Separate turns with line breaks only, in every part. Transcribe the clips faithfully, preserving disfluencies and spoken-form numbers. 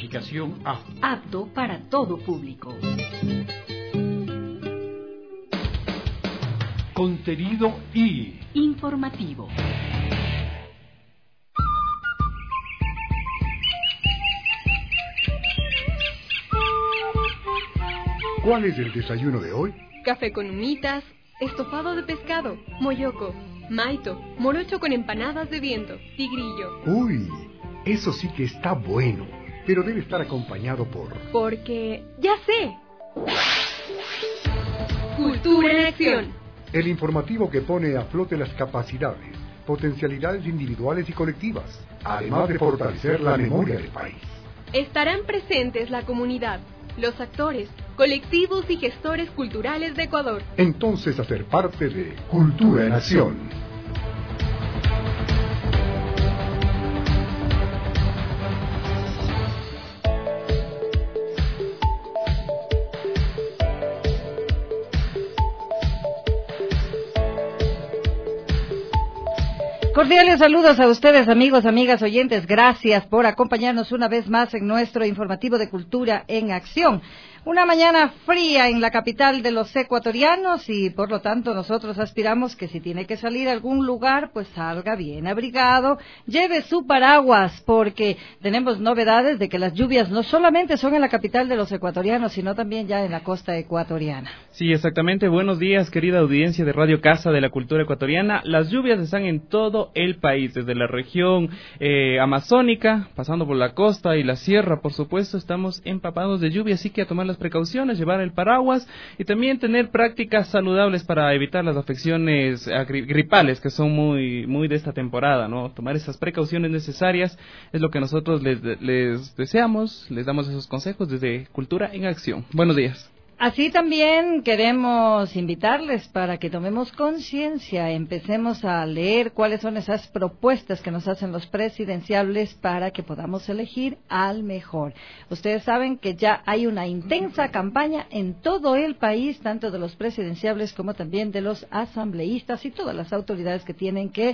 Calificación A.
Apto para todo público.
Contenido I.
Informativo.
¿Cuál es el desayuno de hoy?
Café con humitas, estofado de pescado, moyoco, maito, morocho con empanadas de viento, tigrillo.
Uy, eso sí que está bueno, pero debe estar acompañado por...
Porque... ¡ya sé! Cultura en acción.
El informativo que pone a flote las capacidades, potencialidades individuales y colectivas, además de fortalecer la memoria del país.
Estarán presentes la comunidad, los actores, colectivos y gestores culturales de Ecuador.
Entonces, hacer parte de Cultura en Acción.
Cordiales saludos a ustedes, amigos, amigas, oyentes. Gracias por acompañarnos una vez más en nuestro informativo de Cultura en Acción. Una mañana fría en la capital de los ecuatorianos y, por lo tanto, nosotros aspiramos que si tiene que salir a algún lugar, pues salga bien abrigado, lleve su paraguas, porque tenemos novedades de que las lluvias no solamente son en la capital de los ecuatorianos, sino también ya en la costa ecuatoriana.
Sí, exactamente. Buenos días, querida audiencia de Radio Casa de la Cultura Ecuatoriana. Las lluvias están en todo el país, desde la región eh, amazónica, pasando por la costa y la sierra, por supuesto, estamos empapados de lluvia, así que a tomar las precauciones, llevar el paraguas y también tener prácticas saludables para evitar las afecciones gripales que son muy muy de esta temporada, ¿no? Tomar esas precauciones necesarias es lo que nosotros les, les deseamos, les damos esos consejos desde Cultura en Acción. Buenos días.
Así también queremos invitarles para que tomemos conciencia, empecemos a leer cuáles son esas propuestas que nos hacen los presidenciables para que podamos elegir al mejor. Ustedes saben que ya hay una intensa campaña en todo el país, tanto de los presidenciables como también de los asambleístas y todas las autoridades que tienen que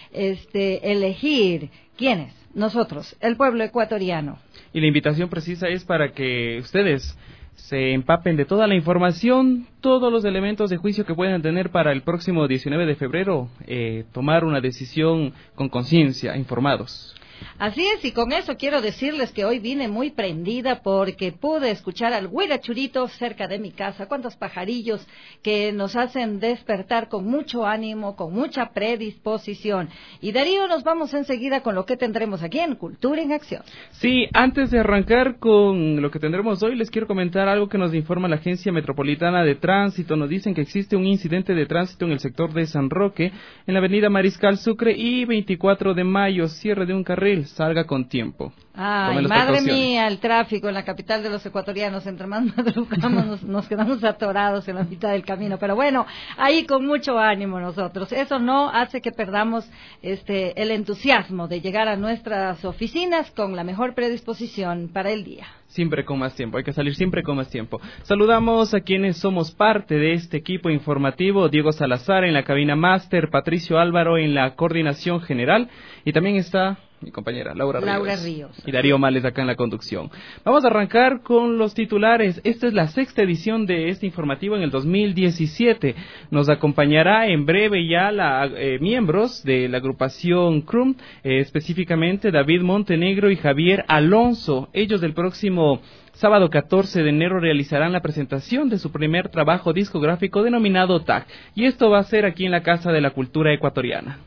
este, elegir. ¿Quiénes? Nosotros, el pueblo ecuatoriano.
Y la invitación precisa es para que ustedes se empapen de toda la información, todos los elementos de juicio que puedan tener para el próximo diecinueve de febrero, eh, tomar una decisión con conciencia, informados.
Así es, y con eso quiero decirles que hoy vine muy prendida porque pude escuchar al huirachurito cerca de mi casa, cuantos pajarillos que nos hacen despertar con mucho ánimo, con mucha predisposición. Y Darío, nos vamos enseguida con lo que tendremos aquí en Cultura en Acción.
Sí, antes de arrancar con lo que tendremos hoy, les quiero comentar algo que nos informa la Agencia Metropolitana de Tránsito. Nos dicen que existe un incidente de tránsito en el sector de San Roque, en la avenida Mariscal Sucre y veinticuatro de mayo, cierre de un carril. Salga con tiempo.
Ay, madre mía, el tráfico en la capital de los ecuatorianos, entre más madrugamos nos, nos quedamos atorados en la mitad del camino, pero bueno, ahí con mucho ánimo nosotros. Eso no hace que perdamos este el entusiasmo de llegar a nuestras oficinas con la mejor predisposición para el día.
Siempre con más tiempo, hay que salir siempre con más tiempo. Saludamos a quienes somos parte de este equipo informativo: Diego Salazar en la cabina máster, Patricio Álvaro en la coordinación general y también está mi compañera Laura,
Laura
Ríos,
Ríos
y Darío Males acá en la conducción. Vamos a arrancar con los titulares. Esta es la sexta edición de este informativo en el dos mil diecisiete. Nos acompañará en breve ya la eh, miembros de la agrupación C R U M, eh, específicamente David Montenegro y Javier Alonso. Ellos del próximo sábado catorce de enero realizarán la presentación de su primer trabajo discográfico denominado T A C, y esto va a ser aquí en la Casa de la Cultura Ecuatoriana.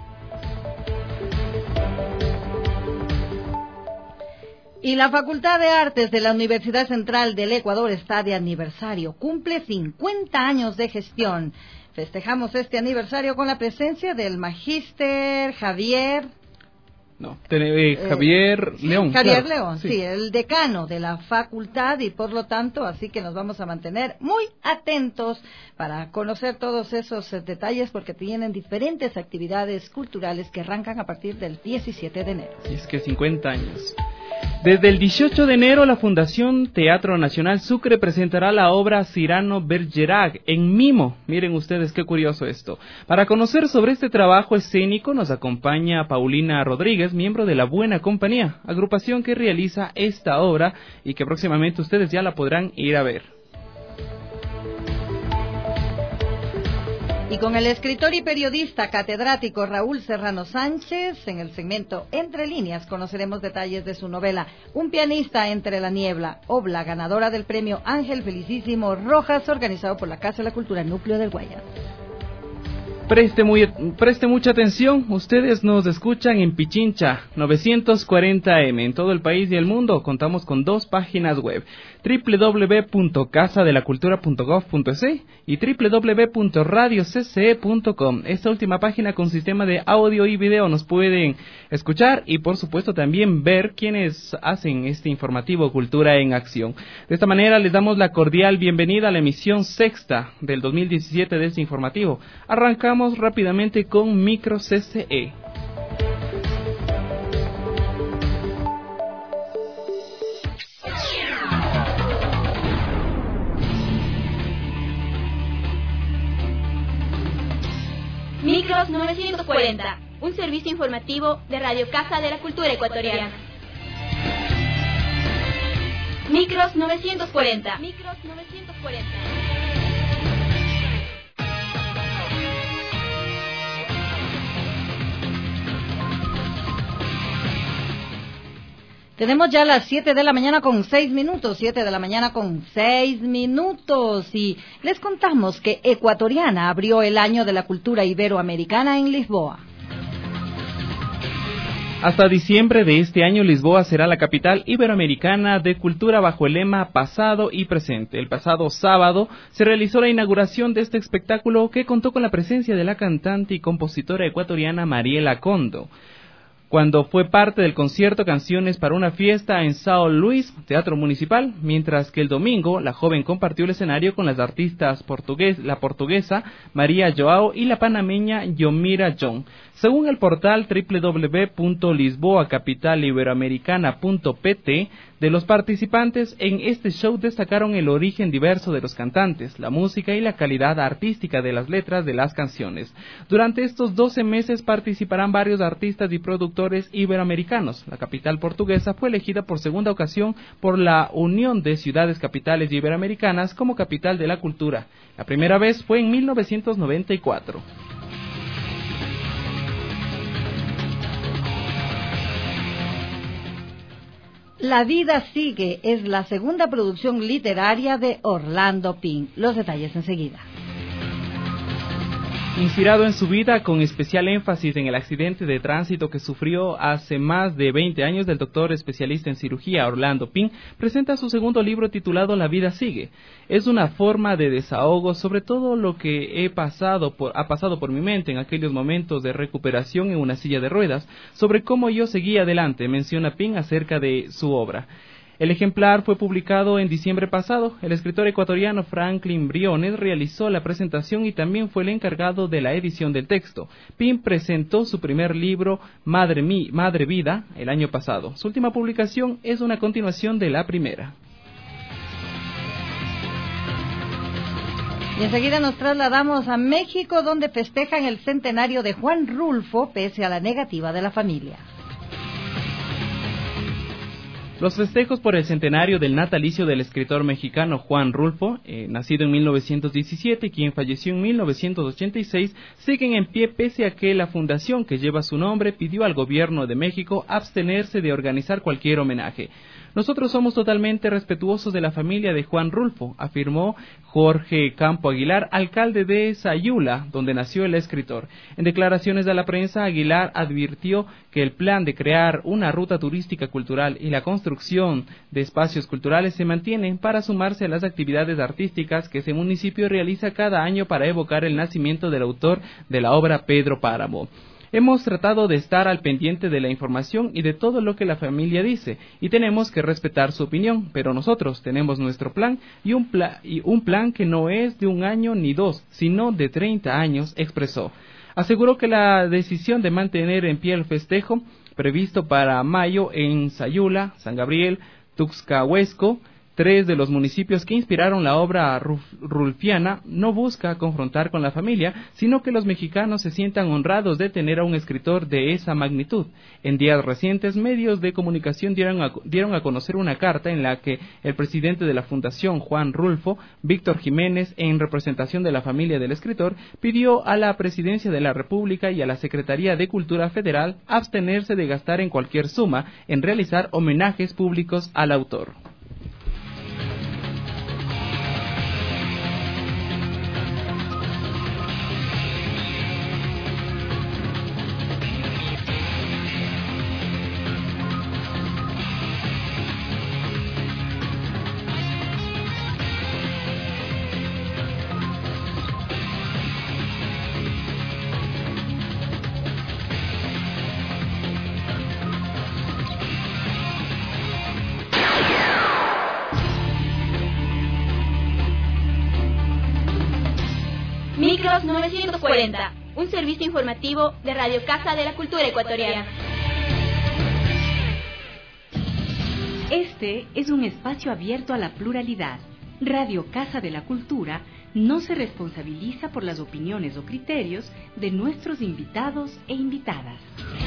Y la Facultad de Artes de la Universidad Central del Ecuador está de aniversario, cumple cincuenta años de gestión. Festejamos este aniversario con la presencia del magíster Javier...
No, eh, Javier
eh,
León.
Sí, Javier
claro,
León, sí.
sí,
el decano de la facultad y por lo tanto, así que nos vamos a mantener muy atentos para conocer todos esos eh, detalles porque tienen diferentes actividades culturales que arrancan a partir del diecisiete de enero.
Y es que cincuenta años. Desde el dieciocho de enero, la Fundación Teatro Nacional Sucre presentará la obra Cyrano Bergerac en mimo. Miren ustedes qué curioso esto. Para conocer sobre este trabajo escénico nos acompaña Paulina Rodríguez, miembro de La Buena Compañía, agrupación que realiza esta obra y que próximamente ustedes ya la podrán ir a ver.
Y con el escritor y periodista catedrático Raúl Serrano Sánchez, en el segmento Entre Líneas, conoceremos detalles de su novela Un pianista entre la niebla, obra ganadora del premio Ángel Felicísimo Rojas, organizado por la Casa de la Cultura Núcleo del Guayas.
Preste, muy, preste mucha atención, ustedes nos escuchan en Pichincha novecientos cuarenta eme, en todo el país y el mundo. Contamos con dos páginas web, doble u doble u doble u punto casa de la cultura punto gov punto es y doble u doble u doble u punto radio c c e punto com. Esta última página con sistema de audio y video nos pueden escuchar y por supuesto también ver quienes hacen este informativo Cultura en Acción. De esta manera les damos la cordial bienvenida a la emisión sexta del dos mil diecisiete de este informativo. Arrancamos rápidamente con Micro C C E.
Micros novecientos cuarenta, un servicio informativo de Radio Casa de la Cultura Ecuatoriana. Micros novecientos cuarenta. Micros novecientos cuarenta.
Tenemos ya las siete de la mañana con seis minutos, siete de la mañana con seis minutos, y les contamos que Ecuatoriana abrió el año de la cultura iberoamericana en Lisboa.
Hasta diciembre de este año, Lisboa será la capital iberoamericana de cultura bajo el lema Pasado y Presente. El pasado sábado se realizó la inauguración de este espectáculo que contó con la presencia de la cantante y compositora ecuatoriana Mariela Condo, cuando fue parte del concierto Canciones para una fiesta en São Luís, Teatro Municipal, mientras que el domingo la joven compartió el escenario con las artistas portugués, la portuguesa María Joao y la panameña Yomira John. Según el portal doble u doble u doble u punto lisboa capital iberoamericana punto p t, de los participantes en este show destacaron el origen diverso de los cantantes, la música y la calidad artística de las letras de las canciones. Durante estos doce meses participarán varios artistas y productores iberoamericanos. La capital portuguesa fue elegida por segunda ocasión por la Unión de Ciudades Capitales Iberoamericanas como capital de la cultura. La primera vez fue en mil novecientos noventa y cuatro.
La vida sigue es la segunda producción literaria de Orlando Pin. Los detalles enseguida.
Inspirado en su vida, con especial énfasis en el accidente de tránsito que sufrió hace más de veinte años, el doctor especialista en cirugía Orlando Pin presenta su segundo libro titulado La vida sigue. Es una forma de desahogo sobre todo lo que he pasado por, ha pasado por mi mente en aquellos momentos de recuperación en una silla de ruedas, sobre cómo yo seguí adelante, menciona Pin acerca de su obra. El ejemplar fue publicado en diciembre pasado. El escritor ecuatoriano Franklin Briones realizó la presentación y también fue el encargado de la edición del texto. Pin presentó su primer libro, Madre, Mi, Madre Vida, el año pasado. Su última publicación es una continuación de la primera.
Y enseguida nos trasladamos a México, donde festejan el centenario de Juan Rulfo, pese a la negativa de la familia.
Los festejos por el centenario del natalicio del escritor mexicano Juan Rulfo, eh, nacido en mil novecientos diecisiete y quien falleció en mil novecientos ochenta y seis, siguen en pie pese a que la fundación que lleva su nombre pidió al gobierno de México abstenerse de organizar cualquier homenaje. Nosotros somos totalmente respetuosos de la familia de Juan Rulfo, afirmó Jorge Campo Aguilar, alcalde de Sayula, donde nació el escritor. En declaraciones a la prensa, Aguilar advirtió que el plan de crear una ruta turística cultural y la construcción de espacios culturales se mantienen para sumarse a las actividades artísticas que ese municipio realiza cada año para evocar el nacimiento del autor de la obra Pedro Páramo. Hemos tratado de estar al pendiente de la información y de todo lo que la familia dice, y tenemos que respetar su opinión, pero nosotros tenemos nuestro plan y un, pla- y un plan que no es de un año ni dos, sino de treinta años, expresó. Aseguró que la decisión de mantener en pie el festejo previsto para mayo en Sayula, San Gabriel, Tuxcahuesco. Tres de los municipios que inspiraron la obra rulfiana no busca confrontar con la familia, sino que los mexicanos se sientan honrados de tener a un escritor de esa magnitud. En días recientes, medios de comunicación dieron a, dieron a conocer una carta en la que el presidente de la Fundación, Juan Rulfo, Víctor Jiménez, en representación de la familia del escritor, pidió a la Presidencia de la República y a la Secretaría de Cultura Federal abstenerse de gastar en cualquier suma en realizar homenajes públicos al autor.
Micros novecientos cuarenta, un servicio informativo de Radio Casa de la Cultura Ecuatoriana.
Este es un espacio abierto a la pluralidad. Radio Casa de la Cultura no se responsabiliza por las opiniones o criterios de nuestros invitados e invitadas.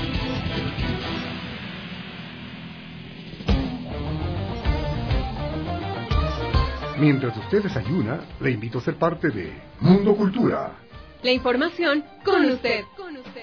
Mientras usted desayuna, le invito a ser parte de Mundo Cultura.
La información con usted. Con usted.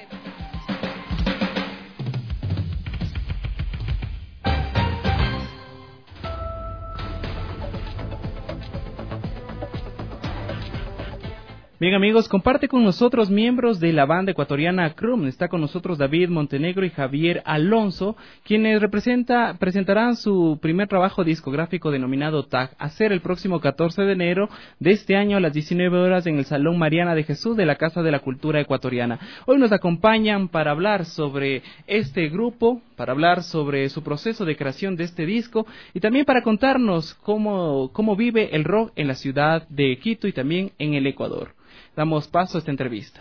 Bien amigos, comparte con nosotros miembros de la banda ecuatoriana Crum. Está con nosotros David Montenegro y Javier Alonso, quienes representa, presentarán su primer trabajo discográfico denominado Tag a ser el próximo catorce de enero de este año a las diecinueve horas en el Salón Mariana de Jesús de la Casa de la Cultura Ecuatoriana. Hoy nos acompañan para hablar sobre este grupo, para hablar sobre su proceso de creación de este disco y también para contarnos cómo, cómo vive el rock en la ciudad de Quito y también en el Ecuador. Damos paso a esta entrevista.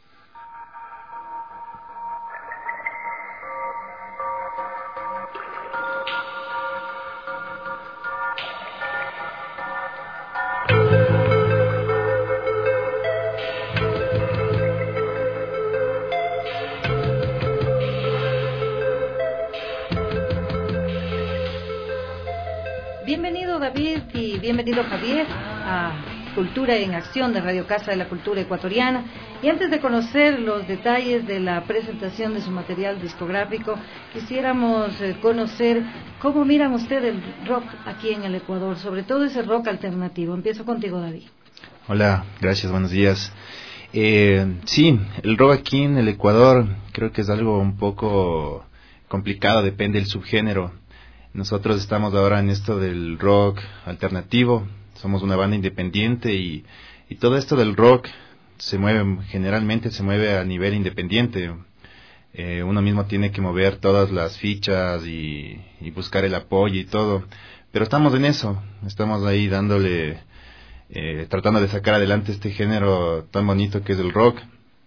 Bienvenido David y bienvenido Javier a Cultura en Acción de Radio Casa de la Cultura Ecuatoriana. Y antes de conocer los detalles de la presentación de su material discográfico, quisiéramos eh, conocer cómo miran ustedes el rock aquí en el Ecuador, sobre todo ese rock alternativo. Empiezo contigo, David.
Hola, gracias, buenos días. Eh, sí, el rock aquí en el Ecuador creo que es algo un poco complicado, depende del subgénero. Nosotros estamos ahora en esto del rock alternativo. Somos una banda independiente y, y todo esto del rock se mueve, generalmente se mueve a nivel independiente. Eh, uno mismo tiene que mover todas las fichas y, y buscar el apoyo y todo. Pero estamos en eso, estamos ahí dándole, eh, tratando de sacar adelante este género tan bonito que es el rock.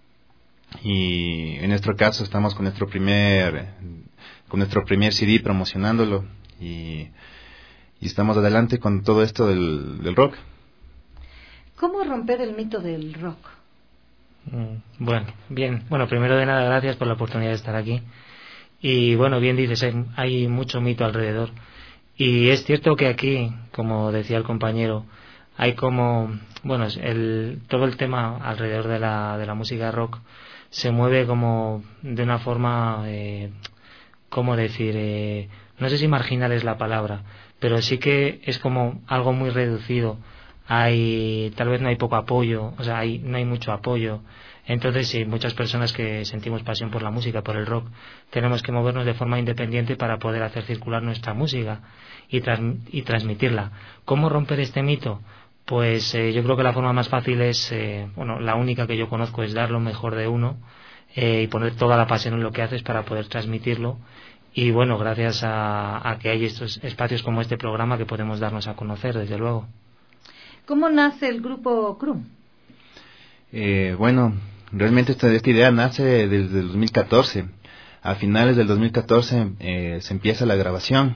Y en nuestro caso estamos con nuestro primer, con nuestro primer C D promocionándolo y... Y estamos adelante con todo esto del, del rock.
¿Cómo romper el mito del rock?
Bueno, bien. Bueno, primero de nada, gracias por la oportunidad de estar aquí. Y bueno, bien dices, hay, hay mucho mito alrededor. Y es cierto que aquí, como decía el compañero, hay como, bueno, el, todo el tema alrededor de la, de la música rock se mueve como de una forma, eh, ¿cómo decir? Eh, no sé si marginal es la palabra, pero sí que es como algo muy reducido. Hay, tal vez no hay poco apoyo, o sea, hay, no hay mucho apoyo. Entonces, sí, muchas personas que sentimos pasión por la música, por el rock, tenemos que movernos de forma independiente para poder hacer circular nuestra música y, tras, y transmitirla. ¿Cómo romper este mito? Pues eh, yo creo que la forma más fácil es, eh, bueno, la única que yo conozco es dar lo mejor de uno eh, y poner toda la pasión en lo que haces para poder transmitirlo. Y bueno, gracias a, a que hay estos espacios como este programa que podemos darnos a conocer, desde luego.
¿Cómo nace el grupo Crum?
Eh, bueno, realmente esta, esta idea nace desde el dos mil catorce. A finales del dos mil catorce eh, se empieza la grabación,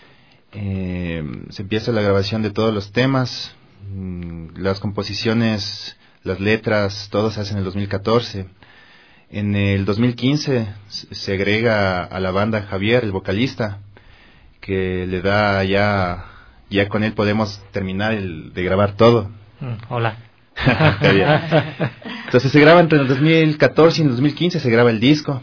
eh, se empieza la grabación de todos los temas, mmm, las composiciones, las letras, todo se hace en el dos mil catorce. En el dos mil quince se agrega a la banda Javier, el vocalista, que le da ya, ya con él podemos terminar el, de grabar todo.
Mm, hola.
Entonces se graba entre el dos mil catorce y el dos mil quince, se graba el disco.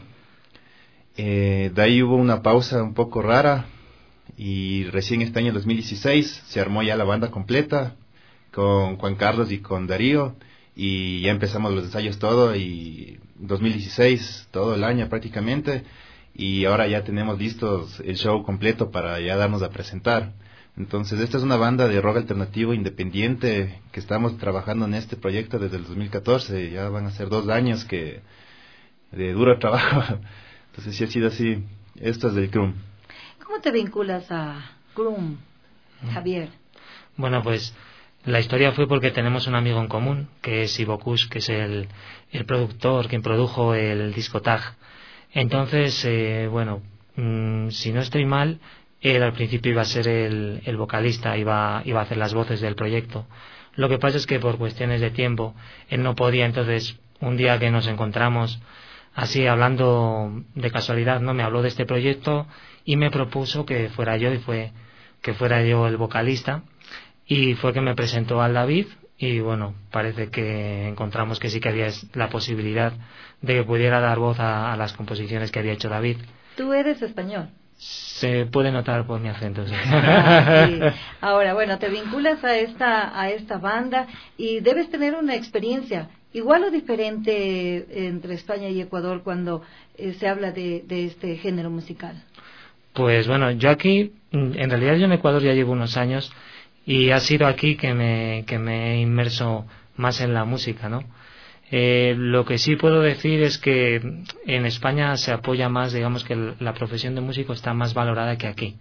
Eh, de ahí hubo una pausa un poco rara y recién este año dos mil dieciséis se armó ya la banda completa con Juan Carlos y con Darío y ya empezamos los ensayos todo y dos mil dieciséis todo el año prácticamente y ahora ya tenemos listos el show completo para ya darnos a presentar. Entonces esta es una banda de rock alternativo independiente que estamos trabajando en este proyecto desde el dos mil catorce, ya van a ser dos años que de duro trabajo. Entonces sí ha sido así. Esto es del C R U M.
¿Cómo te vinculas a C R U M, Javier?
Bueno, pues la historia fue porque tenemos un amigo en común, que es Ivo Kush, que es el, el productor, quien produjo el disco Tag. Entonces, eh, bueno, mmm, si no estoy mal, él al principio iba a ser el, el vocalista, iba, iba a hacer las voces del proyecto. Lo que pasa es que por cuestiones de tiempo, él no podía. Entonces, un día que nos encontramos, así hablando de casualidad, no me habló de este proyecto y me propuso que fuera yo y fue que fuera yo el vocalista y fue que me presentó al David y bueno, parece que encontramos que sí que había la posibilidad de que pudiera dar voz a, a las composiciones que había hecho David.
¿Tú eres español?
Se puede notar por mi acento, sí.
Ah, sí. Ahora, bueno, te vinculas a esta a esta banda y debes tener una experiencia igual o diferente entre España y Ecuador cuando eh, se habla de, de este género musical.
Pues bueno, yo aquí, en realidad yo en Ecuador ya llevo unos años y ha sido aquí que me, que me he inmerso más en la música, ¿no? Eh, lo que sí puedo decir es que en España se apoya más, digamos que la profesión de músico está más valorada que aquí.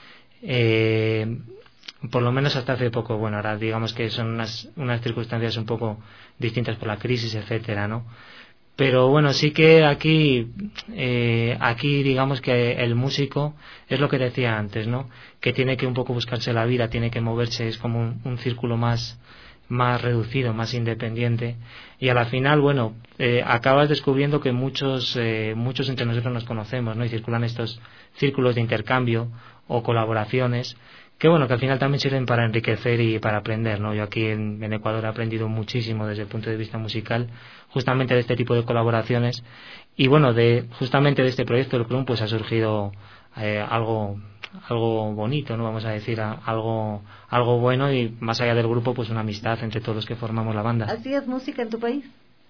Eh, por lo menos hasta hace poco, bueno, ahora digamos que son unas, unas circunstancias un poco distintas por la crisis, etcétera, ¿no? Pero bueno, sí que aquí, eh, aquí digamos que el músico es lo que decía antes, ¿no? Que tiene que un poco buscarse la vida, tiene que moverse, es como un, un círculo más, más reducido, más independiente. Y a la final, bueno, eh, acabas descubriendo que muchos, eh, muchos entre nosotros nos conocemos, ¿no? Y circulan estos círculos de intercambio o colaboraciones que bueno, que al final también sirven para enriquecer y para aprender, ¿no? Yo aquí en, en Ecuador he aprendido muchísimo desde el punto de vista musical, justamente de este tipo de colaboraciones, y bueno, de justamente de este proyecto del C R U M pues ha surgido eh, algo algo bonito, ¿no? Vamos a decir, a, algo algo bueno, y más allá del grupo, pues una amistad entre todos los que formamos la banda.
¿Hacías música en tu país?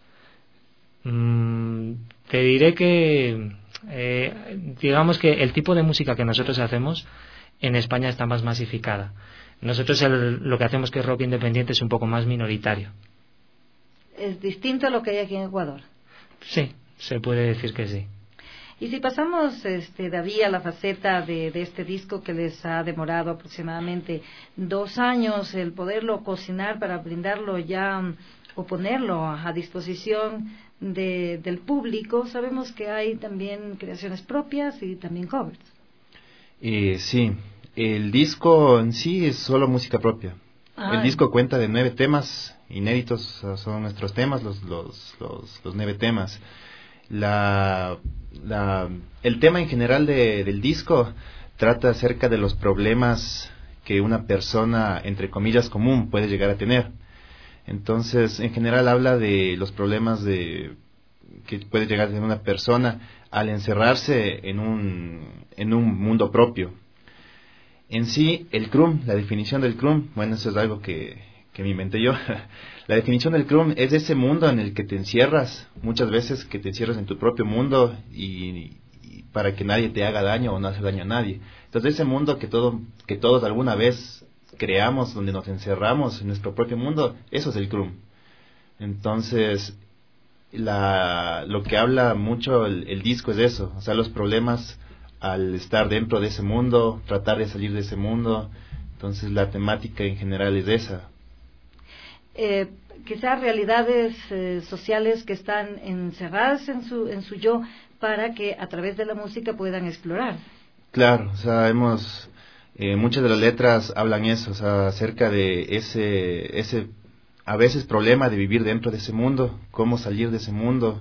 Mm, te diré que eh, digamos que el tipo de música que nosotros hacemos en España está más masificada. Nosotros el, lo que hacemos que es rock independiente es un poco más minoritario.
¿Es distinto a lo que hay aquí en Ecuador?
Sí, se puede decir que sí.
Y si pasamos, este, David, a la faceta de, de este disco que les ha demorado aproximadamente dos años el poderlo cocinar para brindarlo ya o ponerlo a disposición de, del público, sabemos que hay también creaciones propias y también covers.
Eh, sí, el disco en sí es solo música propia. Ay. El disco cuenta de nueve temas inéditos, son nuestros temas, los los los, los nueve temas. La, la el tema en general de, del disco trata acerca de los problemas que una persona, entre comillas, común puede llegar a tener. Entonces, en general habla de los problemas de que puede llegar a tener una persona al encerrarse en un en un mundo propio. En sí, el C R U M, la definición del C R U M, bueno, eso es algo que, que me inventé yo. La definición del C R U M es ese mundo en el que te encierras, muchas veces que te encierras en tu propio mundo y, y para que nadie te haga daño o no hace daño a nadie. Entonces, ese mundo que todo que todos alguna vez creamos, donde nos encerramos en nuestro propio mundo, eso es el C R U M. Entonces, la lo que habla mucho el, el disco es eso, o sea, los problemas al estar dentro de ese mundo, tratar de salir de ese mundo. Entonces la temática en general es esa.
Eh, quizás realidades eh, sociales que están encerradas en su en su yo, para que a través de la música puedan explorar.
Claro, o sea, hemos, eh, muchas de las letras hablan eso, o sea, acerca de ese, ese, a veces problema de vivir dentro de ese mundo, cómo salir de ese mundo.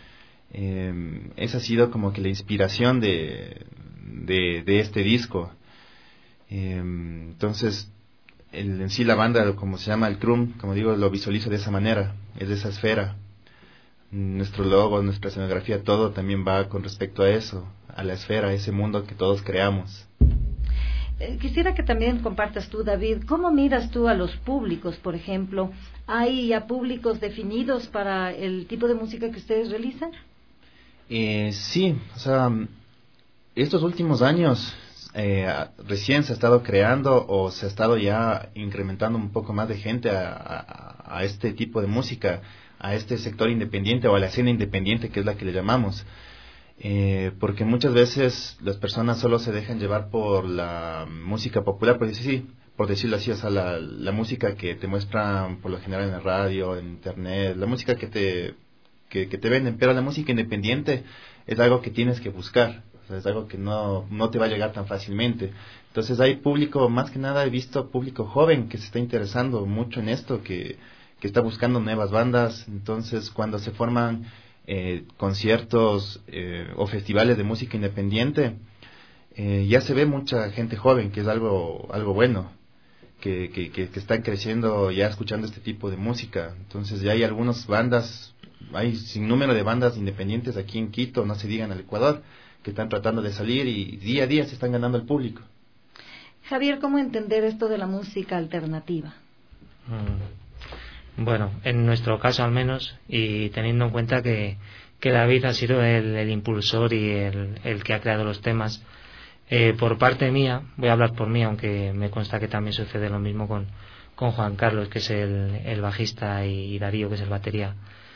Eh, esa ha sido como que la inspiración de, de, de este disco. Eh, entonces, el, en sí la banda, como se llama el Crum, como digo, lo visualizo de esa manera, es de esa esfera. Nuestro logo, nuestra escenografía, todo también va con respecto a eso, a la esfera, a ese mundo que todos creamos.
Eh, quisiera que también compartas tú, David, ¿cómo miras tú a los públicos, por ejemplo? ¿Hay ya públicos definidos para el tipo de música que ustedes realizan?
Eh, sí, o sea, estos últimos años eh, recién se ha estado creando o se ha estado ya incrementando un poco más de gente a, a, a este tipo de música, a este sector independiente o a la escena independiente, que es la que le llamamos. Eh, porque muchas veces las personas solo se dejan llevar por la música popular, por decir, sí, por decirlo así, o sea, la, la música que te muestran por lo general en la radio, en internet, la música que te, que, que te venden, pero la música independiente es algo que tienes que buscar, o sea, es algo que no, no te va a llegar tan fácilmente. Entonces hay público, más que nada he visto público joven que se está interesando mucho en esto, que, que está buscando nuevas bandas. Entonces cuando se forman Eh, conciertos eh, o festivales de música independiente, eh, ya se ve mucha gente joven, que es algo algo bueno, que, que, que, que están creciendo ya escuchando este tipo de música. Entonces ya hay algunas bandas, hay sin número de bandas independientes aquí en Quito, no se digan al Ecuador, que están tratando de salir y día a día se están ganando el público.
Javier, ¿cómo entender esto de la música alternativa?
Mm. Bueno, en nuestro caso al menos, y teniendo en cuenta que, que David ha sido el, el impulsor y el, el que ha creado los temas, eh, por parte mía, voy a hablar por mí, aunque me consta que también sucede lo mismo con, con Juan Carlos, que es el, el bajista, y, y Darío, que es el batería.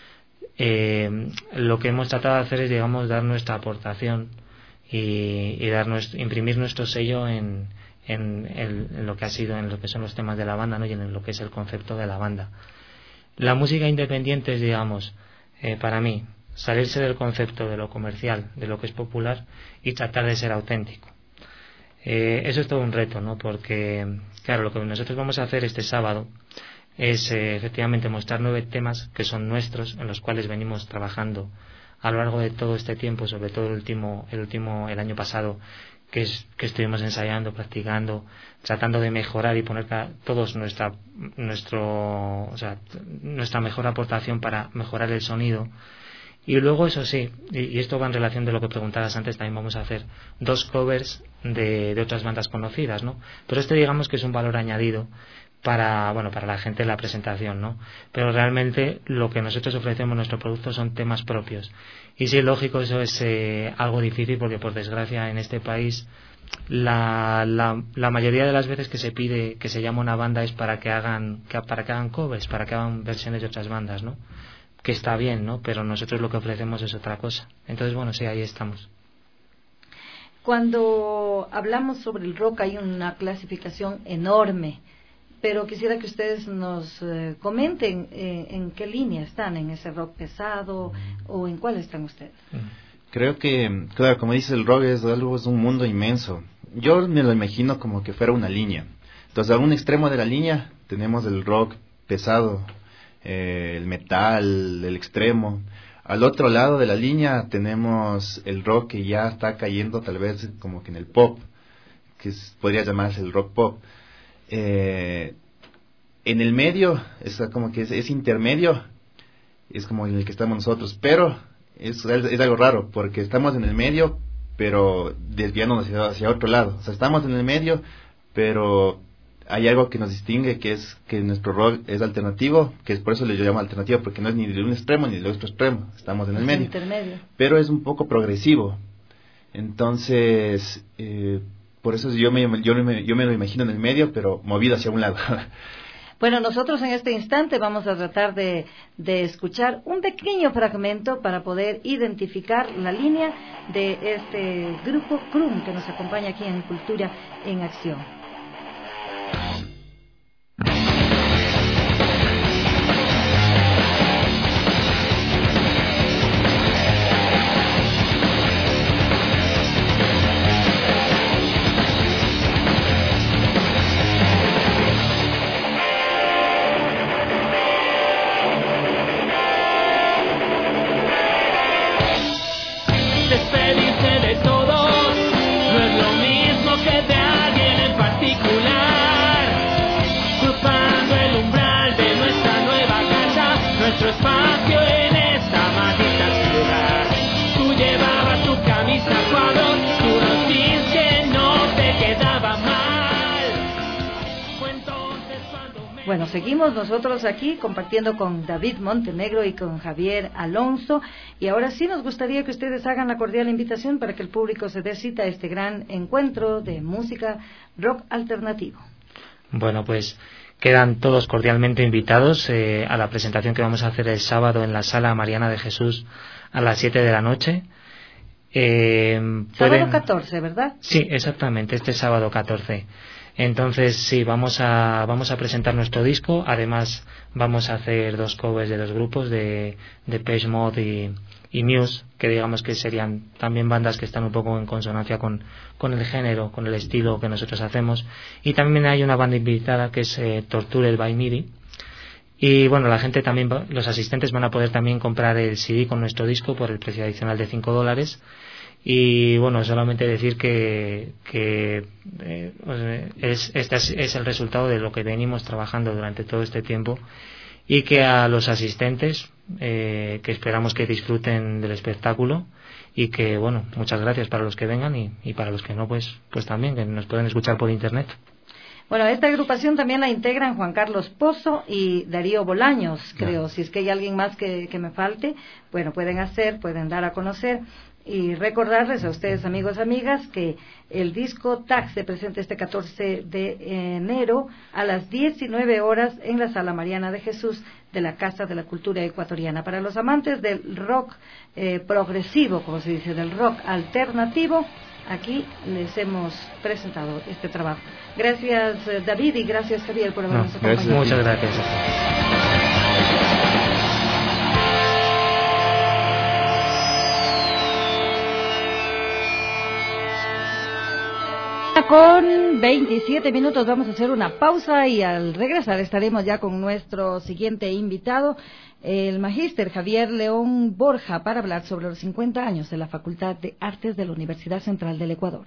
Eh, lo que hemos tratado de hacer es, digamos, dar nuestra aportación y, y dar nuestro, imprimir nuestro sello en, en, el, en lo que ha sido, en lo que son los temas de la banda, ¿no? Y en lo que es el concepto de la banda. La música independiente es, digamos, eh, para mí, salirse del concepto de lo comercial, de lo que es popular, y tratar de ser auténtico. Eh, eso es todo un reto, ¿no? Porque, claro, lo que nosotros vamos a hacer este sábado es eh, efectivamente mostrar nueve temas que son nuestros, en los cuales venimos trabajando a lo largo de todo este tiempo, sobre todo el último, el último, el año pasado, que es que estuvimos ensayando, practicando, tratando de mejorar y poner todos nuestra nuestro o sea, nuestra mejor aportación para mejorar el sonido. Y luego, eso sí, y, y esto va en relación de lo que preguntabas antes, también vamos a hacer dos covers de, de otras bandas conocidas, ¿no? Pero este, digamos, que es un valor añadido para, bueno, para la gente en la presentación, ¿no? Pero realmente lo que nosotros ofrecemos, nuestro producto, son temas propios. Y sí, lógico, eso es eh, algo difícil, porque por desgracia en este país la, la, la mayoría de las veces que se pide que se llame una banda es para que hagan que, para que hagan covers, para que hagan versiones de otras bandas, ¿no? Que está bien, ¿no? Pero nosotros lo que ofrecemos es otra cosa. Entonces, bueno, sí, ahí estamos.
Cuando hablamos sobre el rock hay una clasificación enorme, pero quisiera que ustedes nos eh, comenten eh, en qué línea están, en ese rock pesado o en cuál están ustedes.
Creo que, claro, como dice, el rock es algo, es un mundo inmenso. Yo me lo imagino como que fuera una línea. Entonces, a un extremo de la línea tenemos el rock pesado, eh, el metal, el extremo. Al otro lado de la línea tenemos el rock que ya está cayendo tal vez como que en el pop, que es, podría llamarse el rock pop. Eh, en el medio, es como que es, es intermedio, es como en el que estamos nosotros, pero es, es, es algo raro, porque estamos en el medio, pero desviándonos hacia, hacia otro lado. O sea, estamos en el medio, pero hay algo que nos distingue, que es que nuestro rock es alternativo, que es por eso le llamo alternativo, porque no es ni de un extremo ni del otro extremo, estamos en el medio,
intermedio. Pero
es un poco progresivo. Entonces, eh, por eso yo me, yo, me, yo me lo imagino en el medio, pero movido hacia un lado.
Bueno, nosotros en este instante vamos a tratar de, de escuchar un pequeño fragmento para poder identificar la línea de este grupo Crum que nos acompaña aquí en Cultura en Acción. Bueno, seguimos nosotros aquí compartiendo con David Montenegro y con Javier Alonso, y ahora sí nos gustaría que ustedes hagan la cordial invitación para que el público se dé cita a este gran encuentro de música rock alternativo.
Bueno, pues quedan todos cordialmente invitados eh, a la presentación que vamos a hacer el sábado en la Sala Mariana de Jesús a las siete de la noche. Eh,
sábado
pueden...
catorce, ¿verdad?
Sí, exactamente, este sábado catorce. Entonces, sí, vamos a vamos a presentar nuestro disco. Además, vamos a hacer dos covers de dos grupos, de, de Depeche Mode y, y Muse, que digamos que serían también bandas que están un poco en consonancia con, con el género, con el estilo que nosotros hacemos. Y también hay una banda invitada que es eh, Tortured by MIDI. Y bueno, la gente también, los asistentes van a poder también comprar el C D con nuestro disco por el precio adicional de cinco dólares. Y bueno, solamente decir que, que eh, es, este es el resultado de lo que venimos trabajando durante todo este tiempo, y que a los asistentes eh, que esperamos que disfruten del espectáculo, y que bueno, muchas gracias para los que vengan, y, y para los que no, pues, pues también que nos pueden escuchar por internet.
Bueno, esta agrupación también la integran Juan Carlos Pozo y Darío Bolaños, creo. Si es que hay alguien más que, que me falte, bueno, pueden hacer, pueden dar a conocer. Y recordarles a ustedes, amigos y amigas, que el disco T A C se presenta este catorce de enero a las diecinueve horas en la Sala Mariana de Jesús de la Casa de la Cultura Ecuatoriana. Para los amantes del rock eh, progresivo, como se dice, del rock alternativo, aquí les hemos presentado este trabajo. Gracias, David, y gracias, Javier, por habernos no, acompañado.
Muchas gracias.
Con veintisiete minutos vamos a hacer una pausa, y al regresar estaremos ya con nuestro siguiente invitado, el magíster Javier León Borja, para hablar sobre los cincuenta años de la Facultad de Artes de la Universidad Central del Ecuador.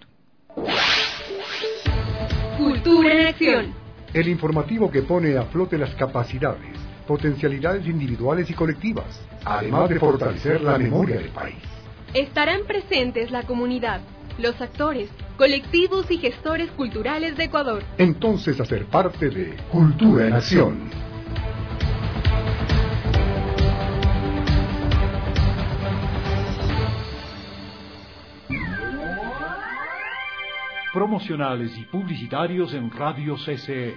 Cultura en acción.
El informativo que pone a flote las capacidades, potencialidades individuales y colectivas, además de fortalecer la memoria del país.
Estarán presentes la comunidad, los actores, colectivos y gestores culturales de Ecuador.
Entonces, hacer parte de Cultura en Acción.
Promocionales y publicitarios en Radio C C E.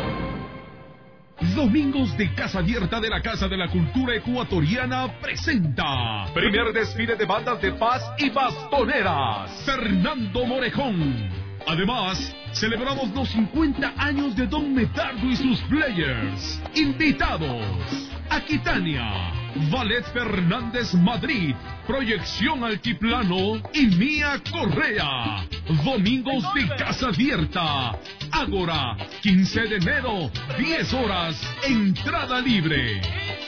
Domingos de Casa Abierta de la Casa de la Cultura Ecuatoriana presenta primer desfile de bandas de paz y bastoneras, Fernando Morejón. Además, celebramos los cincuenta años de Don Medardo y sus players. Invitados: Aquitania, Ballet Fernández Madrid, Proyección Altiplano y Mía Correa. Domingos de Casa Abierta. Ágora, quince de enero, diez horas, entrada libre.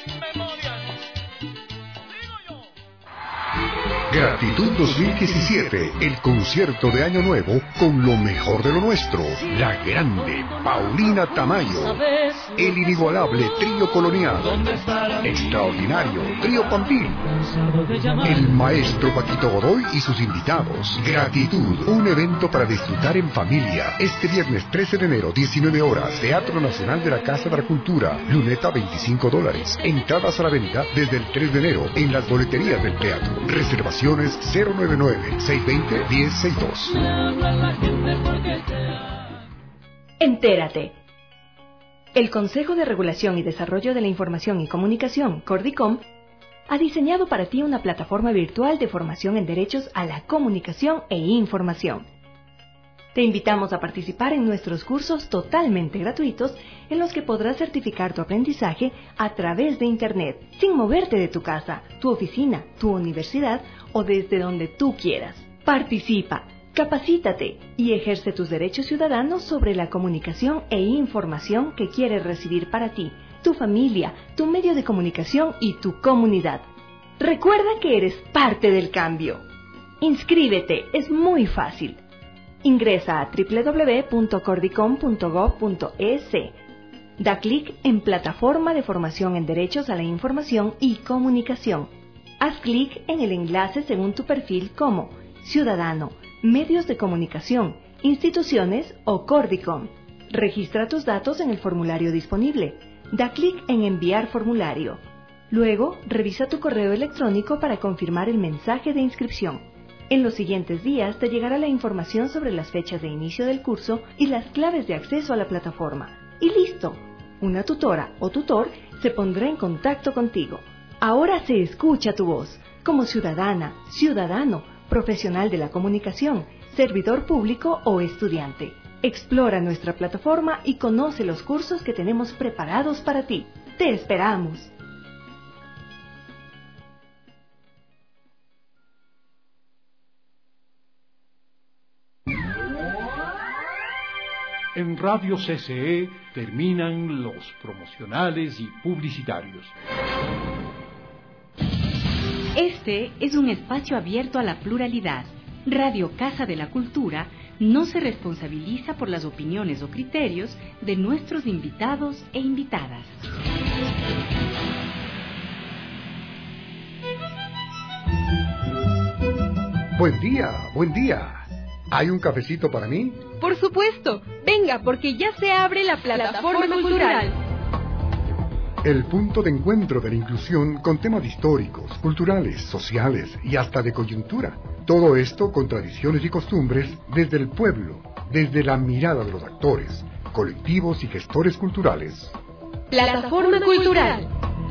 Gratitud dos mil diecisiete, el concierto de Año Nuevo con lo mejor de lo nuestro. La grande Paulina Tamayo, el inigualable Trío Colonial, extraordinario Trío Pampín, el maestro Paquito Godoy y sus invitados. Gratitud, un evento para disfrutar en familia. Este viernes trece de enero, diecinueve horas, Teatro Nacional de la Casa de la Cultura. Luneta veinticinco dólares. Entradas a la venta desde el tres de enero en las boleterías del teatro. Reservaciones cero nueve nueve, seis dos cero, uno cero seis dos.
Entérate. El Consejo de Regulación y Desarrollo de la Información y Comunicación, CORDICOM, ha diseñado para ti una plataforma virtual de formación en derechos a la comunicación e información. Te invitamos a participar en nuestros cursos totalmente gratuitos, en los que podrás certificar tu aprendizaje a través de Internet, sin moverte de tu casa, tu oficina, tu universidad o desde donde tú quieras. Participa, capacítate y ejerce tus derechos ciudadanos sobre la comunicación e información que quieres recibir para ti, tu familia, tu medio de comunicación y tu comunidad. Recuerda que eres parte del cambio. Inscríbete, es muy fácil. Ingresa a doble u doble u doble u punto cordicom punto gob punto es. Da clic en Plataforma de Formación en Derechos a la Información y Comunicación. Haz clic en el enlace según tu perfil como Ciudadano, Medios de Comunicación, Instituciones o Cordicom. Registra tus datos en el formulario disponible. Da clic en Enviar formulario. Luego, revisa tu correo electrónico para confirmar el mensaje de inscripción. En los siguientes días te llegará la información sobre las fechas de inicio del curso y las claves de acceso a la plataforma. Y listo. Una tutora o tutor se pondrá en contacto contigo. Ahora se escucha tu voz, como ciudadana, ciudadano, profesional de la comunicación, servidor público o estudiante. Explora nuestra plataforma y conoce los cursos que tenemos preparados para ti. ¡Te esperamos!
En Radio C C E terminan los promocionales y publicitarios.
Este es un espacio abierto a la pluralidad. Radio Casa de la Cultura no se responsabiliza por las opiniones o criterios de nuestros invitados e invitadas.
Buen día, buen día. ¿Hay un cafecito para mí?
Por supuesto. Venga, porque ya se abre la plataforma, plataforma cultural.
El punto de encuentro de la inclusión con temas históricos, culturales, sociales y hasta de coyuntura. Todo esto con tradiciones y costumbres desde el pueblo, desde la mirada de los actores, colectivos y gestores culturales.
Plataforma cultural.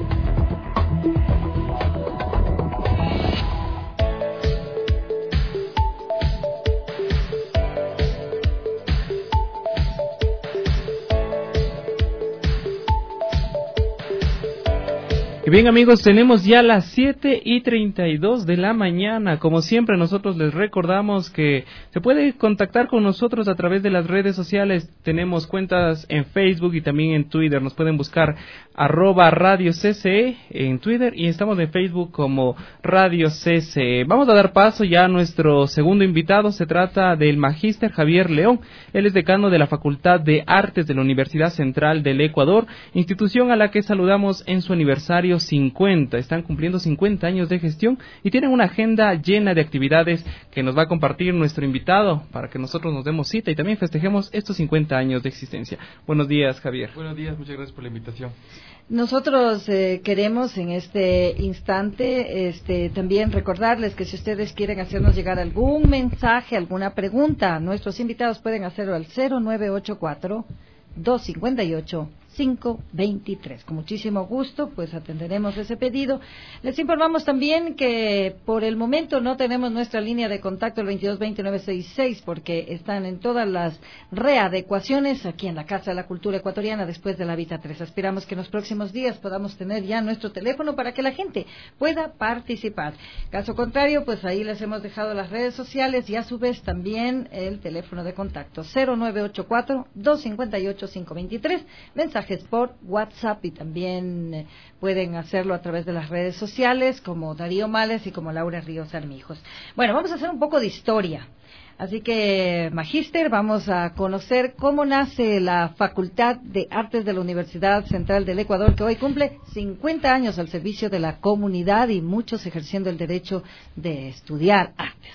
Bien amigos, tenemos ya las siete y treinta y dos de la mañana. Como siempre nosotros les recordamos que se puede contactar con nosotros a través de las redes sociales. Tenemos cuentas en Facebook y también en Twitter. Nos pueden buscar arroba Radio C C E en Twitter y estamos en Facebook como Radio C C E. Vamos a dar paso ya a nuestro segundo invitado. Se trata del magíster Javier León. Él es decano de la Facultad de Artes de la Universidad Central del Ecuador, institución a la que saludamos en su aniversario cincuenta. Están cumpliendo cincuenta años de gestión y tienen una agenda llena de actividades que nos va a compartir nuestro invitado para que nosotros nos demos cita y también festejemos estos cincuenta años de existencia. Buenos días, Javier.
Buenos días, muchas gracias por la invitación.
Nosotros eh, queremos en este instante este, también recordarles que si ustedes quieren hacernos llegar algún mensaje, alguna pregunta, nuestros invitados pueden hacerlo al cero nueve ocho cuatro, dos cinco ocho, cinco veintitrés. Con muchísimo gusto, pues atenderemos ese pedido. Les informamos también que por el momento no tenemos nuestra línea de contacto el veintidós veinte nueve sesenta y seis porque están en todas las readecuaciones aquí en la Casa de la Cultura Ecuatoriana después de la Vita tres. Aspiramos que en los próximos días podamos tener ya nuestro teléfono para que la gente pueda participar. Caso contrario, pues ahí les hemos dejado las redes sociales y a su vez también el teléfono de contacto cero nueve ocho cuatro, dos cinco ocho, cinco veintitrés. Mensaje por WhatsApp y también eh, pueden hacerlo a través de las redes sociales como Darío Males y como Laura Ríos Armijos. Bueno, vamos a hacer un poco de historia. Así que, magíster, vamos a conocer cómo nace la Facultad de Artes de la Universidad Central del Ecuador, que hoy cumple cincuenta años al servicio de la comunidad y muchos ejerciendo el derecho de estudiar artes.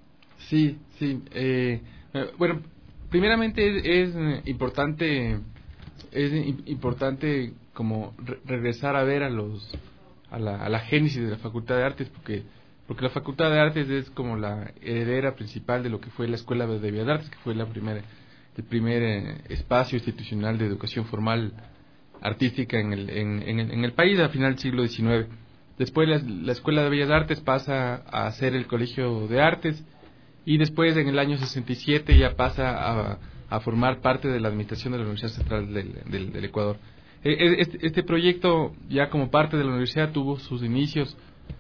Sí, sí. Eh, bueno, primeramente es, es importante... es importante como re regresar a ver a los a la, a la génesis de la Facultad de Artes porque porque la Facultad de Artes es como la heredera principal de lo que fue la Escuela de Bellas Artes, que fue la primera el primer eh, espacio institucional de educación formal artística en el en, en, el, en el país a final del siglo diecinueve. Después la, la Escuela de Bellas Artes pasa a ser el Colegio de Artes y después en el año sesenta y siete ya pasa a a formar parte de la administración de la Universidad Central del, del, del Ecuador. Este, este proyecto, ya como parte de la universidad, tuvo sus inicios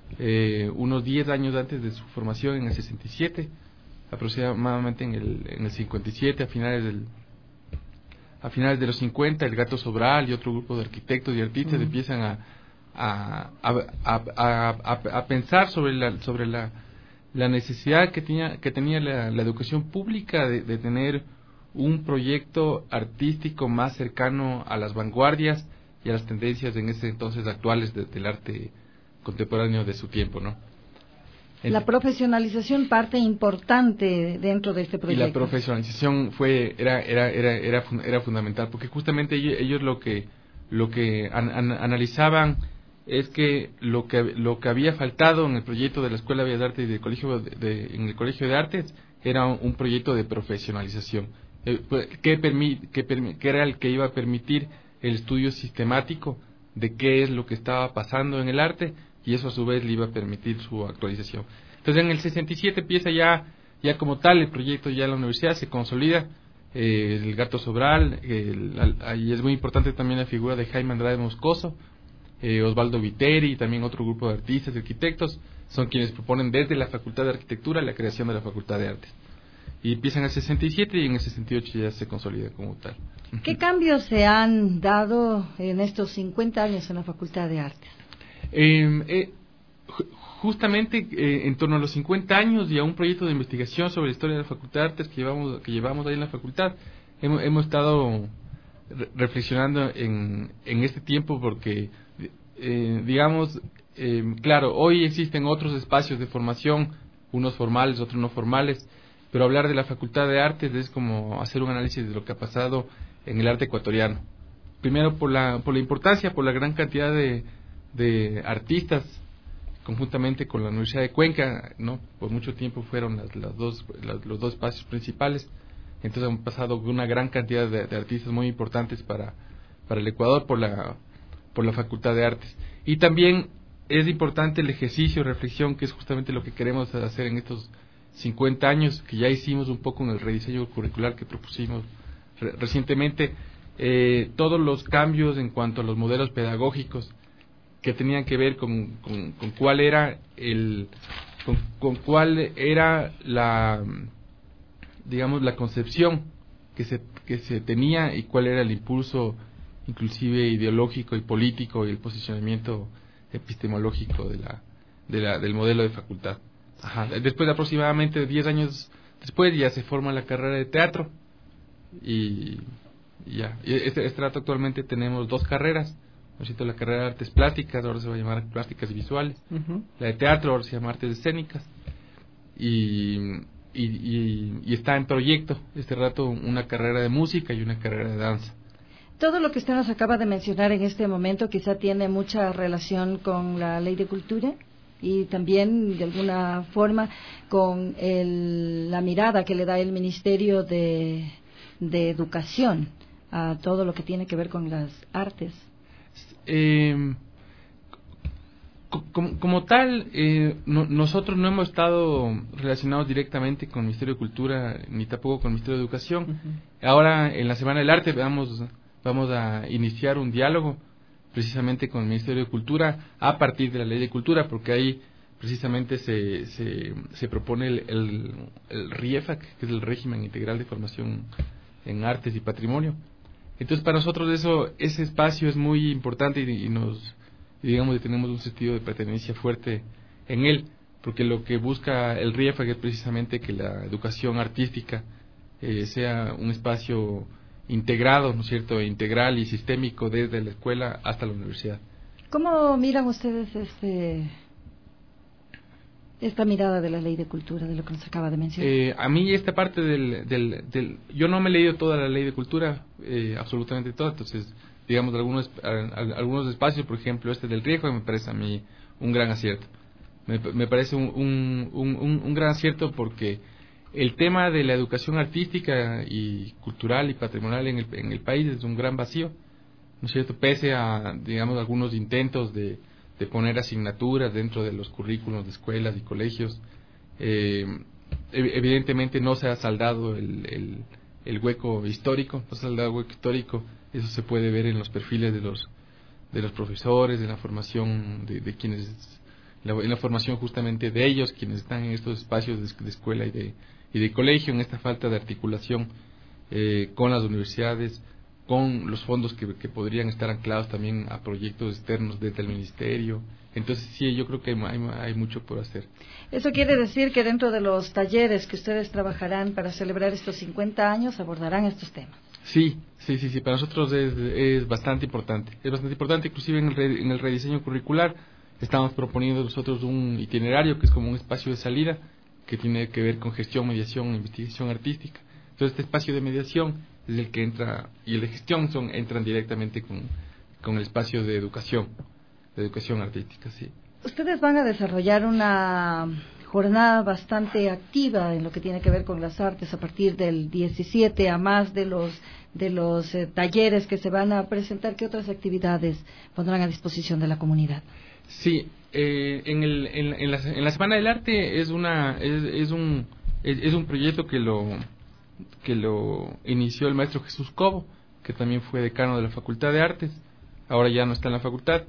eh, unos diez años antes de su formación, en el sesenta y siete, aproximadamente en el, en el cincuenta y siete, a finales del a finales de los cincuenta, el Gato Sobral y otro grupo de arquitectos y artistas uh-huh. empiezan a a, a, a, a, a pensar sobre la sobre la, la necesidad que tenía que tenía la, la educación pública de, de tener un proyecto artístico más cercano a las vanguardias y a las tendencias en ese entonces actuales de, del arte contemporáneo de su tiempo, ¿no?
La profesionalización parte importante dentro de este proyecto.
Y la profesionalización fue era era era era, era fundamental, porque justamente ellos, ellos lo que lo que an, an, analizaban es que lo que lo que había faltado en el proyecto de la Escuela de Bellas Artes y del colegio de, de, en el Colegio de Artes era un, un proyecto de profesionalización eh, que, permi, que, permi, que era el que iba a permitir el estudio sistemático de qué es lo que estaba pasando en el arte, y eso a su vez le iba a permitir su actualización. Entonces en el sesenta y siete empieza ya ya como tal el proyecto, ya en la universidad se consolida eh, el Gato Sobral, el, ahí es muy importante también la figura de Jaime Andrade Moscoso, eh, Osvaldo Viteri y también otro grupo de artistas y arquitectos, son quienes proponen desde la Facultad de Arquitectura la creación de la Facultad de Artes. Y empieza en el sesenta y siete y en el sesenta y ocho ya se consolida como tal.
¿Qué cambios se han dado en estos cincuenta años en la Facultad de Artes?
Eh, eh, justamente eh, en torno a los cincuenta años y a un proyecto de investigación sobre la historia de la Facultad de Artes que llevamos, que llevamos ahí en la facultad, hemos, hemos estado re reflexionando en, en este tiempo porque, eh, digamos, eh, claro, hoy existen otros espacios de formación, unos formales, otros no formales, pero hablar de la Facultad de Artes es como hacer un análisis de lo que ha pasado en el arte ecuatoriano. Primero por la, por la importancia, por la gran cantidad de, de artistas, conjuntamente con la Universidad de Cuenca, ¿no? Por mucho tiempo fueron las, las dos, las, los dos espacios principales. Entonces han pasado una gran cantidad de, de artistas muy importantes para, para el Ecuador por la, por la Facultad de Artes. Y también es importante el ejercicio, reflexión, que es justamente lo que queremos hacer en estos cincuenta años, que ya hicimos un poco en el rediseño curricular que propusimos re recientemente, eh, todos los cambios en cuanto a los modelos pedagógicos que tenían que ver con, con, con cuál era el con, con cuál era la digamos la concepción que se que se tenía y cuál era el impulso inclusive ideológico y político y el posicionamiento epistemológico de la, de la del modelo de facultad. Ajá. Después de aproximadamente diez años después ya se forma la carrera de teatro y, y ya. Este, este rato actualmente tenemos dos carreras. Necesito la carrera de artes plásticas, ahora se va a llamar plásticas y visuales. Uh-huh. La de teatro ahora se llama artes escénicas. Y, y, y, y está en proyecto este rato una carrera de música y una carrera de danza.
Todo lo que usted nos acaba de mencionar en este momento quizá tiene mucha relación con la Ley de Cultura y también de alguna forma con el, la mirada que le da el Ministerio de, de Educación a todo lo que tiene que ver con las artes.
Eh, como, como tal, eh, no, nosotros no hemos estado relacionados directamente con el Ministerio de Cultura ni tampoco con el Ministerio de Educación. Uh-huh. Ahora, en la Semana del Arte, vamos, vamos a iniciar un diálogo precisamente con el Ministerio de Cultura a partir de la Ley de Cultura, porque ahí precisamente se, se, se propone el, el, el RIEFAC, que es el Régimen Integral de Formación en Artes y Patrimonio. Entonces para nosotros eso ese espacio es muy importante y, y nos y digamos que tenemos un sentido de pertenencia fuerte en él, porque lo que busca el RIEFAC es precisamente que la educación artística eh, sea un espacio integrado, ¿no es cierto?, integral y sistémico desde la escuela hasta la universidad.
¿Cómo miran ustedes este esta mirada de la Ley de Cultura, de lo que nos acaba de mencionar?
Eh, a mí esta parte del, del, del... Yo no me he leído toda la Ley de Cultura, eh, absolutamente toda, entonces, digamos, algunos algunos espacios, por ejemplo, este del RIEFAC me parece a mí un gran acierto. Me, me parece un, un, un, un gran acierto porque el tema de la educación artística y cultural y patrimonial en el, en el país es un gran vacío, ¿no es cierto?, pese a, digamos, algunos intentos de de poner asignaturas dentro de los currículos de escuelas y colegios. Eh, evidentemente no se ha saldado el, el, el hueco histórico, no se ha saldado el hueco histórico, eso se puede ver en los perfiles de los de los profesores, en la formación de, de quienes, la, en la formación justamente de ellos, quienes están en estos espacios de, de escuela y de, y de colegio, en esta falta de articulación eh, con las universidades, con los fondos que, que podrían estar anclados también a proyectos externos desde el ministerio. Entonces sí, yo creo que hay, hay mucho por hacer.
Eso quiere decir que dentro de los talleres que ustedes trabajarán para celebrar estos cincuenta años abordarán estos temas.
Sí, sí, sí, sí, para nosotros es, es bastante importante. Es bastante importante, inclusive en el, re, en el rediseño curricular estamos proponiendo nosotros un itinerario que es como un espacio de salida que tiene que ver con gestión, mediación e investigación artística. Entonces este espacio de mediación es el que entra, y el de gestión son entran directamente con, con el espacio de educación, de educación artística, sí.
Ustedes van a desarrollar una jornada bastante activa en lo que tiene que ver con las artes a partir del diecisiete, a más de los de los eh, talleres que se van a presentar. ¿Qué otras actividades pondrán a disposición de la comunidad?
Sí, eh, en, el, en, en, la, en la Semana del Arte es una es, es un es, es un proyecto que lo que lo inició el maestro Jesús Cobo, que también fue decano de la Facultad de Artes, ahora ya no está en la facultad.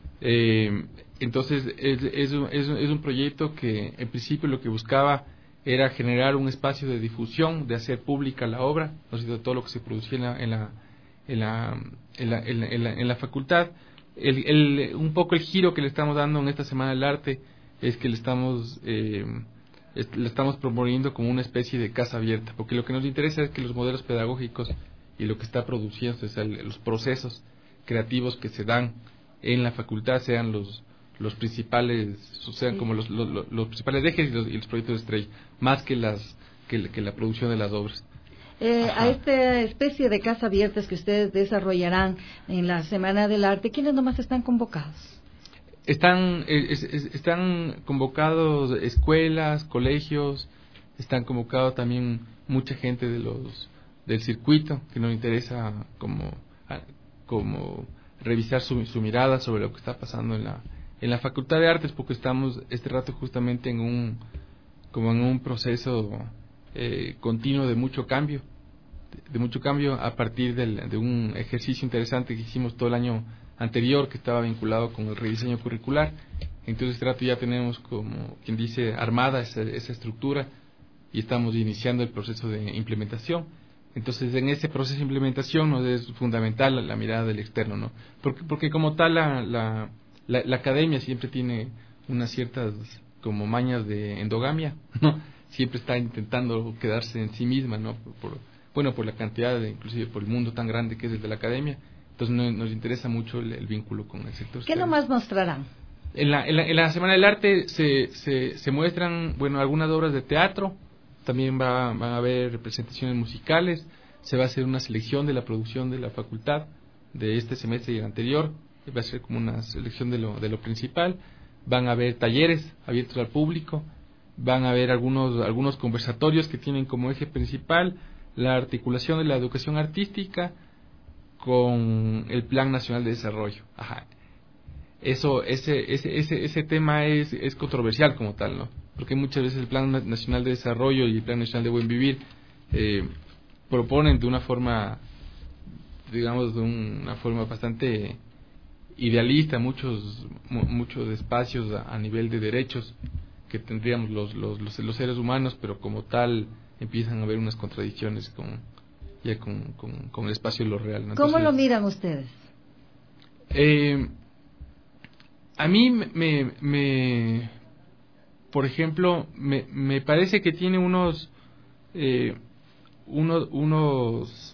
Eh, entonces es, es, un, es, es un proyecto que en principio lo que buscaba era generar un espacio de difusión, de hacer pública la obra, ¿no? De todo lo que se producía en la en la en la, en la, en la, en la, en la facultad. El, el, un poco el giro que le estamos dando en esta Semana del Arte es que le estamos eh, le estamos proponiendo como una especie de casa abierta, porque lo que nos interesa es que los modelos pedagógicos y lo que está produciendo, o sea, los procesos creativos que se dan en la facultad sean los los principales, sean como los, los, los principales ejes y los, y los proyectos de estrella, más que las que, que la producción de las obras.
Eh, a esta especie de casa abiertas que ustedes desarrollarán en la Semana del Arte, ¿quiénes nomás están convocados?
Están es, es, están convocados escuelas, colegios, están convocados también mucha gente de los del circuito que nos interesa como como revisar su, su mirada sobre lo que está pasando en la en la Facultad de Artes, porque estamos este rato justamente en un como en un proceso eh, continuo de mucho cambio, de, de mucho cambio a partir del, de un ejercicio interesante que hicimos todo el año anterior, que estaba vinculado con el rediseño curricular. Entonces este rato ya tenemos, como quien dice, armada esa, esa estructura y estamos iniciando el proceso de implementación. Entonces en ese proceso de implementación nos es fundamental la, la mirada del externo, ¿no? Porque, porque como tal la, la La, la academia siempre tiene unas ciertas como mañas de endogamia, ¿no? Siempre está intentando quedarse en sí misma, ¿no? Por, por, bueno, por la cantidad, de, inclusive por el mundo tan grande que es el de la academia. Entonces no, nos interesa mucho el, el vínculo con el sector.
¿Qué nomás mostrarán?
En la, en la, en la Semana del Arte se, se, se muestran, bueno, algunas obras de teatro, también va, van a haber representaciones musicales, se va a hacer una selección de la producción de la facultad de este semestre y el anterior. Va a ser como una selección de lo, de lo principal. Van a haber talleres abiertos al público, van a haber algunos, algunos conversatorios que tienen como eje principal la articulación de la educación artística con el Plan Nacional de Desarrollo. Ajá. Eso, ese, ese, ese, ese tema es, es controversial como tal, ¿no? Porque muchas veces el Plan Nacional de Desarrollo y el Plan Nacional de Buen Vivir eh, proponen de una forma, digamos, de una forma bastante idealista muchos muchos espacios a, a nivel de derechos que tendríamos los, los los los seres humanos, pero como tal empiezan a haber unas contradicciones con ya con, con, con el espacio de lo real, ¿no?
¿Cómo
Entonces,
lo miran ustedes?
Eh, a mí me, me por ejemplo me, me parece que tiene unos eh, unos unos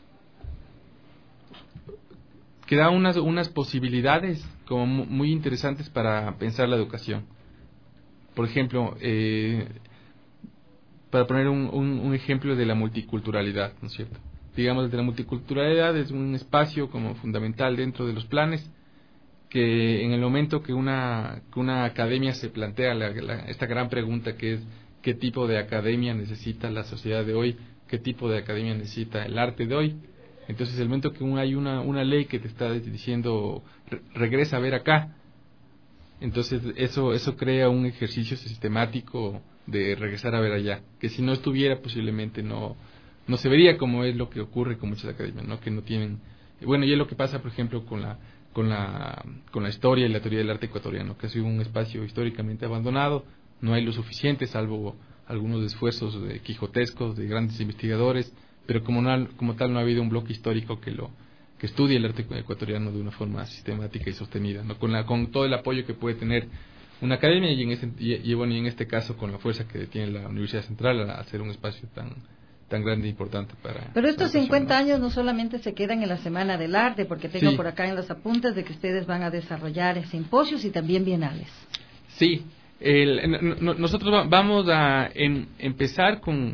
que da unas unas posibilidades como muy interesantes para pensar la educación. Por ejemplo, eh, para poner un, un, un ejemplo de la multiculturalidad, ¿no es cierto? Digamos, de la multiculturalidad es un espacio como fundamental dentro de los planes, que en el momento que una que una academia se plantea la, la, esta gran pregunta que es ¿qué tipo de academia necesita la sociedad de hoy? ¿Qué tipo de academia necesita el arte de hoy? Entonces, el momento que hay una, una ley que te está diciendo re, regresa a ver acá, entonces eso eso crea un ejercicio sistemático de regresar a ver allá, que si no estuviera posiblemente no no se vería como es lo que ocurre con muchas academias, ¿no? Que no tienen, bueno, y es lo que pasa, por ejemplo, con la con la con la historia y la teoría del arte ecuatoriano, que ha sido un espacio históricamente abandonado, no hay lo suficiente, salvo algunos esfuerzos de quijotescos de grandes investigadores, pero como, no, como tal no ha habido un bloque histórico que lo que estudie el arte ecuatoriano de una forma sistemática y sostenida, ¿no? Con la con todo el apoyo que puede tener una academia y en ese y, y bueno y en este caso con la fuerza que tiene la Universidad Central a hacer un espacio tan tan grande e importante para...
Pero estos
para
cincuenta años no solamente se quedan en la Semana del Arte, porque tengo
sí.
por acá en los apuntes de que ustedes van a desarrollar simposios y también bienales.
Sí, el, no, nosotros vamos a en, empezar con,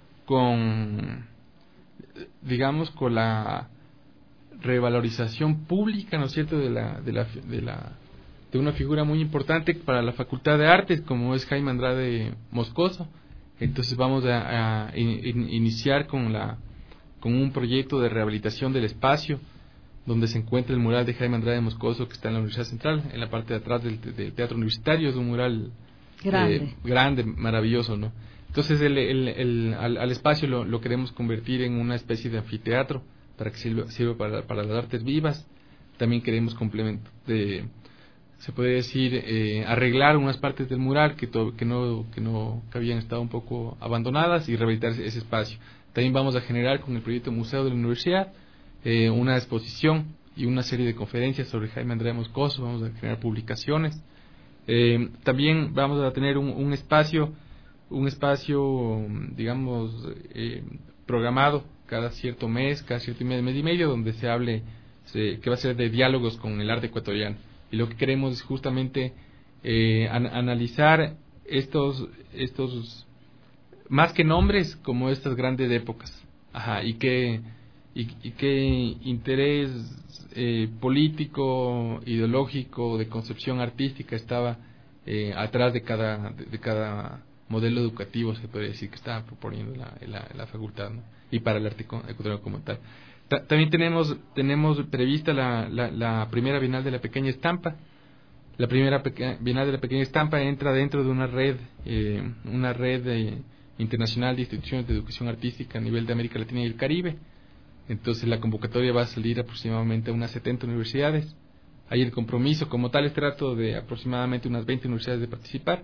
con, digamos, con la revalorización pública, ¿no es cierto?, de la, de la, de la, de una figura muy importante para la Facultad de Artes, como es Jaime Andrade Moscoso. Entonces vamos a, a in, iniciar con la, con un proyecto de rehabilitación del espacio donde se encuentra el mural de Jaime Andrade Moscoso, que está en la Universidad Central, en la parte de atrás del, del Teatro Universitario. Es un mural
grande,
eh, grande maravilloso, ¿no? Entonces el, el, el, al, al espacio lo, lo queremos convertir en una especie de anfiteatro para que sirva, sirva para, para las artes vivas. También queremos complemento de, se puede decir, eh, arreglar unas partes del mural que, to, que, no, que no que habían estado un poco abandonadas y rehabilitar ese espacio. También vamos a generar con el proyecto Museo de la Universidad eh, una exposición y una serie de conferencias sobre Jaime Andrade Moscoso. Vamos a generar publicaciones. Eh, también vamos a tener un, un espacio, un espacio, digamos, eh, programado cada cierto mes, cada cierto mes, mes y medio, donde se hable, se, que va a ser de diálogos con el arte ecuatoriano. Y lo que queremos es justamente eh, an, analizar estos, estos, más que nombres, como estas grandes épocas. Ajá, y qué, y, y qué interés eh, político, ideológico, de concepción artística estaba eh, atrás de cada, de, de cada modelo educativo, se puede decir, que estaba proponiendo la, la, la facultad, ¿no? Y para el arte ecuatoriano como tal. También tenemos tenemos prevista la, la, la primera Bienal de la Pequeña Estampa. La primera peque, Bienal de la Pequeña Estampa entra dentro de una red eh, una red eh, internacional de instituciones de educación artística a nivel de América Latina y el Caribe. Entonces la convocatoria va a salir aproximadamente a unas setenta universidades. Hay el compromiso como tal, es trato de aproximadamente unas veinte universidades de participar.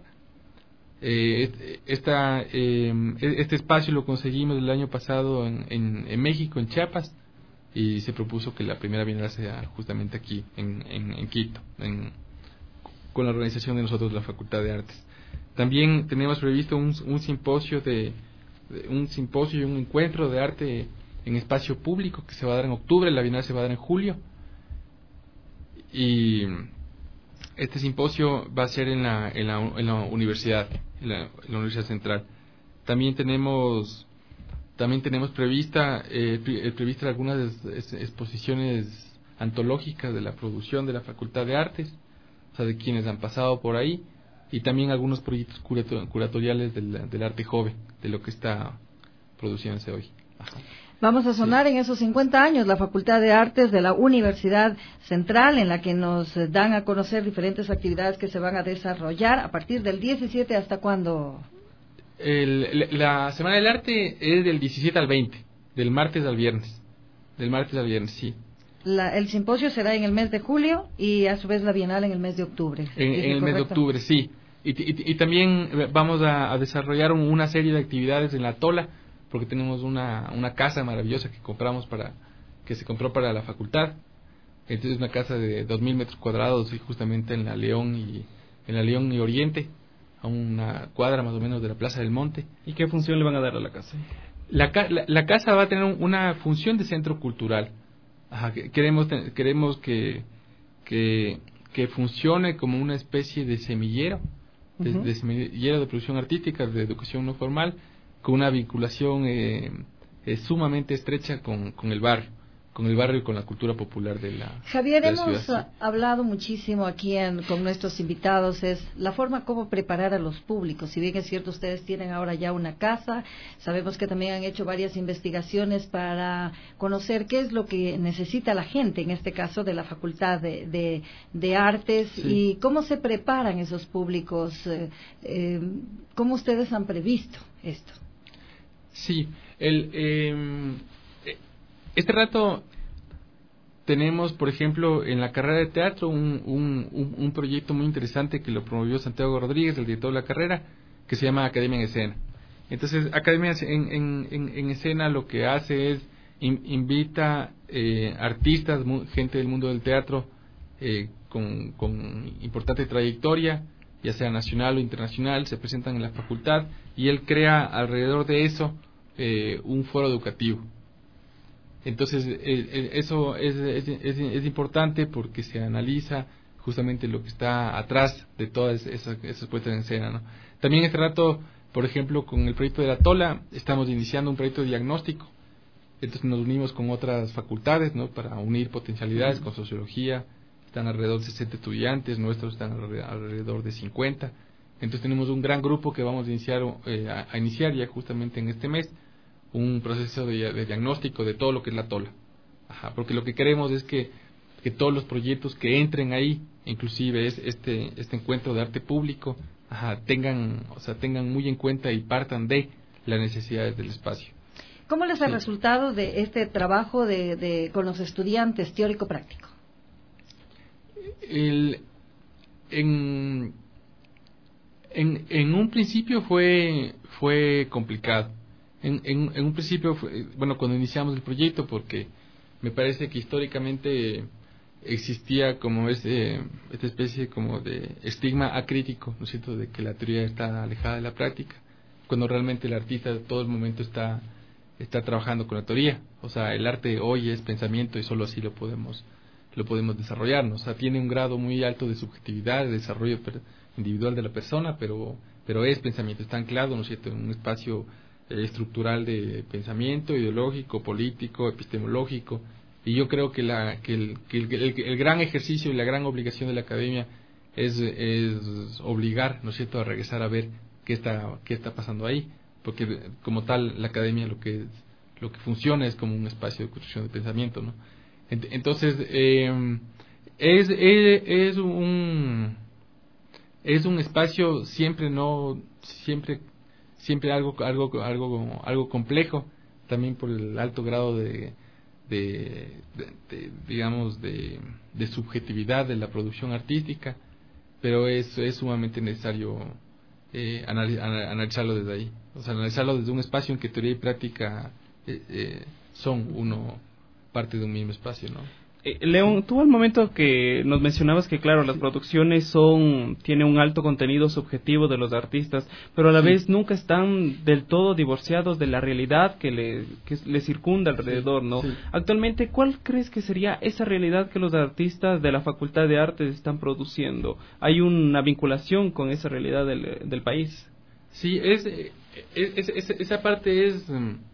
Eh, esta, eh, este espacio lo conseguimos el año pasado en, en, en México, en Chiapas, y se propuso que la primera bienal sea justamente aquí, en, en, en Quito, en, con la organización de nosotros, la Facultad de Artes. También tenemos previsto un, un simposio de, de un simposio y un encuentro de arte en espacio público que se va a dar en octubre. La bienal se va a dar en julio, y este simposio va a ser en la, en la, en la universidad, en la, en la Universidad Central. También tenemos también tenemos prevista eh, pre, prevista algunas es, exposiciones antológicas de la producción de la Facultad de Artes, o sea, de quienes han pasado por ahí, y también algunos proyectos curato, curatoriales del, del arte joven, de lo que está produciéndose hoy. Ajá.
Vamos a sonar sí. en esos cincuenta años la Facultad de Artes de la Universidad Central, en la que nos dan a conocer diferentes actividades que se van a desarrollar a partir del diecisiete. ¿Hasta cuándo?
El, la Semana del Arte es del diecisiete al veinte, del martes al viernes. Del martes al viernes, sí.
La, el simposio será en el mes de julio y a su vez la bienal en el mes de octubre.
En, en el mes de octubre, sí. Y, y, y también vamos a, a desarrollar una serie de actividades en la Tola, porque tenemos una, una casa maravillosa que compramos para que se compró para la facultad. Entonces es una casa de dos mil metros cuadrados, y justamente en la León y en la León y Oriente, a una cuadra más o menos de la Plaza del Monte.
¿Y qué función le van a dar a la casa?
La, la, la casa va a tener una función de centro cultural. Ajá, queremos queremos que, que que funcione como una especie de semillero, de, uh-huh. de semillero de producción artística, de educación no formal, con una vinculación eh, eh, sumamente estrecha con, con el barrio, con el barrio y con la cultura popular de la
Javier,
de la
hemos
ciudad, sí.
hablado muchísimo aquí en, con nuestros invitados, es la forma como preparar a los públicos. Si bien es cierto, ustedes tienen ahora ya una casa, sabemos que también han hecho varias investigaciones para conocer qué es lo que necesita la gente, en este caso de la Facultad de, de, de Artes, sí. y cómo se preparan esos públicos, eh, eh, cómo ustedes han previsto esto.
Sí, el, eh, este rato tenemos, por ejemplo, en la carrera de teatro un, un, un, un proyecto muy interesante que lo promovió Santiago Rodríguez, el director de la carrera, que se llama Academia en Escena. Entonces, Academia en, en, en, en Escena lo que hace es in, invita eh, artistas, mu, gente del mundo del teatro eh, con, con importante trayectoria, ya sea nacional o internacional, se presentan en la facultad, y él crea alrededor de eso eh, un foro educativo. Entonces, eh, eh, eso es, es, es, es importante porque se analiza justamente lo que está atrás de todas esas, esas puestas en escena, ¿no? También este rato, por ejemplo, con el proyecto de la Tola, estamos iniciando un proyecto de diagnóstico. Entonces nos unimos con otras facultades, ¿no? Para unir potencialidades con sociología. Están alrededor de sesenta estudiantes, nuestros están alrededor de cincuenta. Entonces tenemos un gran grupo que vamos a iniciar, eh, a, a iniciar ya justamente en este mes un proceso de, de diagnóstico de todo lo que es la Tola. Ajá, porque lo que queremos es que, que todos los proyectos que entren ahí, inclusive es este este encuentro de arte público, ajá, tengan, o sea, tengan muy en cuenta y partan de las necesidades del espacio.
¿Cómo les ha sí. resultado de este trabajo de, de con los estudiantes teórico-práctico?
El, en, en, en un principio fue fue complicado. En, en, en un principio, fue, bueno, cuando iniciamos el proyecto, porque me parece que históricamente existía como ese, esta especie como de estigma acrítico, ¿no es cierto?, de que la teoría está alejada de la práctica, cuando realmente el artista todo el momento está está trabajando con la teoría. O sea, el arte hoy es pensamiento y solo así lo podemos lo podemos desarrollar, ¿no? O sea, tiene un grado muy alto de subjetividad, de desarrollo individual de la persona, pero pero es pensamiento, está anclado, ¿no es cierto?, en un espacio eh, estructural de pensamiento, ideológico, político, epistemológico. Y yo creo que la que el, que el, el, el gran ejercicio y la gran obligación de la academia es, es obligar, ¿no es cierto?, a regresar a ver qué está qué está pasando ahí, porque como tal la academia lo que lo que funciona es como un espacio de construcción de pensamiento, ¿no? Entonces eh, es, es es un es un espacio siempre no siempre siempre algo algo algo algo complejo, también por el alto grado de de, de, de digamos de, de subjetividad de la producción artística, pero es es sumamente necesario eh, analizarlo desde ahí, o sea, analizarlo desde un espacio en que teoría y práctica eh, eh, son uno parte de un mismo espacio, ¿no?
Eh, León, tú al momento que nos mencionabas que, claro, las producciones son tienen un alto contenido subjetivo de los artistas, pero a la sí. vez nunca están del todo divorciados de la realidad que le que le circunda alrededor, ¿no? Sí. Actualmente, ¿cuál crees que sería esa realidad que los artistas de la Facultad de Artes están produciendo? ¿Hay una vinculación con esa realidad del, del país?
Sí, es, es, es, es esa parte es,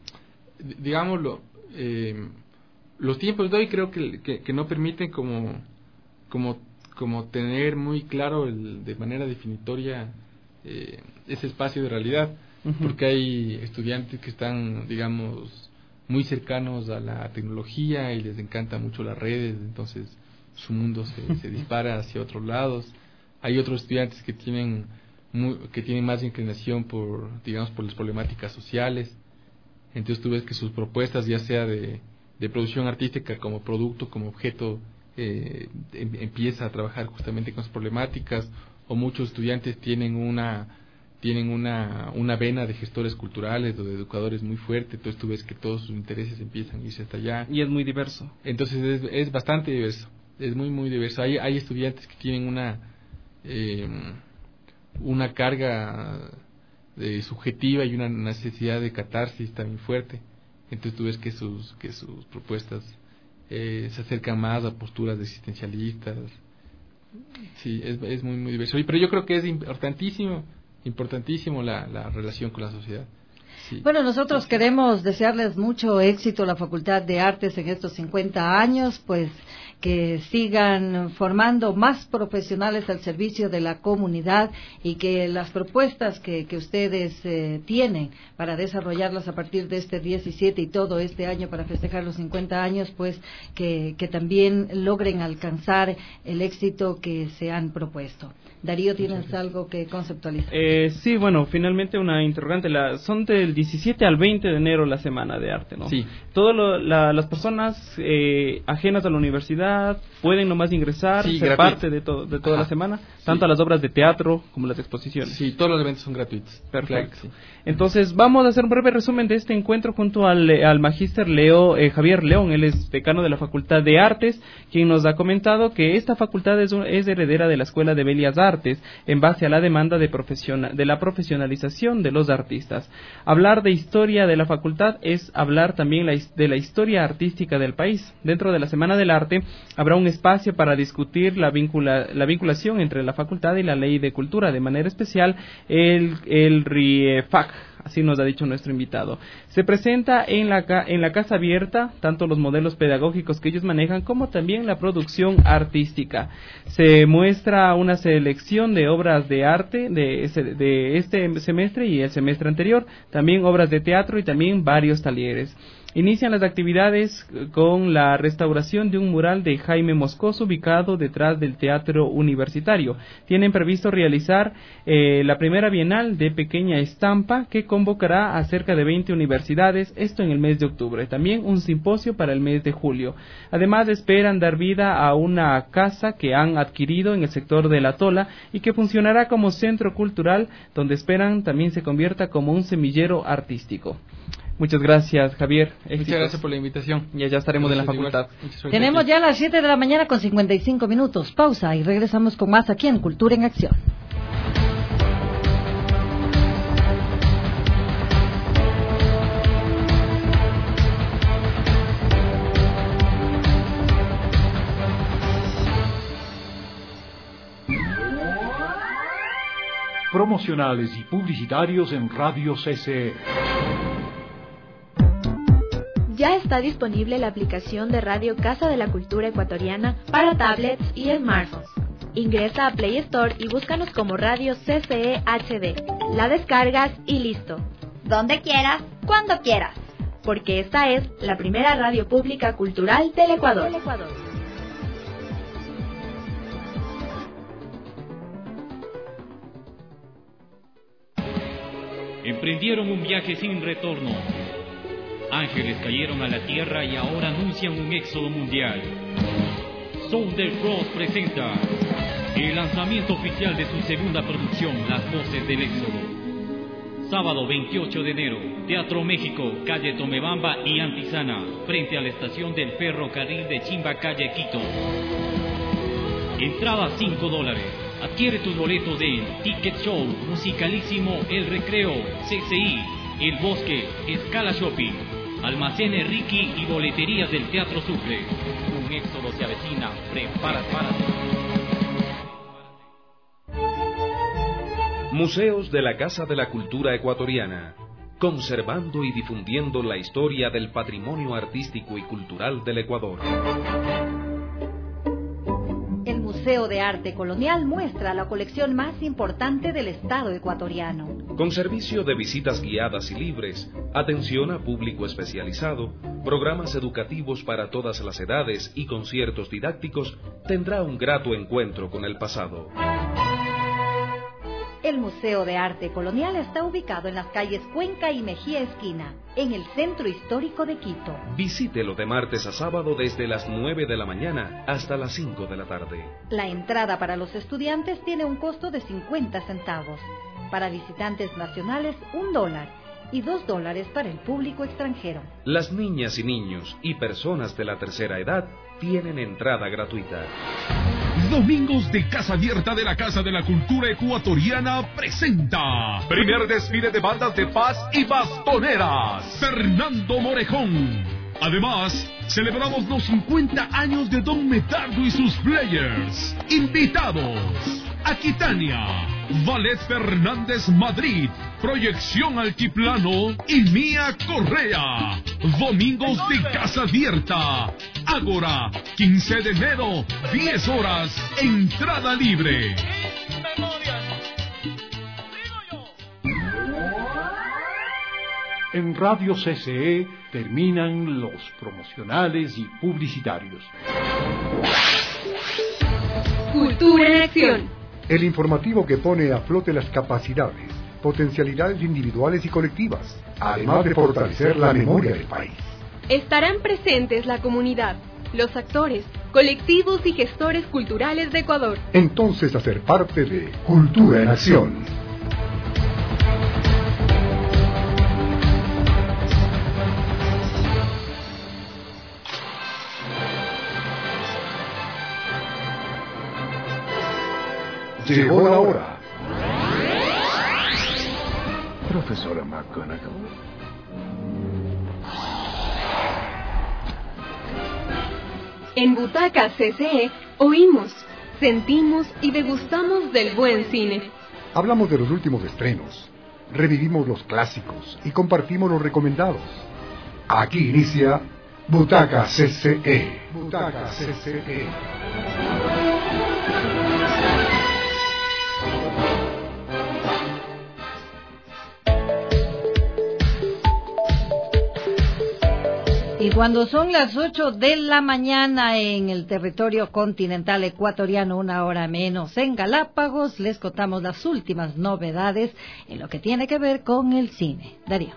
digámoslo, eh, los tiempos de hoy creo que, que, que no permiten como como como tener muy claro el, de manera definitoria eh, ese espacio de realidad, uh-huh. porque hay estudiantes que están, digamos, muy cercanos a la tecnología y les encanta mucho las redes, entonces su mundo se, se dispara hacia otros lados. Hay otros estudiantes que tienen muy, que tienen más inclinación por, digamos, por las problemáticas sociales, entonces tú ves que sus propuestas, ya sea de de producción artística como producto, como objeto, eh, em, empieza a trabajar justamente con sus problemáticas, o muchos estudiantes tienen una tienen una una vena de gestores culturales o de educadores muy fuerte, entonces tú ves que todos sus intereses empiezan a irse hasta allá.
Y es muy diverso.
Entonces es, es bastante diverso, es muy muy diverso. Hay hay estudiantes que tienen una eh, una carga de subjetiva y una necesidad de catarsis también fuerte. Entonces tú ves que sus que sus propuestas eh, se acercan más a posturas existencialistas. Sí, es, es muy muy diverso. Pero yo creo que es importantísimo, importantísimo la, la relación con la sociedad. Sí.
Bueno, nosotros sí. queremos desearles mucho éxito a la Facultad de Artes en estos cincuenta años, pues que sigan formando más profesionales al servicio de la comunidad y que las propuestas que, que ustedes eh, tienen para desarrollarlas a partir de este diecisiete y todo este año para festejar los cincuenta años, pues que, que también logren alcanzar el éxito que se han propuesto. Darío, ¿tienes algo que conceptualizar?
Eh, sí, bueno, finalmente una interrogante. La, son del diecisiete al veinte de enero la Semana de Arte, ¿no?
Sí.
Todas la, las personas eh, ajenas a la universidad pueden nomás ingresar,
sí,
ser
gratuito.
parte de, to, de toda Ajá. la semana, tanto sí. las obras de teatro como las exposiciones.
Sí, todos los eventos son gratuitos.
Perfecto.
Claro, sí.
Entonces vamos a hacer un breve resumen de este encuentro junto al, al magíster Leo, eh, Javier León. Él es decano de la Facultad de Artes, quien nos ha comentado que esta facultad es, un, es heredera de la Escuela de Bellas Artes en base a la demanda de, profesiona, de la profesionalización de los artistas. Hablamos hablar de historia de la facultad es hablar también la, de la historia artística del país. Dentro de la Semana del Arte habrá un espacio para discutir la, vincula, la vinculación entre la facultad y la Ley de Cultura, de manera especial el, el RIEFAC. Así nos ha dicho nuestro invitado. Se presenta en la, en la Casa Abierta tanto los modelos pedagógicos que ellos manejan como también la producción artística. Se muestra una selección de obras de arte de, ese, de este semestre y el semestre anterior, también obras de teatro y también varios talleres. Inician las actividades con la restauración de un mural de Jaime Moscoso ubicado detrás del Teatro Universitario. Tienen previsto realizar eh, la primera Bienal de Pequeña Estampa que convocará a cerca de veinte universidades, esto en el mes de octubre. También un simposio para el mes de julio. Además esperan dar vida a una casa que han adquirido en el sector de La Tola y que funcionará como centro cultural donde esperan también se convierta como un semillero artístico. Muchas gracias, Javier. Éxitos.
Muchas gracias por la invitación.
Y ya estaremos en la facultad.
Tenemos ya las siete de la mañana con cincuenta y cinco minutos. Pausa y regresamos con más aquí en Cultura en Acción.
Promocionales y publicitarios en Radio C C E.
Ya está disponible la aplicación de Radio Casa de la Cultura Ecuatoriana para tablets y smartphones. Ingresa a Play Store y búscanos como Radio C C E H D. La descargas y listo. Donde quieras, cuando quieras. Porque esta es la primera radio pública cultural del Ecuador.
Emprendieron un viaje sin retorno. Ángeles cayeron a la tierra y ahora anuncian un éxodo mundial. Southern Cross presenta el lanzamiento oficial de su segunda producción, Las Voces del Éxodo. Sábado veintiocho de enero, Teatro México, calle Tomebamba y Antizana, frente a la estación del ferrocarril de Chimbacalle, Quito. Entrada cinco dólares. Adquiere tus boletos en Ticket Show, Musicalísimo, El Recreo, C C I, El Bosque, Escala Shopping, Almacenes Ricky y boleterías del Teatro Sucre. Un éxodo se avecina. Prepárate.
Museos de la Casa de la Cultura Ecuatoriana, conservando y difundiendo la historia del patrimonio artístico y cultural del Ecuador.
El Museo de Arte Colonial muestra la colección más importante del Estado ecuatoriano.
Con servicio de visitas guiadas y libres, atención a público especializado, programas educativos para todas las edades y conciertos didácticos, tendrá un grato encuentro con el pasado.
El Museo de Arte Colonial está ubicado en las calles Cuenca y Mejía Esquina, en el centro histórico de Quito.
Visítelo de martes a sábado desde las nueve de la mañana hasta las cinco de la tarde.
La entrada para los estudiantes tiene un costo de cincuenta centavos. Para visitantes nacionales, un dólar. Y dos dólares para el público extranjero.
Las niñas y niños y personas de la tercera edad tienen entrada gratuita.
Domingos de Casa Abierta de la Casa de la Cultura Ecuatoriana presenta primer desfile de bandas de paz y bastoneras, Fernando Morejón. Además, celebramos los cincuenta años de Don Medardo y sus Players. Invitados: Aquitania, Ballet Fernández Madrid, Proyección Altiplano y Mía Correa. Domingos de Casa Abierta. Ágora, quince de enero, diez horas, entrada libre.
En Radio C C E terminan los promocionales y publicitarios.
Cultura en Acción.
El informativo que pone a flote las capacidades, potencialidades individuales y colectivas, además de fortalecer la memoria del país.
Estarán presentes la comunidad, los actores, colectivos y gestores culturales de Ecuador.
Entonces, hacer parte de Cultura en Acción. Llegó la hora.
profesora McGonagall.
En Butaca C C E oímos, sentimos y degustamos del buen cine.
Hablamos de los últimos estrenos, revivimos los clásicos y compartimos los recomendados. Aquí inicia Butaca C C E. Butaca C C E.
Y cuando son las ocho de la mañana en el territorio continental ecuatoriano, una hora menos en Galápagos, les contamos las últimas novedades en lo que tiene que ver con el cine. Darío.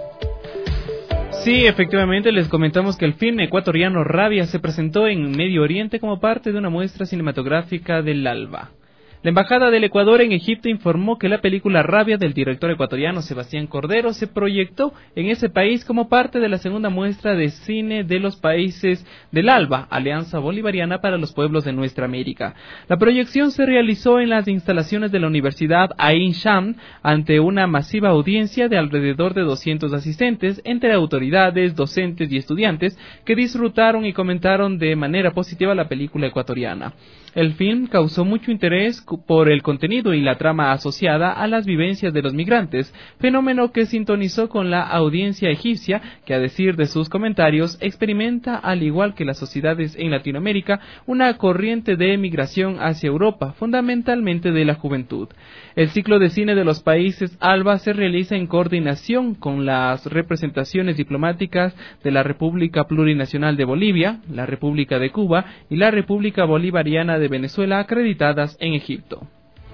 Sí, efectivamente, les comentamos que el film ecuatoriano Rabia se presentó en Medio Oriente como parte de una muestra cinematográfica del ALBA. La Embajada del Ecuador en Egipto informó que la película Rabia del director ecuatoriano Sebastián Cordero se proyectó en ese país como parte de la segunda muestra de cine de los países del ALBA, Alianza Bolivariana para los Pueblos de Nuestra América. La proyección se realizó en las instalaciones de la Universidad Ain Sham ante una masiva audiencia de alrededor de doscientos asistentes, entre autoridades, docentes y estudiantes, que disfrutaron y comentaron de manera positiva la película ecuatoriana. El film causó mucho interés por el contenido y la trama asociada a las vivencias de los migrantes, fenómeno que sintonizó con la audiencia egipcia, que a decir de sus comentarios, experimenta, al igual que las sociedades en Latinoamérica, una corriente de emigración hacia Europa, fundamentalmente de la juventud. El ciclo de cine de los países ALBA se realiza en coordinación con las representaciones diplomáticas de la República Plurinacional de Bolivia, la República de Cuba y la República Bolivariana de Venezuela, acreditadas en Egipto.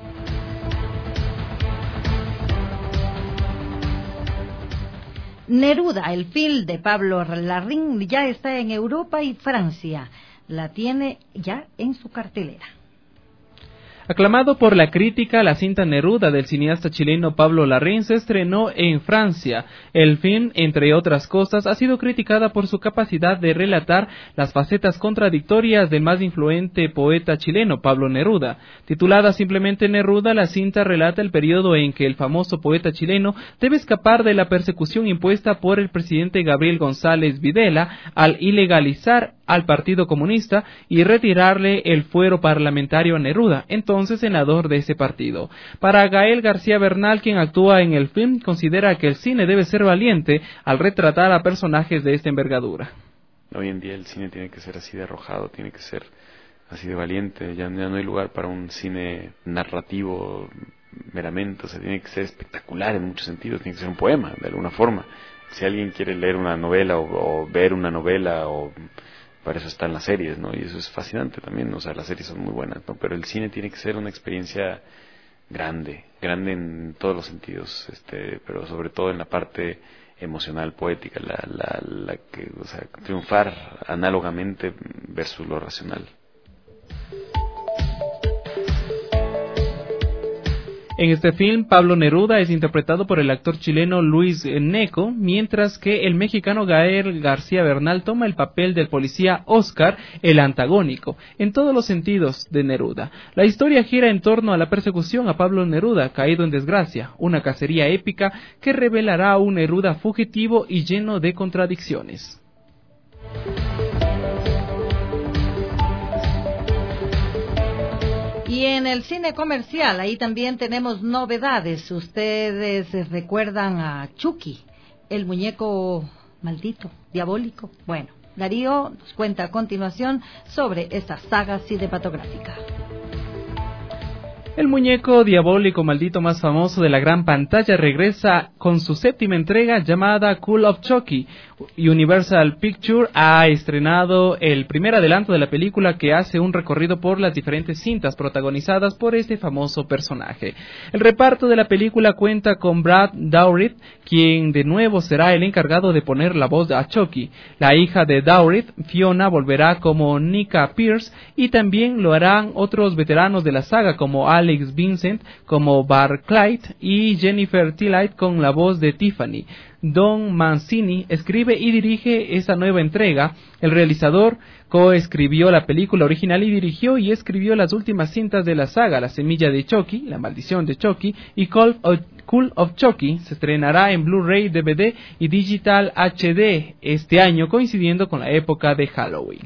Neruda, el film de Pablo Larraín, ya está en Europa y Francia. La tiene ya en su cartelera.
Aclamado por la crítica, la cinta Neruda del cineasta chileno Pablo Larraín se estrenó en Francia. El film, entre otras cosas, ha sido criticada por su capacidad de relatar las facetas contradictorias del más influente poeta chileno, Pablo Neruda. Titulada simplemente Neruda, la cinta relata el periodo en que el famoso poeta chileno debe escapar de la persecución impuesta por el presidente Gabriel González Videla al ilegalizar al Partido Comunista y retirarle el fuero parlamentario a Neruda, entonces senador de ese partido. Para Gael García Bernal, quien actúa en el film, considera que el cine debe ser valiente al retratar a personajes de esta envergadura.
Hoy en día el cine tiene que ser así de arrojado, tiene que ser así de valiente, ya, ya no hay lugar para un cine narrativo meramente, o sea, tiene que ser espectacular en muchos sentidos, tiene que ser un poema, de alguna forma. Si alguien quiere leer una novela o, o ver una novela o... para eso están las series, ¿no? Y eso es fascinante también, o sea, las series son muy buenas, ¿no? Pero el cine tiene que ser una experiencia grande, grande en todos los sentidos, este, pero sobre todo en la parte emocional, poética, la, la, la que, o sea, triunfar análogamente versus lo racional.
En este film, Pablo Neruda es interpretado por el actor chileno Luis Gnecco, mientras que el mexicano Gael García Bernal toma el papel del policía Oscar, el antagónico, en todos los sentidos de Neruda. La historia gira en torno a la persecución a Pablo Neruda, caído en desgracia, una cacería épica que revelará a un Neruda fugitivo y lleno de contradicciones.
Y en el cine comercial, ahí también tenemos novedades. Ustedes recuerdan a Chucky, el muñeco maldito, diabólico. Bueno, Darío nos cuenta a continuación sobre esta saga cinematográfica.
El muñeco diabólico maldito más famoso de la gran pantalla regresa con su séptima entrega llamada Call of Chucky. Universal Pictures ha estrenado el primer adelanto de la película, que hace un recorrido por las diferentes cintas protagonizadas por este famoso personaje. El reparto de la película cuenta con Brad Dourif, quien de nuevo será el encargado de poner la voz a Chucky. La hija de Dourif, Fiona, volverá como Nika Pierce, y también lo harán otros veteranos de la saga como Alex Vincent como Bart Clyde y Jennifer Tillight con la voz de Tiffany. Don Mancini escribe y dirige esa nueva entrega. El realizador coescribió la película original y dirigió y escribió las últimas cintas de la saga, La semilla de Chucky, La maldición de Chucky y Call of, School of Chucky se estrenará en Blu-ray, D V D y Digital H D este año, coincidiendo con la época de Halloween.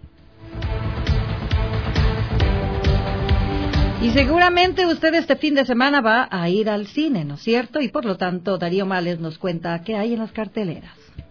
Y seguramente usted este fin de semana va a ir al cine, ¿no es cierto? Y por lo tanto, Darío Males nos cuenta qué hay en las carteleras.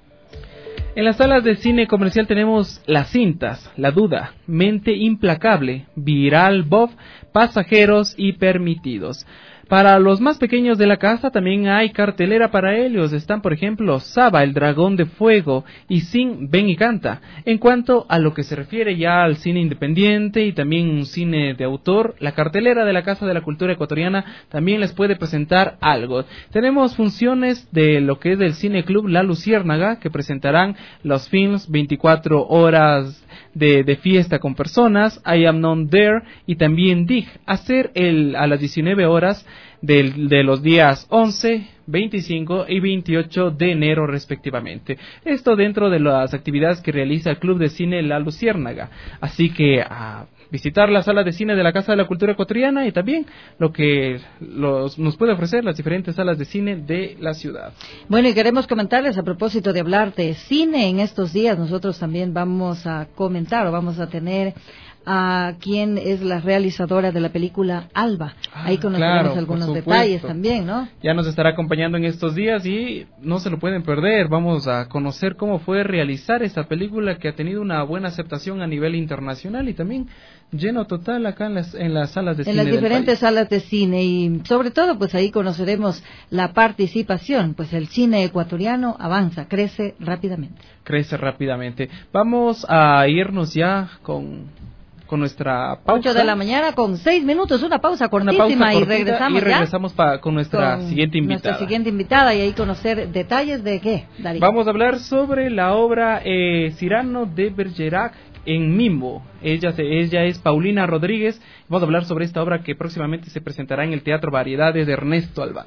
En las salas de cine comercial tenemos Las Cintas, La Duda, Mente Implacable, Viral Bob, Pasajeros y Permitidos. Para los más pequeños de la casa también hay cartelera para ellos. Están, por ejemplo, Saba, el dragón de fuego, y Sin, ven y canta. En cuanto a lo que se refiere ya al cine independiente y también un cine de autor, la cartelera de la Casa de la Cultura Ecuatoriana también les puede presentar algo. Tenemos funciones de lo que es del Cine Club La Luciérnaga, que presentarán los films veinticuatro horas de, de fiesta con personas, I Am Not There y también Dig, hacer el, a las diecinueve horas de, de los días once, veinticinco y veintiocho de enero respectivamente. Esto dentro de las actividades que realiza el Club de Cine La Luciérnaga. Así que a visitar la sala de cine de la Casa de la Cultura Ecuatoriana y también lo que los, nos puede ofrecer las diferentes salas de cine de la ciudad.
Bueno, y queremos comentarles a propósito de hablar de cine en estos días, nosotros también vamos a comentar o vamos a tener a quien es la realizadora de la película Alba. Ah, Ahí conoceremos claro, algunos detalles también, ¿no?
Ya nos estará acompañando en estos días y no se lo pueden perder. Vamos a conocer cómo fue realizar esta película que ha tenido una buena aceptación a nivel internacional y también lleno total acá en las, en las salas de
en
cine.
En las diferentes salas de cine y sobre todo pues ahí conoceremos la participación, pues el cine ecuatoriano avanza, crece rápidamente.
Crece rápidamente. Vamos a irnos ya con... con nuestra pausa.
ocho de la mañana con seis minutos, una pausa cortísima una pausa y regresamos
y regresamos
ya
pa, con nuestra con siguiente invitada.
Nuestra siguiente invitada y ahí conocer detalles de qué, Darío.
Vamos a hablar sobre la obra eh, Cyrano de Bergerac en Mimo. Ella, ella es Paulina Rodríguez. Vamos a hablar sobre esta obra que próximamente se presentará en el Teatro Variedades de Ernesto Albán.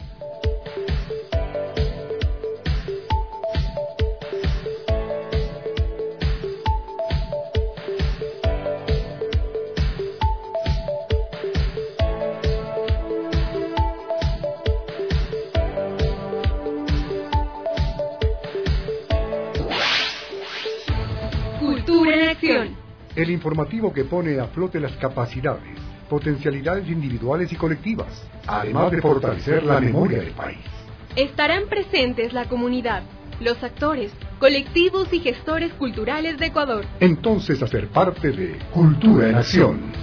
El informativo que pone a flote las capacidades, potencialidades individuales y colectivas, además de fortalecer la memoria del país.
Estarán presentes la comunidad, los actores, colectivos y gestores culturales de Ecuador.
Entonces, hacer parte de Cultura en Acción.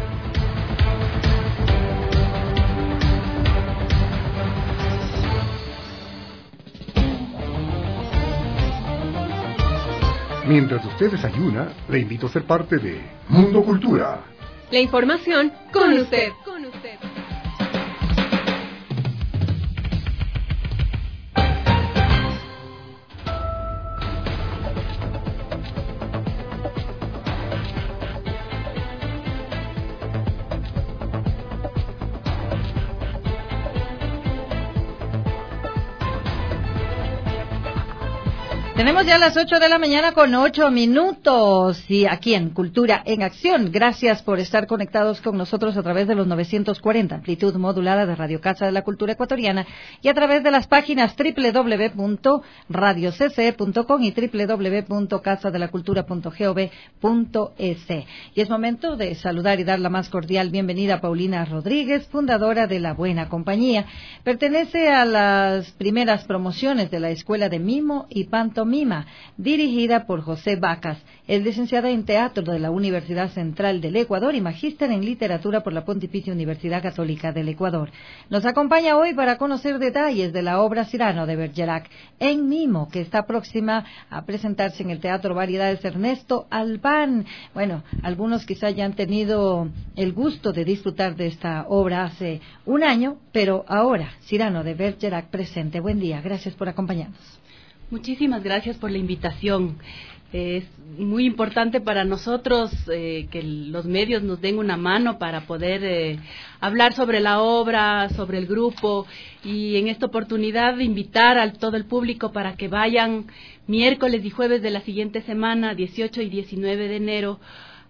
Mientras usted desayuna, le invito a ser parte de Mundo Cultura.
La información con usted. Con usted.
Tenemos ya las ocho de la mañana con ocho minutos y aquí en Cultura en Acción. Gracias por estar conectados con nosotros a través de los novecientos cuarenta, amplitud modulada de Radio Casa de la Cultura Ecuatoriana y a través de las páginas doble u doble u doble u punto radio c c e punto com y doble u doble u doble u punto casa de la cultura punto gov punto es. Y es momento de saludar y dar la más cordial bienvenida a Paulina Rodríguez, fundadora de La Buena Compañía. Pertenece a las primeras promociones de la Escuela de Mimo y Pantomima, dirigida por José Vacas. Es licenciada en Teatro de la Universidad Central del Ecuador y magíster en Literatura por la Pontificia Universidad Católica del Ecuador. Nos acompaña hoy para conocer detalles de la obra Cyrano de Bergerac en Mimo, que está próxima a presentarse en el Teatro Variedades Ernesto Albán. Bueno, algunos quizá ya han tenido el gusto de disfrutar de esta obra hace un año, pero ahora Cyrano de Bergerac presente. Buen día, gracias por acompañarnos.
Muchísimas gracias por la invitación. Es muy importante para nosotros eh, que los medios nos den una mano para poder eh, hablar sobre la obra, sobre el grupo y en esta oportunidad invitar a todo el público para que vayan miércoles y jueves de la siguiente semana, dieciocho y diecinueve de enero,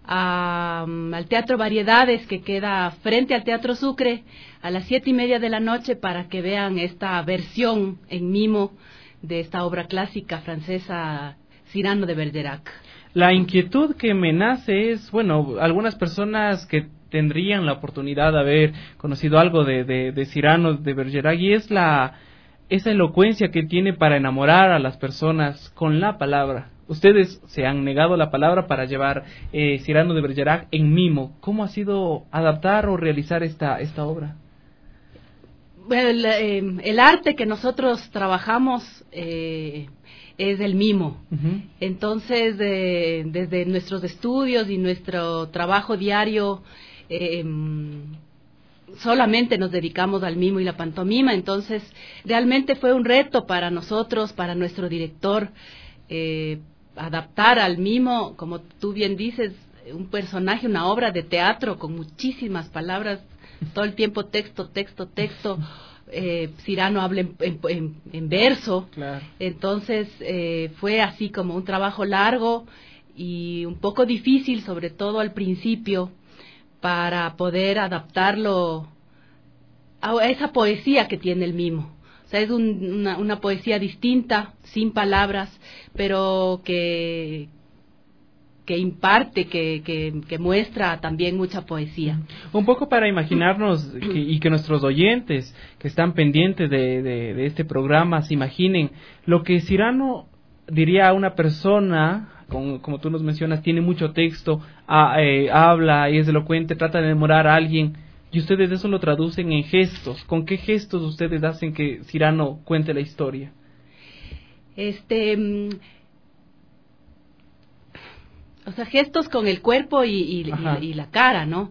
a, al Teatro Variedades, que queda frente al Teatro Sucre, a las siete y media de la noche, para que vean esta versión en mimo de esta obra clásica francesa, Cyrano de Bergerac.
La inquietud que me nace es, bueno, algunas personas que tendrían la oportunidad de haber conocido algo de, de, de Cyrano de Bergerac, y es la esa elocuencia que tiene para enamorar a las personas con la palabra. Ustedes se han negado la palabra para llevar eh, Cyrano de Bergerac en mimo. ¿Cómo ha sido adaptar o realizar esta, esta obra?
Bueno, el, eh, el arte que nosotros trabajamos eh, es el mimo. Uh-huh. Entonces, eh, desde nuestros estudios y nuestro trabajo diario, eh, solamente nos dedicamos al mimo y la pantomima. Entonces, realmente fue un reto para nosotros, para nuestro director, eh, adaptar al mimo, como tú bien dices, un personaje, una obra de teatro con muchísimas palabras, todo el tiempo texto, texto, texto. Eh, Cyrano habla en, en, en verso. Claro. Entonces eh, fue así como un trabajo largo y un poco difícil, sobre todo al principio, para poder adaptarlo a esa poesía que tiene el mimo. O sea, es un, una, una poesía distinta, sin palabras, pero que que imparte, que, que, que muestra también mucha poesía.
Un poco para imaginarnos que, y que nuestros oyentes que están pendientes de, de, de este programa se imaginen lo que Cyrano diría a una persona, como, como tú nos mencionas, tiene mucho texto, a, eh, habla y es elocuente, trata de enamorar a alguien, y ustedes eso lo traducen en gestos. ¿Con qué gestos ustedes hacen que Cyrano cuente la historia?
Este... O sea, gestos con el cuerpo y, y, y, y la cara, ¿no?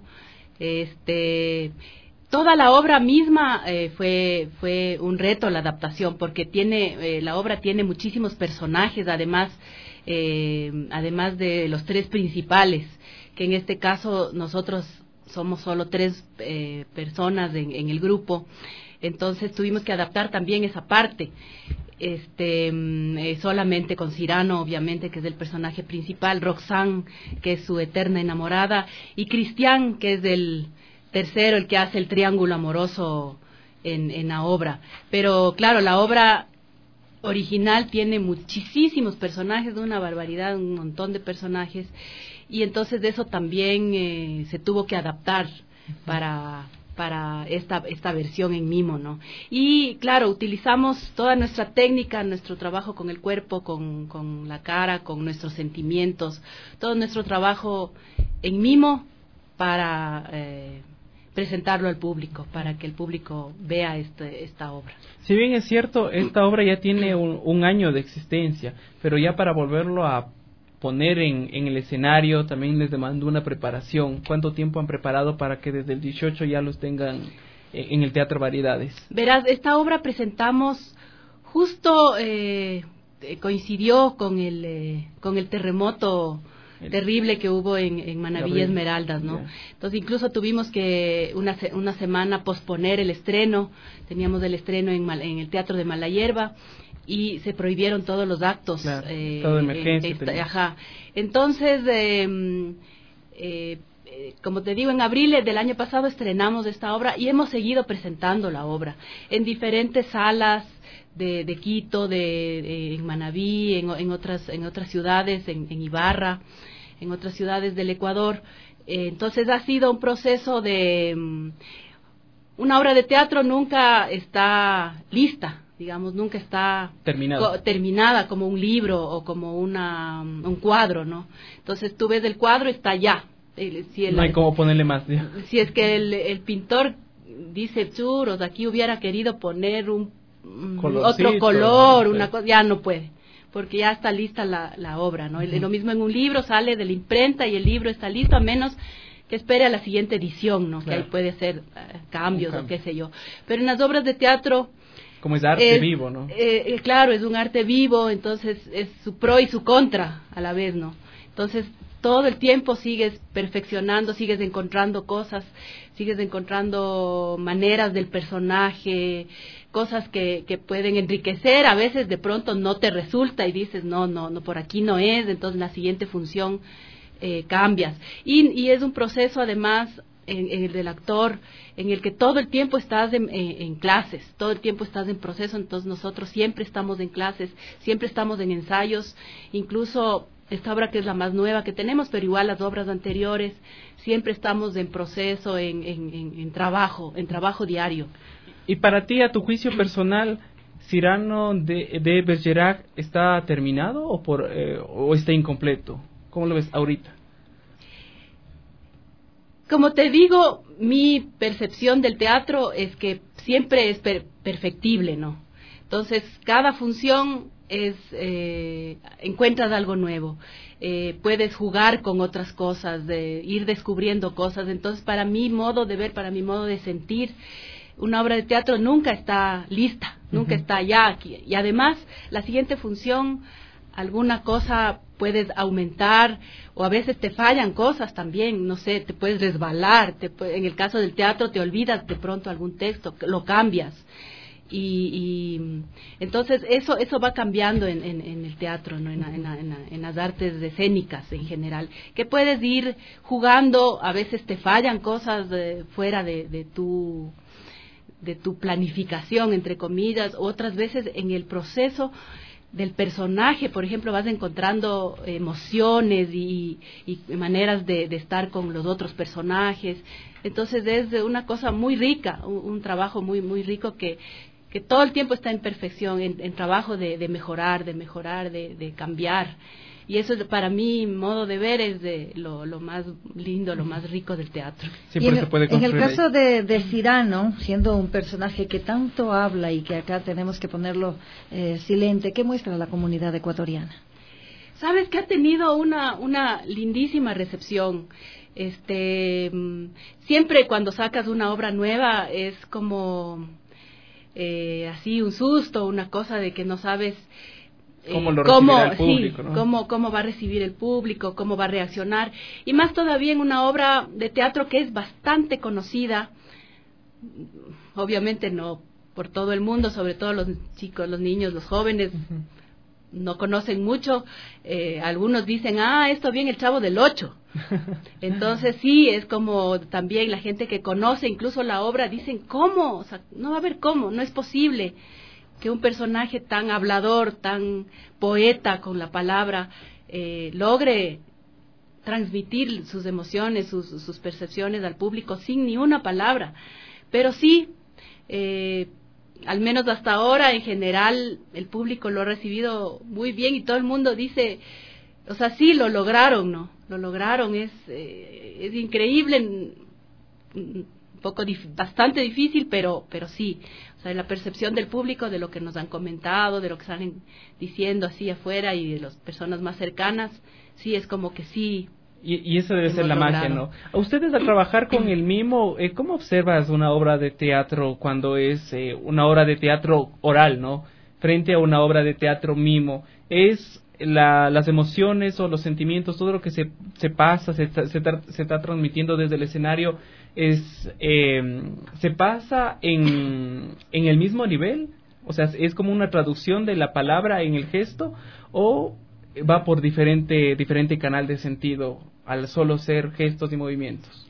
Este, toda la obra misma eh, fue fue un reto la adaptación, porque tiene eh, la obra tiene muchísimos personajes, además eh, además de los tres principales, que en este caso nosotros somos solo tres eh, personas en, en el grupo. Entonces tuvimos que adaptar también esa parte. Este eh, solamente con Cyrano, obviamente, que es el personaje principal, Roxane, que es su eterna enamorada, y Cristian, que es el tercero, el que hace el triángulo amoroso en, en la obra. Pero claro, la obra original tiene muchísimos personajes, una barbaridad, un montón de personajes, y entonces de eso también eh, se tuvo que adaptar para para esta esta versión en mimo, ¿no? Y claro, utilizamos toda nuestra técnica, nuestro trabajo con el cuerpo, con, con la cara, con nuestros sentimientos, todo nuestro trabajo en mimo para eh, presentarlo al público, para que el público vea este, esta obra.
Si bien es cierto, esta obra ya tiene un, un año de existencia, pero ya para volverlo a poner en, en el escenario también les demandó una preparación. ¿Cuánto tiempo han preparado para que desde el dieciocho ya los tengan en, en el Teatro Variedades?
Verás, esta obra presentamos justo, eh, coincidió con el, eh, con el terremoto el, terrible que hubo en, en Manabí y Esmeraldas, ¿no? Yeah. Entonces incluso tuvimos que una, una semana posponer el estreno, teníamos el estreno en, en el Teatro de Malayerba, y se prohibieron todos los actos.
Claro, eh, todo de emergencia.
Eh, esta, ajá. Entonces, eh, eh, eh, como te digo, en abril del año pasado estrenamos esta obra y hemos seguido presentando la obra en diferentes salas de, de Quito, de, de en Manabí, en, en otras en otras ciudades, en, en Ibarra, en otras ciudades del Ecuador. Eh, entonces ha sido un proceso de um, una obra de teatro nunca está lista. Digamos, nunca está
terminada.
Co- terminada como un libro o como una un cuadro, ¿no? Entonces tú ves el cuadro, está ya. El, si el,
no hay cómo ponerle más. ¿Sí?
Si es que el, el pintor dice, churos, aquí hubiera querido poner un otro color, una cosa, ya no puede, porque ya está lista la, la obra, ¿no? Uh-huh. Lo mismo en un libro, sale de la imprenta y el libro está listo, a menos que espere a la siguiente edición, ¿no? Claro. Que ahí puede hacer uh, cambios o qué sé yo. Pero en las obras de teatro,
como es arte es, vivo, ¿no?
Eh, eh, claro, es un arte vivo, entonces es su pro y su contra a la vez, ¿no? Entonces todo el tiempo sigues perfeccionando, sigues encontrando cosas, sigues encontrando maneras del personaje, cosas que, que pueden enriquecer, a veces de pronto no te resulta y dices, no, no, no, por aquí no es, entonces la siguiente función eh, cambias. Y, y es un proceso además en, en el del actor en el que todo el tiempo estás en, en, en clases, todo el tiempo estás en proceso, entonces nosotros siempre estamos en clases, siempre estamos en ensayos, incluso esta obra que es la más nueva que tenemos, pero igual las obras anteriores, siempre estamos en proceso, en, en, en, en trabajo, en trabajo diario.
Y para ti, a tu juicio personal, Cyrano de, de Bergerac está terminado o, por, eh, o está incompleto? ¿Cómo lo ves ahorita?
Como te digo, mi percepción del teatro es que siempre es per- perfectible, ¿no? Entonces, cada función es eh, encuentras algo nuevo, eh, puedes jugar con otras cosas, de ir descubriendo cosas. Entonces, para mi modo de ver, para mi modo de sentir, una obra de teatro nunca está lista, nunca uh-huh. está ya aquí. Y además, la siguiente función, alguna cosa puedes aumentar, o a veces te fallan cosas también, no sé, te puedes resbalar, te puede, en el caso del teatro te olvidas de pronto algún texto, lo cambias. Y, y entonces eso eso va cambiando en, en, en el teatro, ¿no? en, en, en, en las artes escénicas en general, que puedes ir jugando, a veces te fallan cosas de, fuera de, de tu de tu planificación, entre comillas, otras veces en el proceso del personaje, por ejemplo, vas encontrando emociones y, y maneras de, de estar con los otros personajes. Entonces es una cosa muy rica, un, un trabajo muy muy rico que que todo el tiempo está en perfección, en, en trabajo de, de mejorar, de mejorar, de, de cambiar. Y eso es, para mí, modo de ver, es de lo, lo más lindo, lo más rico del teatro.
Y en, se puede en el caso de, de Cyrano, siendo un personaje que tanto habla y que acá tenemos que ponerlo eh, silente, ¿qué muestra la comunidad ecuatoriana?
Sabes que ha tenido una, una lindísima recepción. Este, siempre cuando sacas una obra nueva es como... Eh, así un susto, una cosa de que no sabes eh,
cómo lo
cómo,
recibirá el público,
sí,
¿no?
cómo, cómo va a recibir el público, cómo va a reaccionar, y más todavía en una obra de teatro que es bastante conocida, obviamente no por todo el mundo, sobre todo los chicos, los niños, los jóvenes, uh-huh. no conocen mucho, eh, algunos dicen, ah, esto viene el Chavo del Ocho. Entonces sí, es como también la gente que conoce incluso la obra, dicen, ¿cómo? O sea, no va a haber cómo, no es posible que un personaje tan hablador, tan poeta con la palabra, eh, logre transmitir sus emociones, sus, sus percepciones al público sin ni una palabra. Pero sí, eh, al menos hasta ahora, en general, el público lo ha recibido muy bien y todo el mundo dice, o sea, sí, lo lograron, ¿no? Lo lograron, es eh, es increíble, un poco dif- bastante difícil, pero pero sí, o sea, la percepción del público, de lo que nos han comentado, de lo que están diciendo así afuera y de las personas más cercanas, sí, es como que sí.
Y, y eso debe ser la magia, ¿no? A ustedes, al trabajar con el mimo, eh, ¿cómo observas una obra de teatro cuando es eh, una obra de teatro oral, ¿no? Frente a una obra de teatro mimo, ¿es la, las emociones o los sentimientos, todo lo que se, se pasa, se, se, se está transmitiendo desde el escenario, es eh, se pasa en, en el mismo nivel? O sea, ¿es como una traducción de la palabra en el gesto o va por diferente, diferente canal de sentido al solo ser gestos y movimientos?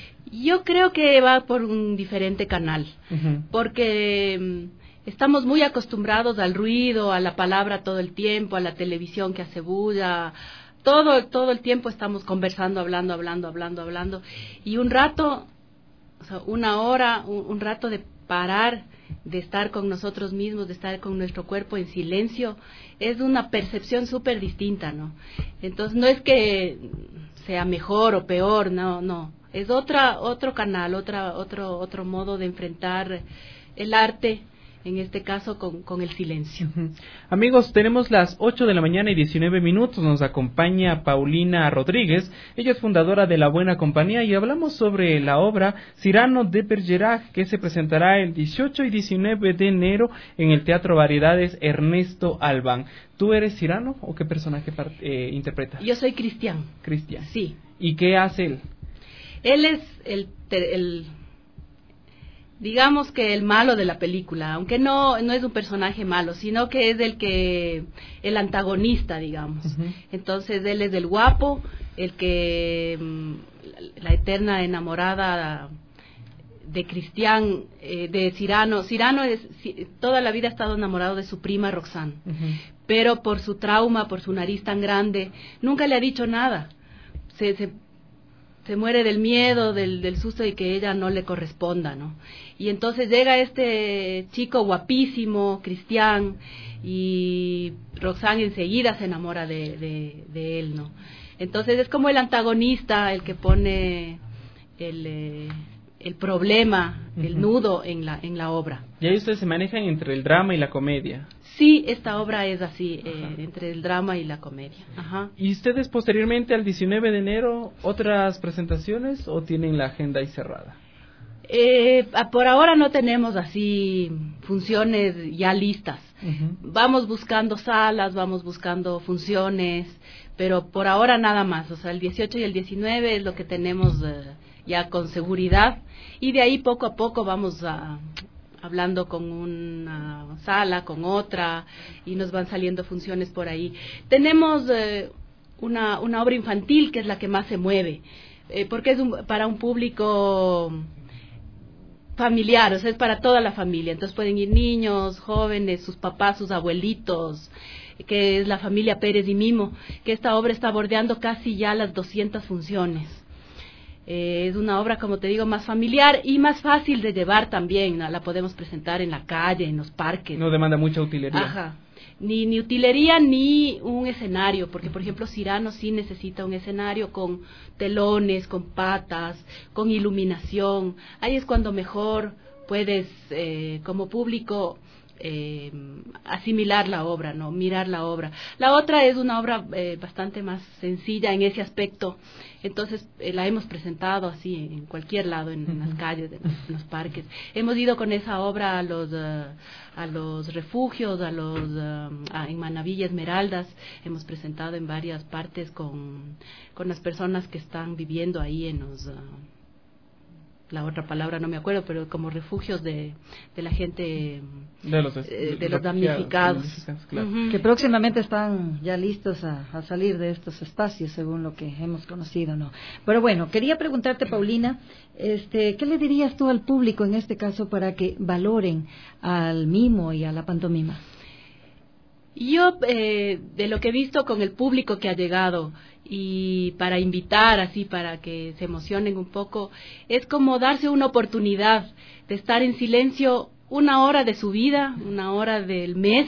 Yo creo que va por un diferente canal, uh-huh. porque estamos muy acostumbrados al ruido, a la palabra todo el tiempo, a la televisión que hace bulla, todo, todo el tiempo estamos conversando, hablando, hablando, hablando, hablando, y un rato, o sea, una hora, un, un rato de parar, de estar con nosotros mismos, de estar con nuestro cuerpo en silencio, es una percepción súper distinta, ¿no? Entonces no es que sea mejor o peor, no, no, es otra, otro canal, otra, otro, otro modo de enfrentar el arte, en este caso con, con el silencio.
Uh-huh. Amigos, tenemos las ocho de la mañana y diecinueve minutos, nos acompaña Paulina Rodríguez, ella es fundadora de La Buena Compañía y hablamos sobre la obra Cyrano de Bergerac, que se presentará el dieciocho y diecinueve de enero en el Teatro Variedades Ernesto Albán. ¿Tú eres Cyrano o qué personaje eh, interpretas?
Yo soy Cristian.
Cristian.
Sí.
¿Y qué hace él?
Él es el... el digamos que el malo de la película, aunque no no es un personaje malo, sino que es el que el antagonista, digamos. Uh-huh. Entonces él es el guapo, el que la eterna enamorada de Cristian, eh, de Cyrano. Cyrano es, toda la vida ha estado enamorado de su prima Roxanne, uh-huh. pero por su trauma, por su nariz tan grande, nunca le ha dicho nada. Se, se se muere del miedo, del, del susto de que ella no le corresponda, ¿no? Y entonces llega este chico guapísimo, Cristian, y Roxanne enseguida se enamora de, de, de él, ¿no? Entonces es como el antagonista, el que pone el, eh, el problema, uh-huh. el nudo en la, en la obra.
Y ahí ustedes se manejan entre el drama y la comedia.
Sí, esta obra es así, eh, entre el drama y la comedia. Ajá.
¿Y ustedes posteriormente al diecinueve de enero otras presentaciones o tienen la agenda ahí cerrada?
Eh, por ahora no tenemos así funciones ya listas. Uh-huh. Vamos buscando salas, vamos buscando funciones, pero por ahora nada más. O sea, el dieciocho y el diecinueve es lo que tenemos eh, ya con seguridad, y de ahí poco a poco vamos a... hablando con una sala, con otra, y nos van saliendo funciones por ahí. Tenemos eh, una, una obra infantil que es la que más se mueve, eh, porque es un, para un público familiar, o sea, es para toda la familia. Entonces pueden ir niños, jóvenes, sus papás, sus abuelitos, que es la familia Pérez y Mimo, que esta obra está bordeando casi ya las doscientas funciones. Eh, es una obra, como te digo, más familiar y más fácil de llevar también, ¿no? La podemos presentar en la calle, en los parques.
No demanda mucha utilería.
Ajá. Ni, ni utilería ni un escenario, porque por ejemplo Cyrano sí necesita un escenario con telones, con patas, con iluminación. Ahí es cuando mejor puedes, eh, como público, Eh, asimilar la obra, no mirar la obra. La otra es una obra eh, bastante más sencilla en ese aspecto, entonces eh, la hemos presentado así en cualquier lado, en, en las calles, en los, en los parques. Hemos ido con esa obra a los uh, a los refugios, a los uh, a, en Manabí y Esmeraldas. Hemos presentado en varias partes con con las personas que están viviendo ahí en los uh, la otra palabra no me acuerdo, pero como refugios de, de la gente,
de los,
eh, de los damnificados.
Claro. Uh-huh. Que próximamente están ya listos a, a salir de estos espacios, según lo que hemos conocido, ¿no? Pero bueno, quería preguntarte, Paulina, este, ¿qué le dirías tú al público en este caso para que valoren al mimo y a la pantomima?
Yo, eh, de lo que he visto con el público que ha llegado, y para invitar así, para que se emocionen un poco, es como darse una oportunidad de estar en silencio una hora de su vida, una hora del mes,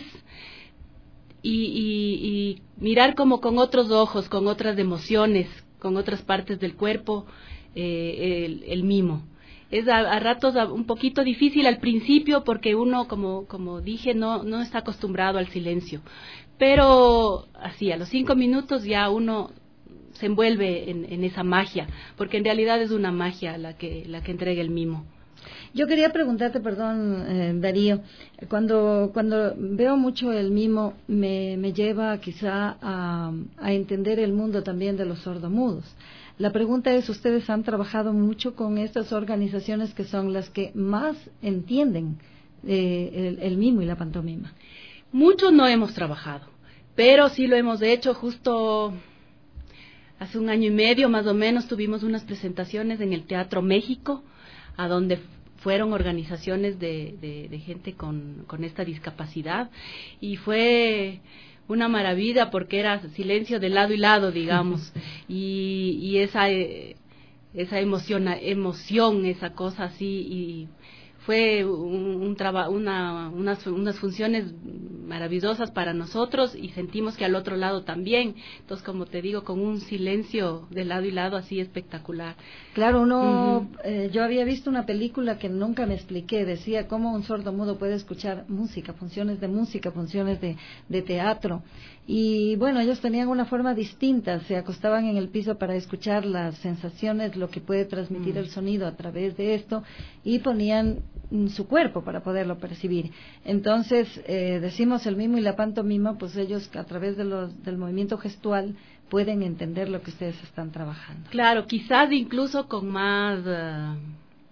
y, y, y mirar como con otros ojos, con otras emociones, con otras partes del cuerpo, eh, el, el mimo. Es a, a ratos a, un poquito difícil al principio porque uno, como como dije, no no está acostumbrado al silencio. Pero así, a los cinco minutos ya uno se envuelve en, en esa magia, porque en realidad es una magia la que la que entrega el mimo.
Yo quería preguntarte, perdón, eh, Darío, cuando cuando veo mucho el mimo, me, me lleva quizá a, a entender el mundo también de los sordomudos. La pregunta es, ¿ustedes han trabajado mucho con estas organizaciones que son las que más entienden eh, el, el mimo y la pantomima?
Mucho no hemos trabajado, pero sí lo hemos hecho. Justo hace un año y medio más o menos tuvimos unas presentaciones en el Teatro México, a donde fueron organizaciones de, de, de gente con, con esta discapacidad, y fue una maravilla porque era silencio de lado y lado, digamos, y, y esa esa emoción, emoción, esa cosa así, y fue un, un traba, una, unas, unas funciones maravillosas para nosotros, y sentimos que al otro lado también. Entonces, como te digo, con un silencio de lado y lado así espectacular.
Claro, uno, uh-huh. eh, yo había visto una película que nunca me expliqué, decía cómo un sordomudo puede escuchar música, funciones de música, funciones de, de teatro. Y bueno, ellos tenían una forma distinta, se acostaban en el piso para escuchar las sensaciones, lo que puede transmitir mm. el sonido a través de esto, y ponían su cuerpo para poderlo percibir. Entonces, eh, decimos el mimo y la pantomima, pues ellos a través de los, del movimiento gestual pueden entender lo que ustedes están trabajando.
Claro, quizás incluso con más... Uh...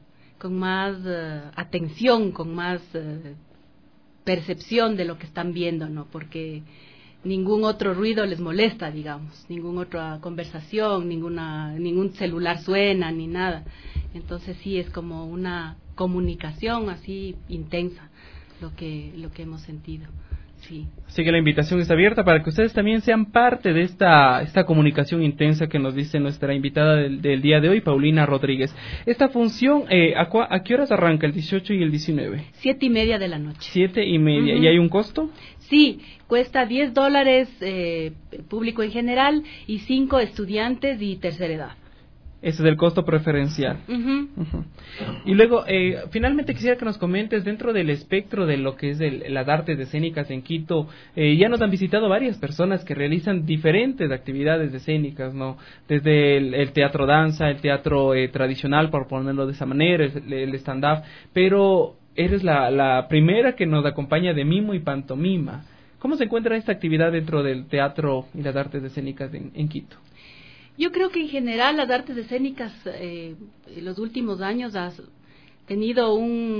con más uh, atención, con más uh, percepción de lo que están viendo, ¿no? Porque ningún otro ruido les molesta, digamos, ninguna otra conversación, ninguna, ningún celular suena, ni nada. Entonces sí es como una comunicación así intensa lo que, lo que hemos sentido. Sí.
Así que la invitación está abierta para que ustedes también sean parte de esta esta comunicación intensa que nos dice nuestra invitada del, del día de hoy, Paulina Rodríguez. Esta función, eh, ¿a, cua, ¿a qué horas arranca? ¿El dieciocho y el diecinueve?
Siete y media de la noche.
Siete y media. Uh-huh. ¿Y hay un costo?
Sí, cuesta diez dólares eh, público en general y cinco estudiantes y tercera edad.
Ese es el costo preferencial.
Uh-huh.
Uh-huh. Y luego, eh, finalmente quisiera que nos comentes, dentro del espectro de lo que es el, las artes escénicas en Quito, eh, ya nos han visitado varias personas que realizan diferentes actividades escénicas, ¿no? Desde el, el teatro danza, el teatro eh, tradicional, por ponerlo de esa manera, el, el stand-up, pero eres la, la primera que nos acompaña de mimo y pantomima. ¿Cómo se encuentra esta actividad dentro del teatro y las artes escénicas en, en Quito?
Yo creo que en general las artes escénicas eh, en los últimos años ha tenido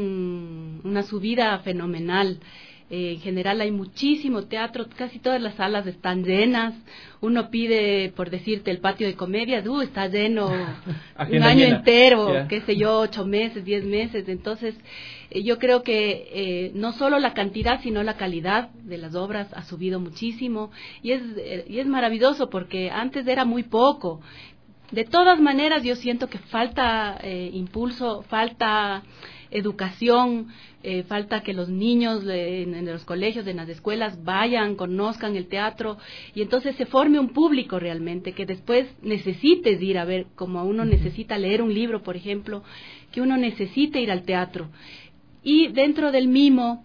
un, una subida fenomenal. Eh, en general hay muchísimo teatro, casi todas las salas están llenas. Uno pide, por decirte, el patio de comedias, uh, está lleno un año llena. entero, yeah. qué sé yo, ocho meses, diez meses. Entonces, eh, yo creo que eh, no solo la cantidad, sino la calidad de las obras ha subido muchísimo. Y es, eh, y es maravilloso porque antes era muy poco. De todas maneras, yo siento que falta eh, impulso, falta educación, eh, falta que los niños de, en, en los colegios, en las escuelas vayan, conozcan el teatro y entonces se forme un público realmente que después necesites ir a ver, como uno necesita leer un libro, por ejemplo, que uno necesite ir al teatro. Y dentro del mimo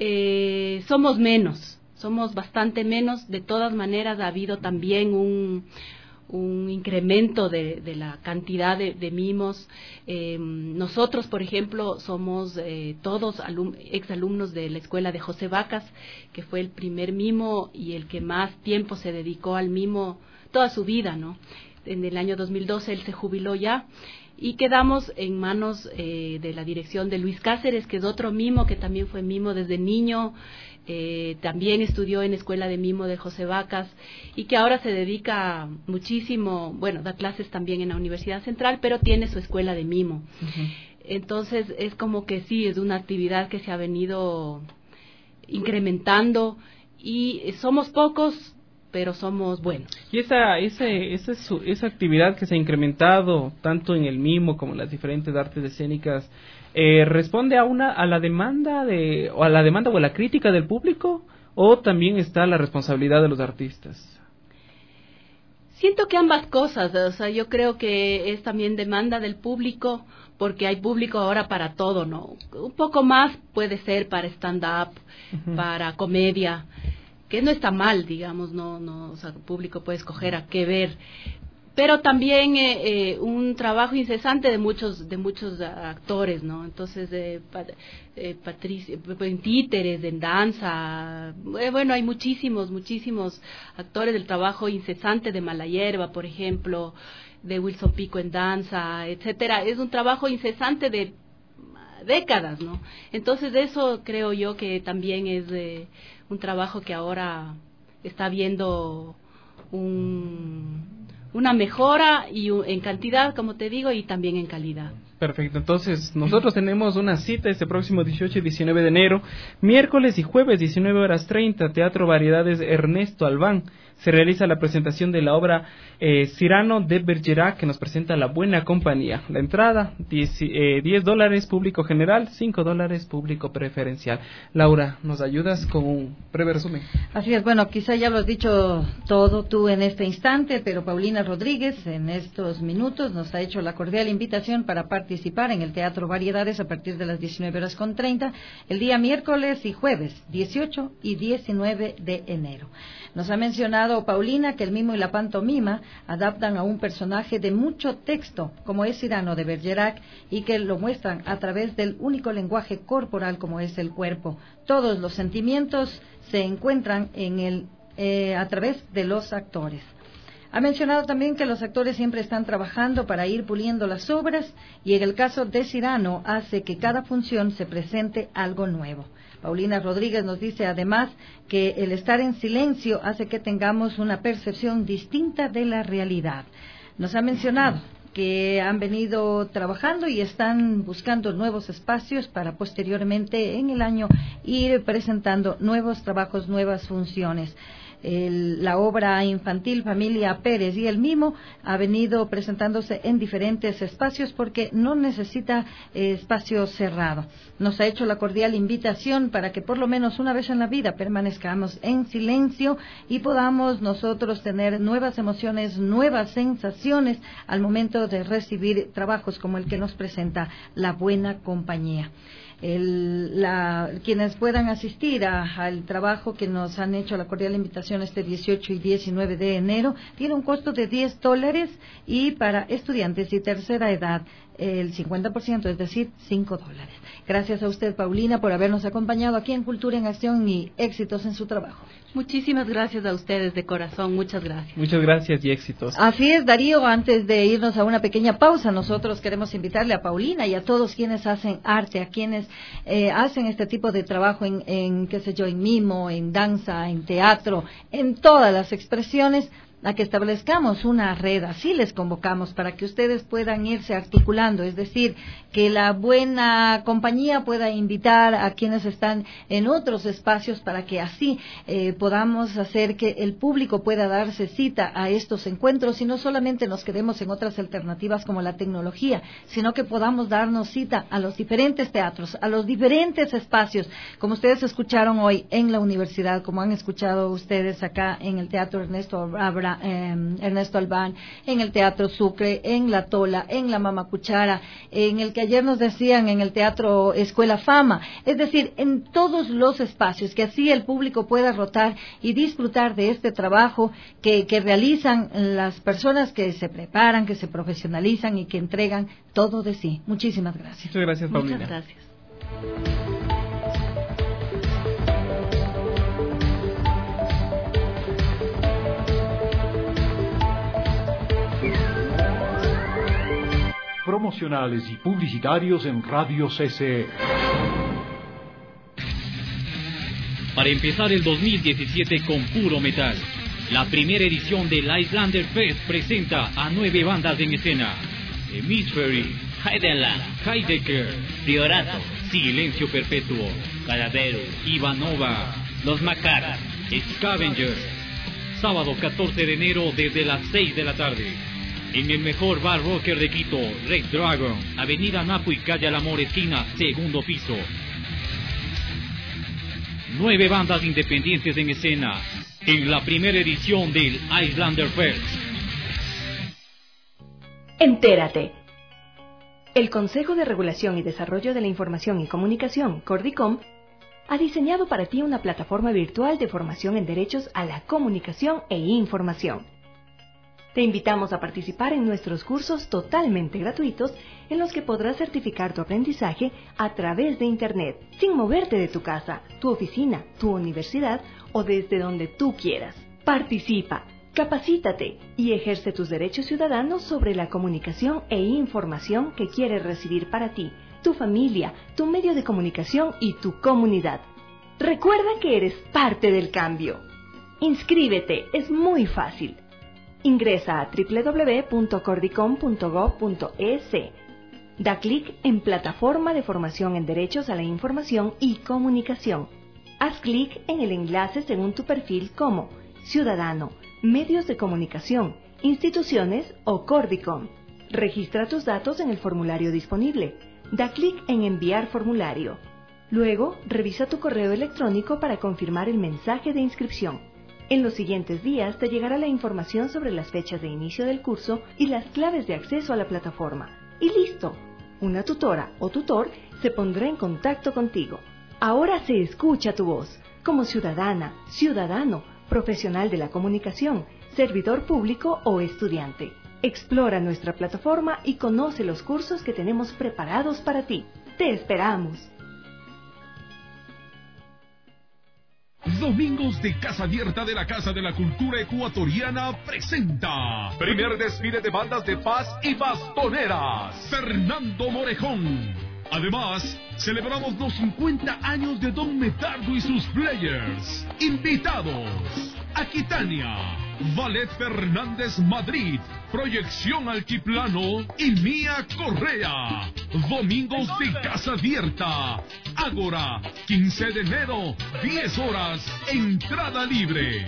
eh, somos menos, somos bastante menos. De todas maneras ha habido también un un incremento de, de la cantidad de, de mimos. Eh, nosotros, por ejemplo, somos eh, todos alum, exalumnos de la escuela de José Vacas, que fue el primer mimo y el que más tiempo se dedicó al mimo toda su vida, ¿no? En el año dos mil doce él se jubiló ya y quedamos en manos eh, de la dirección de Luis Cáceres, que es otro mimo que también fue mimo desde niño. Eh, también estudió en escuela de mimo de José Vacas y que ahora se dedica muchísimo, bueno, da clases también en la Universidad Central, pero tiene su escuela de mimo. Uh-huh. Entonces es como que sí, es una actividad que se ha venido incrementando y somos pocos, pero somos buenos.
Y esa ese, esa, esa actividad que se ha incrementado tanto en el mimo como en las diferentes artes escénicas, eh, ¿responde a una a la demanda de o a la demanda o a la crítica del público o también está la responsabilidad de los artistas?
Siento que ambas cosas, o sea, yo creo que es también demanda del público, porque hay público ahora para todo, ¿no? Un poco más puede ser para stand-up, uh-huh. para comedia, que no está mal, digamos, no, no, o sea, el público puede escoger a qué ver, pero también eh, eh, un trabajo incesante de muchos de muchos actores, ¿no? Entonces, eh, pat, eh, Patricia, en títeres, en danza, eh, bueno, hay muchísimos, muchísimos actores del trabajo incesante de Malayerba, por ejemplo, de Wilson Pico en danza, etcétera. Es un trabajo incesante de décadas, ¿no? Entonces, eso creo yo que también es eh, un trabajo que ahora está viendo un una mejora y en cantidad, como te digo, y también en calidad.
Perfecto, entonces nosotros tenemos una cita este próximo dieciocho y diecinueve de enero, miércoles y jueves diecinueve horas treinta, Teatro Variedades Ernesto Albán. Se realiza la presentación de la obra eh, Cyrano de Bergerac, que nos presenta La Buena Compañía. La entrada, diez dólares público general, cinco dólares público preferencial. Laura, ¿nos ayudas con un breve resumen?
Así es, bueno, quizá ya lo has dicho todo tú en este instante, pero Paulina Rodríguez en estos minutos nos ha hecho la cordial invitación para participar en el Teatro Variedades a partir de las diecinueve horas con treinta, el día miércoles y jueves, dieciocho y diecinueve de enero. Nos ha mencionado Paulina que el mimo y la pantomima adaptan a un personaje de mucho texto, como es Cyrano de Bergerac, y que lo muestran a través del único lenguaje corporal como es el cuerpo. Todos los sentimientos se encuentran en el, eh, a través de los actores. Ha mencionado también que los actores siempre están trabajando para ir puliendo las obras y en el caso de Cyrano hace que cada función se presente algo nuevo. Paulina Rodríguez nos dice además que el estar en silencio hace que tengamos una percepción distinta de la realidad. Nos ha mencionado que han venido trabajando y están buscando nuevos espacios para posteriormente en el año ir presentando nuevos trabajos, nuevas funciones. El, la obra infantil Familia Pérez y el Mimo ha venido presentándose en diferentes espacios porque no necesita eh, espacio cerrado. Nos ha hecho la cordial invitación para que por lo menos una vez en la vida permanezcamos en silencio y podamos nosotros tener nuevas emociones, nuevas sensaciones al momento de recibir trabajos como el que nos presenta La Buena Compañía. El, la, quienes puedan asistir a, al trabajo que nos han hecho la cordial invitación este dieciocho y diecinueve de enero, tiene un costo de diez dólares y para estudiantes y tercera edad el cincuenta por ciento, es decir, cinco dólares. Gracias a usted, Paulina, por habernos acompañado aquí en Cultura en Acción y éxitos en su trabajo.
Muchísimas gracias a ustedes de corazón, muchas gracias.
Muchas gracias y éxitos.
Así es, Darío, antes de irnos a una pequeña pausa, nosotros queremos invitarle a Paulina y a todos quienes hacen arte, a quienes eh, hacen este tipo de trabajo en, en, qué sé yo, en mimo, en danza, en teatro, en todas las expresiones, a que establezcamos una red, así les convocamos, para que ustedes puedan irse articulando, es decir, que la buena compañía pueda invitar a quienes están en otros espacios para que así eh, podamos hacer que el público pueda darse cita a estos encuentros y no solamente nos quedemos en otras alternativas como la tecnología, sino que podamos darnos cita a los diferentes teatros, a los diferentes espacios, como ustedes escucharon hoy en la universidad, como han escuchado ustedes acá en el Teatro Ernesto Abra, Eh, Ernesto Albán, en el Teatro Sucre, en La Tola, en la Mama Cuchara, en el que ayer nos decían en el Teatro Escuela Fama, es decir, en todos los espacios, que así el público pueda rotar y disfrutar de este trabajo que, que realizan las personas que se preparan, que se profesionalizan y que entregan todo de sí. Muchísimas gracias.
Muchas gracias, Paulina.
Muchas gracias.
Promocionales y publicitarios en Radio C C E.
Para empezar el dos mil diecisiete con puro metal, la primera edición del Islander Fest presenta a nueve bandas en escena: Hemisfery, Heideland, Heidecker, Diorato, Silencio Perpetuo, Calavero, Ivanova, Los Macaras, Scavenger. Sábado catorce de enero desde las seis de la tarde. En el mejor bar rocker de Quito, Red Dragon, Avenida Napo y Calle Al Amor esquina, segundo piso. Nueve bandas independientes en escena en la primera edición del Islander Fest.
Entérate. El Consejo de Regulación y Desarrollo de la Información y Comunicación, Cordicom, ha diseñado para ti una plataforma virtual de formación en derechos a la comunicación e información. Te invitamos a participar en nuestros cursos totalmente gratuitos en los que podrás certificar tu aprendizaje a través de Internet, sin moverte de tu casa, tu oficina, tu universidad o desde donde tú quieras. Participa, capacítate y ejerce tus derechos ciudadanos sobre la comunicación e información que quieres recibir para ti, tu familia, tu medio de comunicación y tu comunidad. Recuerda que eres parte del cambio. Inscríbete, es muy fácil. Ingresa a doble u doble u doble u punto cordicom punto gob punto es. Da clic en Plataforma de Formación en Derechos a la Información y Comunicación. Haz clic en el enlace según tu perfil como Ciudadano, Medios de Comunicación, Instituciones o Cordicom. Registra tus datos en el formulario disponible. Da clic en Enviar formulario. Luego, revisa tu correo electrónico para confirmar el mensaje de inscripción. En los siguientes días te llegará la información sobre las fechas de inicio del curso y las claves de acceso a la plataforma. Y listo, una tutora o tutor se pondrá en contacto contigo. Ahora se escucha tu voz, como ciudadana, ciudadano, profesional de la comunicación, servidor público o estudiante. Explora nuestra plataforma y conoce los cursos que tenemos preparados para ti. ¡Te esperamos!
Domingos de Casa Abierta de la Casa de la Cultura Ecuatoriana presenta primer desfile de bandas de paz y bastoneras, Fernando Morejón. Además, celebramos los cincuenta años de Don Medardo y sus players. Invitados: Aquitania, Ballet Fernández Madrid, Proyección Altiplano y Mía Correa. Domingos de Casa Abierta. Ágora, quince de enero, diez horas, entrada libre.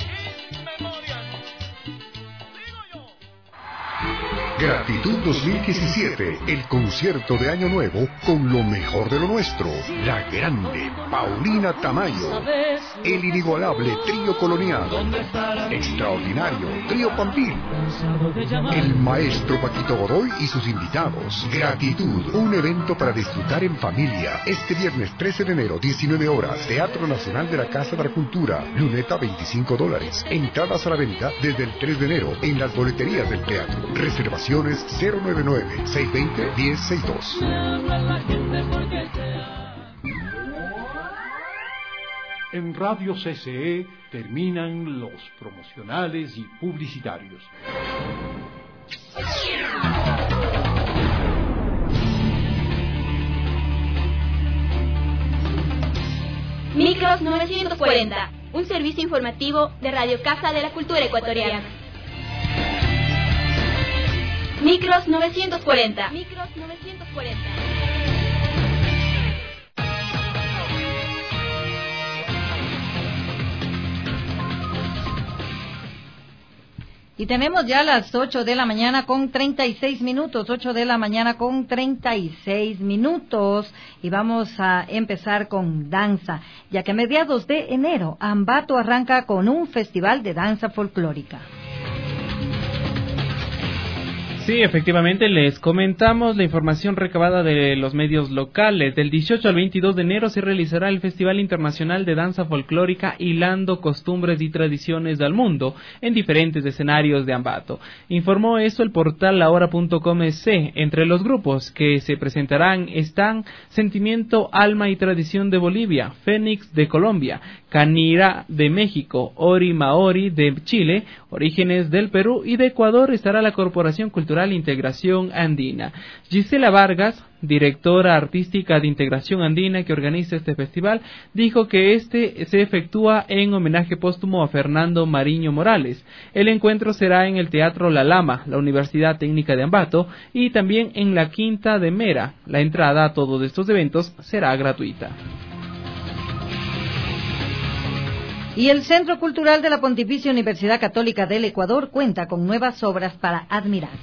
Gratitud dos mil diecisiete, el concierto de Año Nuevo con lo mejor de lo nuestro. La grande Paulina Tamayo, el inigualable trío colonial, extraordinario trío Pampín, el maestro Paquito Godoy y sus invitados. Gratitud, un evento para disfrutar en familia. Este viernes trece de enero, diecinueve horas, Teatro Nacional de la Casa de la Cultura. Luneta veinticinco dólares. Entradas a la venta desde el tres de enero en las boleterías del teatro. Reservaciones cero nueve nueve, seis dos cero, uno cero seis dos.
En Radio C C E terminan los promocionales y publicitarios.
Micros novecientos cuarenta, un servicio informativo de Radio Casa de la Cultura Ecuatoriana. Micros novecientos cuarenta. Micros novecientos cuarenta.
Y tenemos ya las ocho de la mañana con treinta y seis minutos, ocho de la mañana con treinta y seis minutos, y vamos a empezar con danza, ya que a mediados de enero Ambato arranca con un festival de danza folclórica.
Sí, efectivamente, les comentamos la información recabada de los medios locales. Del dieciocho al veintidós de enero se realizará el Festival Internacional de Danza Folclórica Hilando Costumbres y Tradiciones del Mundo en diferentes escenarios de Ambato. Informó eso el portal lahora punto com es. Entre los grupos que se presentarán están Sentimiento, Alma y Tradición de Bolivia, Fénix de Colombia, Canira de México, Ori Maori de Chile, Orígenes del Perú, y de Ecuador estará la Corporación Cultural Integración Andina. Gisela Vargas, directora artística de Integración Andina que organiza este festival, dijo que este se efectúa en homenaje póstumo a Fernando Mariño Morales. El encuentro será en el Teatro La Lama, la Universidad Técnica de Ambato, y también en la Quinta de Mera. La entrada a todos estos eventos será gratuita.
Y el Centro Cultural de la Pontificia Universidad Católica del Ecuador cuenta con nuevas obras para admirar.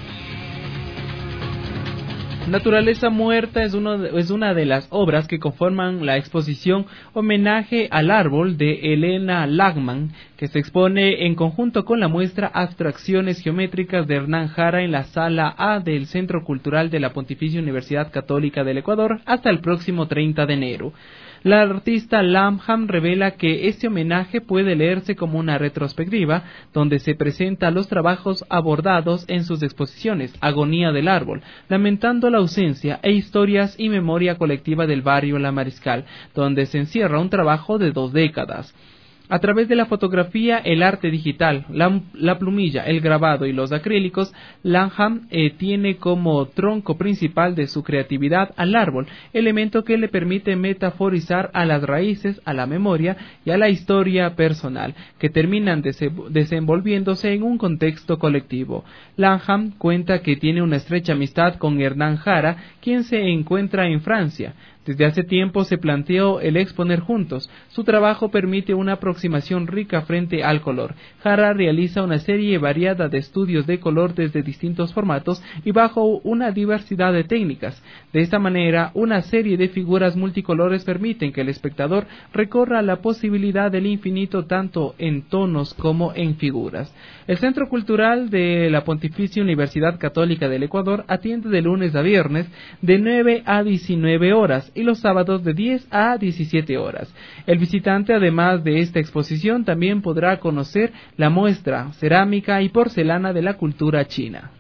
Naturaleza Muerta es, uno de, es una de las obras que conforman la exposición Homenaje al Árbol de Elena Lagman, que se expone en conjunto con la muestra Abstracciones Geométricas de Hernán Jara en la Sala A del Centro Cultural de la Pontificia Universidad Católica del Ecuador hasta el próximo treinta de enero. La artista Lamham revela que este homenaje puede leerse como una retrospectiva, donde se presenta los trabajos abordados en sus exposiciones Agonía del Árbol, Lamentando la ausencia e Historias y memoria colectiva del barrio La Mariscal, donde se encierra un trabajo de dos décadas. A través de la fotografía, el arte digital, la, la plumilla, el grabado y los acrílicos, Lanham eh, tiene como tronco principal de su creatividad al árbol, elemento que le permite metaforizar a las raíces, a la memoria y a la historia personal, que terminan dese, desenvolviéndose en un contexto colectivo. Lanham cuenta que tiene una estrecha amistad con Hernán Jara, quien se encuentra en Francia. Desde hace tiempo se planteó el exponer juntos. Su trabajo permite una aproximación rica frente al color. Jara realiza una serie variada de estudios de color desde distintos formatos y bajo una diversidad de técnicas. De esta manera, una serie de figuras multicolores permiten que el espectador recorra la posibilidad del infinito tanto en tonos como en figuras. El Centro Cultural de la Pontificia Universidad Católica del Ecuador atiende de lunes a viernes de nueve a diecinueve horas y los sábados de diez a diecisiete horas. El visitante, además de esta exposición, también podrá conocer la muestra Cerámica y Porcelana de la Cultura China.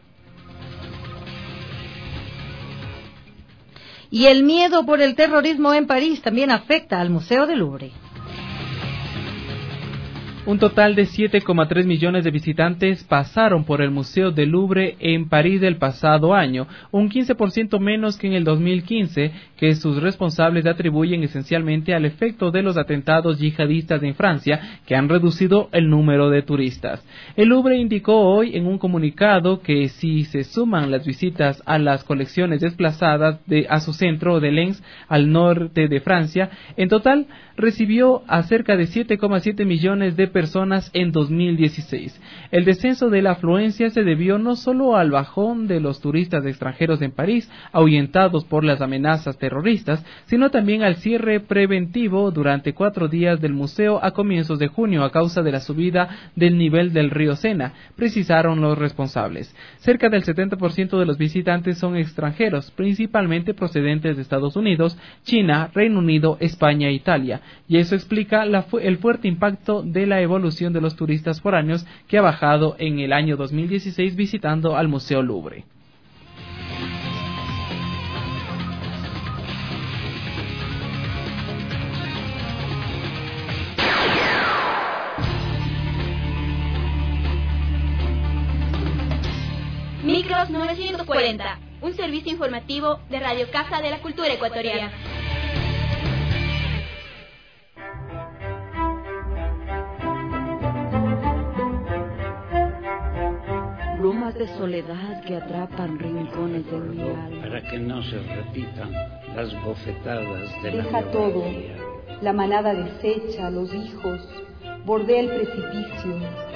Y el miedo por el terrorismo en París también afecta al Museo del Louvre.
Un total de siete coma tres millones de visitantes pasaron por el Museo del Louvre en París del pasado año, un quince por ciento menos que en el dos mil quince, que sus responsables atribuyen esencialmente al efecto de los atentados yihadistas en Francia, que han reducido el número de turistas. El Louvre indicó hoy en un comunicado que si se suman las visitas a las colecciones desplazadas de, a su centro de Lens, al norte de Francia, en total recibió a cerca de siete coma siete millones de personas en dos mil dieciséis. El descenso de la afluencia se debió no solo al bajón de los turistas extranjeros en París, ahuyentados por las amenazas terroristas, sino también al cierre preventivo durante cuatro días del museo a comienzos de junio a causa de la subida del nivel del río Sena, precisaron los responsables. Cerca del setenta por ciento de los visitantes son extranjeros, principalmente procedentes de Estados Unidos, China, Reino Unido, España e Italia, y eso explica la fu- el fuerte impacto de la evolución de los turistas foráneos que ha bajado en el año dos mil dieciséis visitando al Museo Louvre.
Micros novecientos cuarenta, un servicio informativo de Radio Casa de la Cultura Ecuatoriana.
Brumas de soledad que atrapan rincones de mi alma.
Para que no se repitan las bofetadas de la
Deja todo, la manada desecha, los hijos, bordea el precipicio.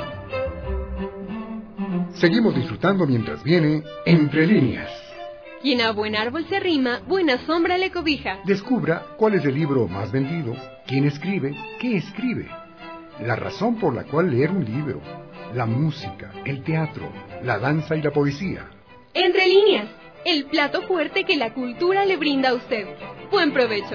Seguimos disfrutando mientras viene Entre Líneas.
Quien a buen árbol se arrima, buena sombra le cobija.
Descubra cuál es el libro más vendido, quién escribe, qué escribe, la razón por la cual leer un libro, la música, el teatro, la danza y la poesía.
Entre Líneas, el plato fuerte que la cultura le brinda a usted. Buen provecho.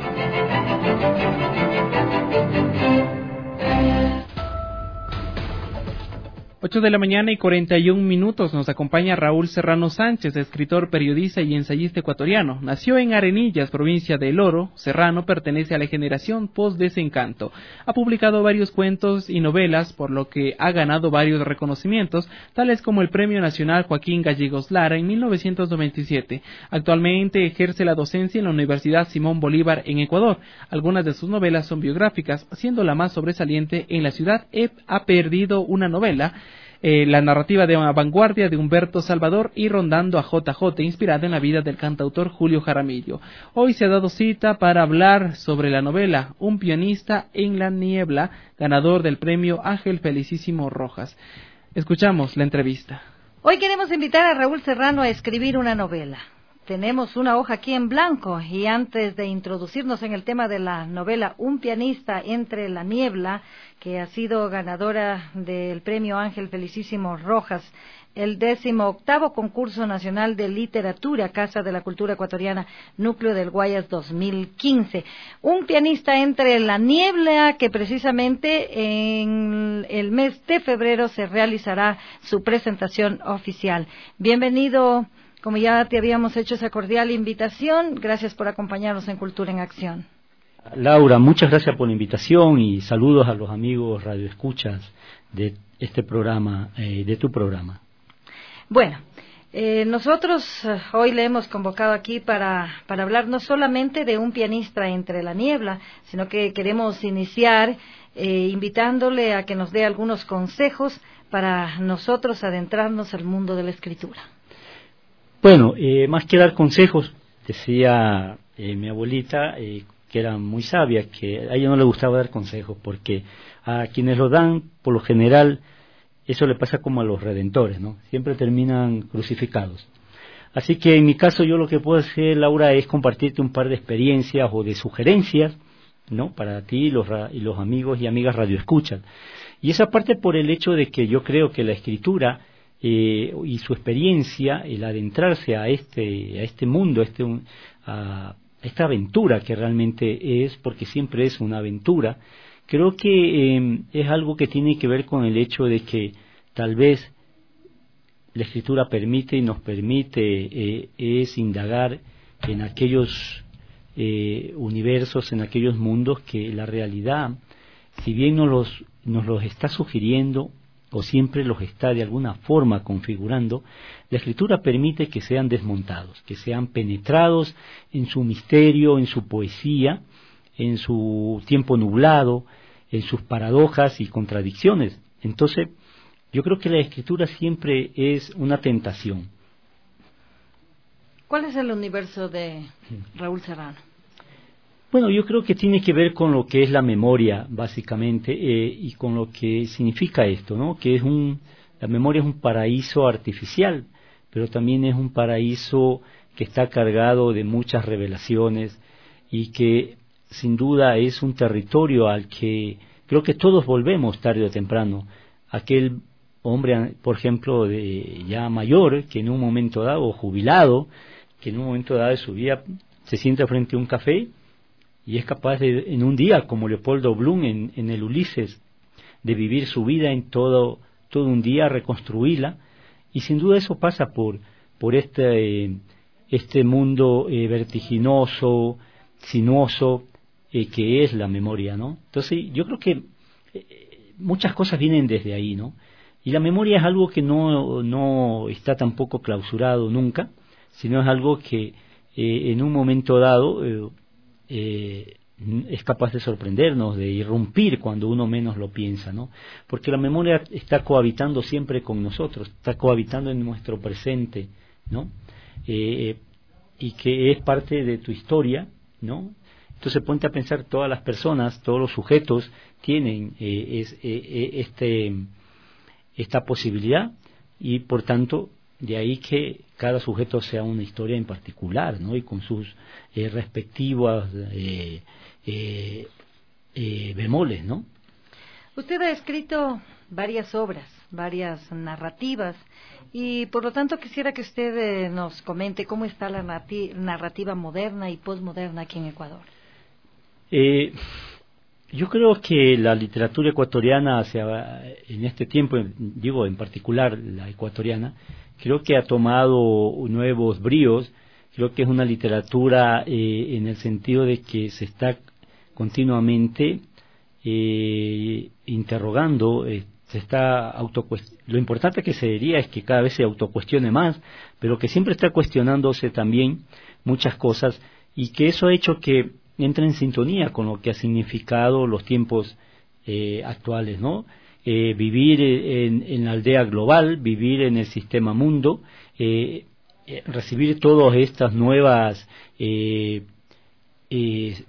ocho de la mañana y cuarenta y un minutos. Nos acompaña Raúl Serrano Sánchez, escritor, periodista y ensayista ecuatoriano. Nació en Arenillas, provincia de El Oro. Serrano pertenece a la generación post-desencanto. Ha publicado varios cuentos y novelas, por lo que ha ganado varios reconocimientos, tales como el Premio Nacional Joaquín Gallegos Lara en mil novecientos noventa y siete. Actualmente ejerce la docencia en la Universidad Simón Bolívar en Ecuador. Algunas de sus novelas son biográficas, siendo la más sobresaliente En la ciudad he, ha perdido una novela, Eh, la narrativa de una vanguardia de Humberto Salvador y Rondando a J J, inspirada en la vida del cantautor Julio Jaramillo. Hoy se ha dado cita para hablar sobre la novela Un pianista en la niebla, ganador del premio Ángel Felicísimo Rojas. Escuchamos la entrevista.
Hoy queremos invitar a Raúl Serrano a escribir una novela. Tenemos una hoja aquí en blanco y antes de introducirnos en el tema de la novela Un pianista entre la niebla, que ha sido ganadora del premio Ángel Felicísimo Rojas, el décimo octavo concurso nacional de literatura Casa de la Cultura Ecuatoriana, Núcleo del Guayas dos mil quince. Un pianista entre la niebla, que precisamente en el mes de febrero se realizará su presentación oficial. Bienvenido. Como ya te habíamos hecho esa cordial invitación, gracias por acompañarnos en Cultura en Acción.
Laura, muchas gracias por la invitación y saludos a los amigos radioescuchas de este programa, eh, de tu programa.
Bueno, eh, nosotros eh, hoy le hemos convocado aquí para, para hablar no solamente de un pianista entre la niebla, sino que queremos iniciar eh, invitándole a que nos dé algunos consejos para nosotros adentrarnos al mundo de la escritura.
Bueno, eh, más que dar consejos, decía eh, mi abuelita, eh, que era muy sabia, que a ella no le gustaba dar consejos, porque a quienes lo dan, por lo general, eso le pasa como a los redentores, ¿no? Siempre terminan crucificados. Así que en mi caso yo lo que puedo hacer, Laura, es compartirte un par de experiencias o de sugerencias, ¿no? Para ti y los, y los amigos y amigas radioescuchas. Y esa parte por el hecho de que yo creo que la escritura Eh, y su experiencia, el adentrarse a este a este mundo, a, este, a esta aventura que realmente es, porque siempre es una aventura, creo que eh, es algo que tiene que ver con el hecho de que tal vez la escritura permite y nos permite eh, es indagar en aquellos eh, universos, en aquellos mundos que la realidad, si bien nos los nos los está sugiriendo o siempre los está de alguna forma configurando, la escritura permite que sean desmontados, que sean penetrados en su misterio, en su poesía, en su tiempo nublado, en sus paradojas y contradicciones. Entonces, yo creo que la escritura siempre es una tentación.
¿Cuál es el universo de Raúl Serrano?
Bueno, yo creo que tiene que ver con lo que es la memoria, básicamente, eh, y con lo que significa esto, ¿no? Que es un, la memoria es un paraíso artificial, pero también es un paraíso que está cargado de muchas revelaciones y que sin duda es un territorio al que creo que todos volvemos tarde o temprano. Aquel hombre, por ejemplo, de ya mayor, que en un momento dado, o jubilado, que en un momento dado de su vida se sienta frente a un café y es capaz de, en un día, como Leopoldo Bloom en, en el Ulises, de vivir su vida en todo, todo un día, reconstruirla, y sin duda eso pasa por, por este, eh, este mundo eh, vertiginoso, sinuoso, eh, que es la memoria, ¿no? Entonces, yo creo que eh, muchas cosas vienen desde ahí, ¿no? Y la memoria es algo que no, no está tampoco clausurado nunca, sino es algo que eh, en un momento dado eh, eh, es capaz de sorprendernos, de irrumpir cuando uno menos lo piensa, ¿no? Porque la memoria está cohabitando siempre con nosotros, está cohabitando en nuestro presente, ¿no? Eh, y que es parte de tu historia, ¿no? Entonces ponte a pensar, todas las personas, todos los sujetos tienen eh, es, eh, este, esta posibilidad, y por tanto de ahí que cada sujeto sea una historia en particular, ¿no? Y con sus eh, respectivas eh, eh, eh, bemoles, ¿no?
Usted ha escrito varias obras, varias narrativas, y por lo tanto quisiera que usted eh, nos comente cómo está la narrati- narrativa moderna y posmoderna aquí en Ecuador.
Eh, yo creo que la literatura ecuatoriana, hacia, en este tiempo, digo en particular la ecuatoriana, creo que ha tomado nuevos bríos. Creo que es una literatura eh, en el sentido de que se está continuamente eh, interrogando, eh, se está autocuest- lo importante que sería es que cada vez se autocuestione más, pero que siempre está cuestionándose también muchas cosas, y que eso ha hecho que entre en sintonía con lo que ha significado los tiempos eh, actuales, ¿no? Eh, vivir en, en la aldea global, vivir en el sistema mundo, eh, eh, recibir todas estas nuevas eh, eh,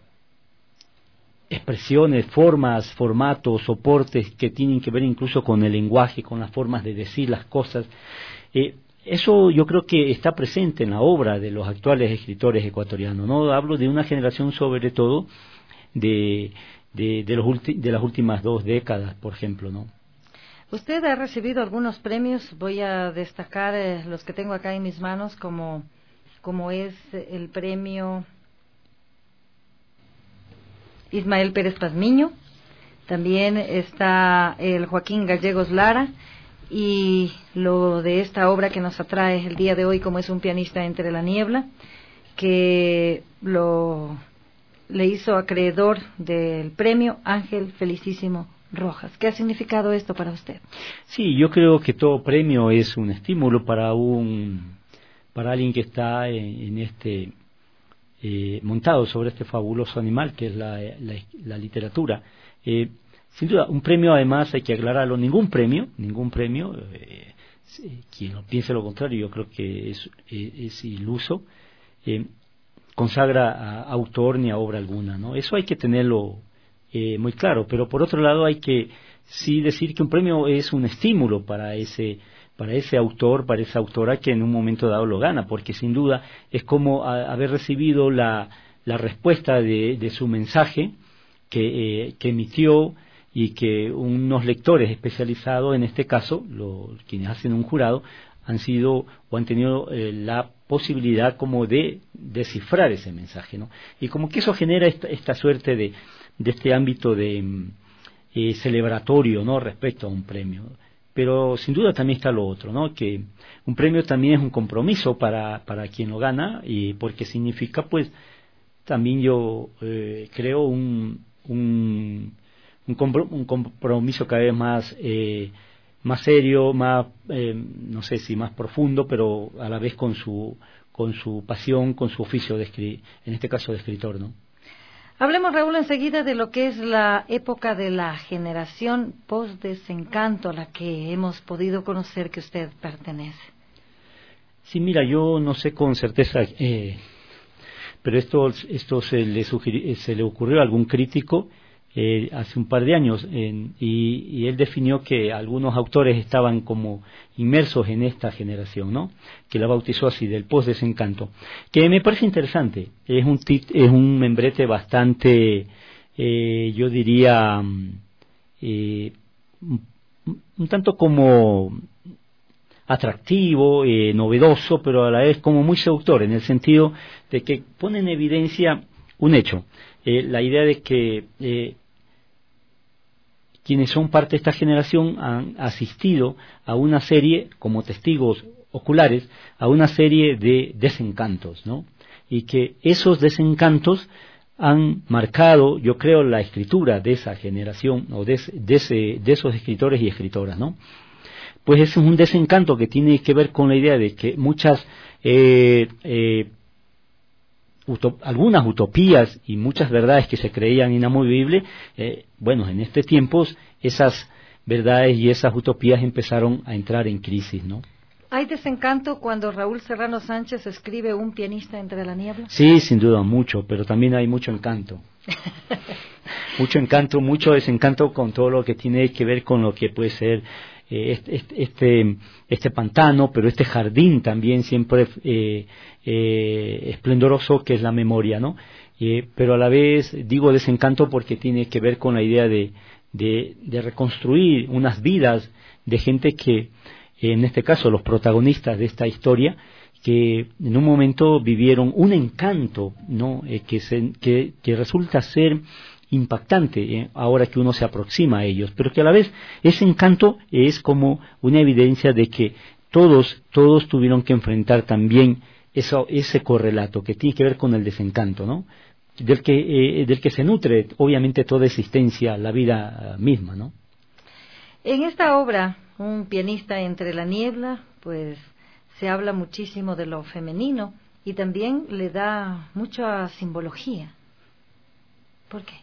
expresiones, formas, formatos, soportes que tienen que ver incluso con el lenguaje, con las formas de decir las cosas. Eh, eso yo creo que está presente en la obra de los actuales escritores ecuatorianos, ¿no? Hablo de una generación sobre todo de De, de, los ulti, de las últimas dos décadas, por ejemplo, ¿no?
Usted ha recibido algunos premios, voy a destacar eh, los que tengo acá en mis manos, como, como es el premio Ismael Pérez Pazmiño, también está el Joaquín Gallegos Lara, y lo de esta obra que nos atrae el día de hoy, como es un pianista entre la niebla, que lo... le hizo acreedor del premio Ángel Felicísimo Rojas. ¿Qué ha significado esto para usted?
Sí, yo creo que todo premio es un estímulo para un para alguien que está en, en este eh, montado sobre este fabuloso animal que es la, la, la literatura. Eh, sin duda, un premio, además hay que aclararlo, ningún premio, ningún premio, eh, quien piense lo contrario, yo creo que es, es, es iluso. Eh, consagra a autor ni a obra alguna, ¿no? Eso hay que tenerlo eh, muy claro, pero por otro lado hay que sí decir que un premio es un estímulo para ese para ese autor, para esa autora que en un momento dado lo gana, porque sin duda es como a, haber recibido la, la respuesta de, de su mensaje que, eh, que emitió, y que unos lectores especializados, en este caso, los, quienes hacen un jurado, han sido o han tenido eh, la posibilidad como de descifrar ese mensaje, ¿no? Y como que eso genera esta, esta suerte de, de este ámbito de eh, celebratorio, ¿no? Respecto a un premio. Pero sin duda también está lo otro, ¿no? Que un premio también es un compromiso para, para quien lo gana, y porque significa, pues, también yo eh, creo un, un, un, compro, un compromiso cada vez más eh, más serio, más eh, no sé si más profundo, pero a la vez con su con su pasión, con su oficio de escri- en este caso de escritor, ¿no?
Hablemos, Raúl, enseguida de lo que es la época de la generación post-desencanto, a la que hemos podido conocer que usted pertenece.
Sí, mira, yo no sé con certeza, eh, pero esto, esto se, le sugiri, se le ocurrió a algún crítico eh, hace un par de años, en, y, y él definió que algunos autores estaban como inmersos en esta generación, ¿no? Que la bautizó así, del post-desencanto, que me parece interesante. Es un tit, es un membrete bastante, eh, yo diría, eh, un, un tanto como atractivo, eh, novedoso, pero a la vez como muy seductor, en el sentido de que pone en evidencia un hecho, eh, la idea de que eh, quienes son parte de esta generación han asistido a una serie, como testigos oculares, a una serie de desencantos, ¿no? Y que esos desencantos han marcado, yo creo, la escritura de esa generación, o de, de, ese, de esos escritores y escritoras, ¿no? Pues ese es un desencanto que tiene que ver con la idea de que muchas, eh, eh, utop- algunas utopías y muchas verdades que se creían inamovibles, eh, bueno, en este tiempo esas verdades y esas utopías empezaron a entrar en crisis, ¿no?
¿Hay desencanto cuando Raúl Serrano Sánchez escribe Un pianista entre la niebla?
Sí, sin duda, mucho, pero también hay mucho encanto. Mucho encanto, mucho desencanto con todo lo que tiene que ver con lo que puede ser Este, este, este pantano, pero este jardín también siempre eh, eh, esplendoroso que es la memoria, ¿no? Eh, pero a la vez digo desencanto porque tiene que ver con la idea de, de, de reconstruir unas vidas de gente que, en este caso los protagonistas de esta historia, que en un momento vivieron un encanto, ¿no? Eh, que, se, que, que resulta ser impactante eh, ahora que uno se aproxima a ellos, pero que a la vez ese encanto es como una evidencia de que todos todos tuvieron que enfrentar también eso, ese correlato que tiene que ver con el desencanto, ¿no? Del que eh, del que se nutre obviamente toda existencia, la vida misma, ¿no?
En esta obra, Un pianista entre la niebla, pues se habla muchísimo de lo femenino y también le da mucha simbología. ¿Por qué?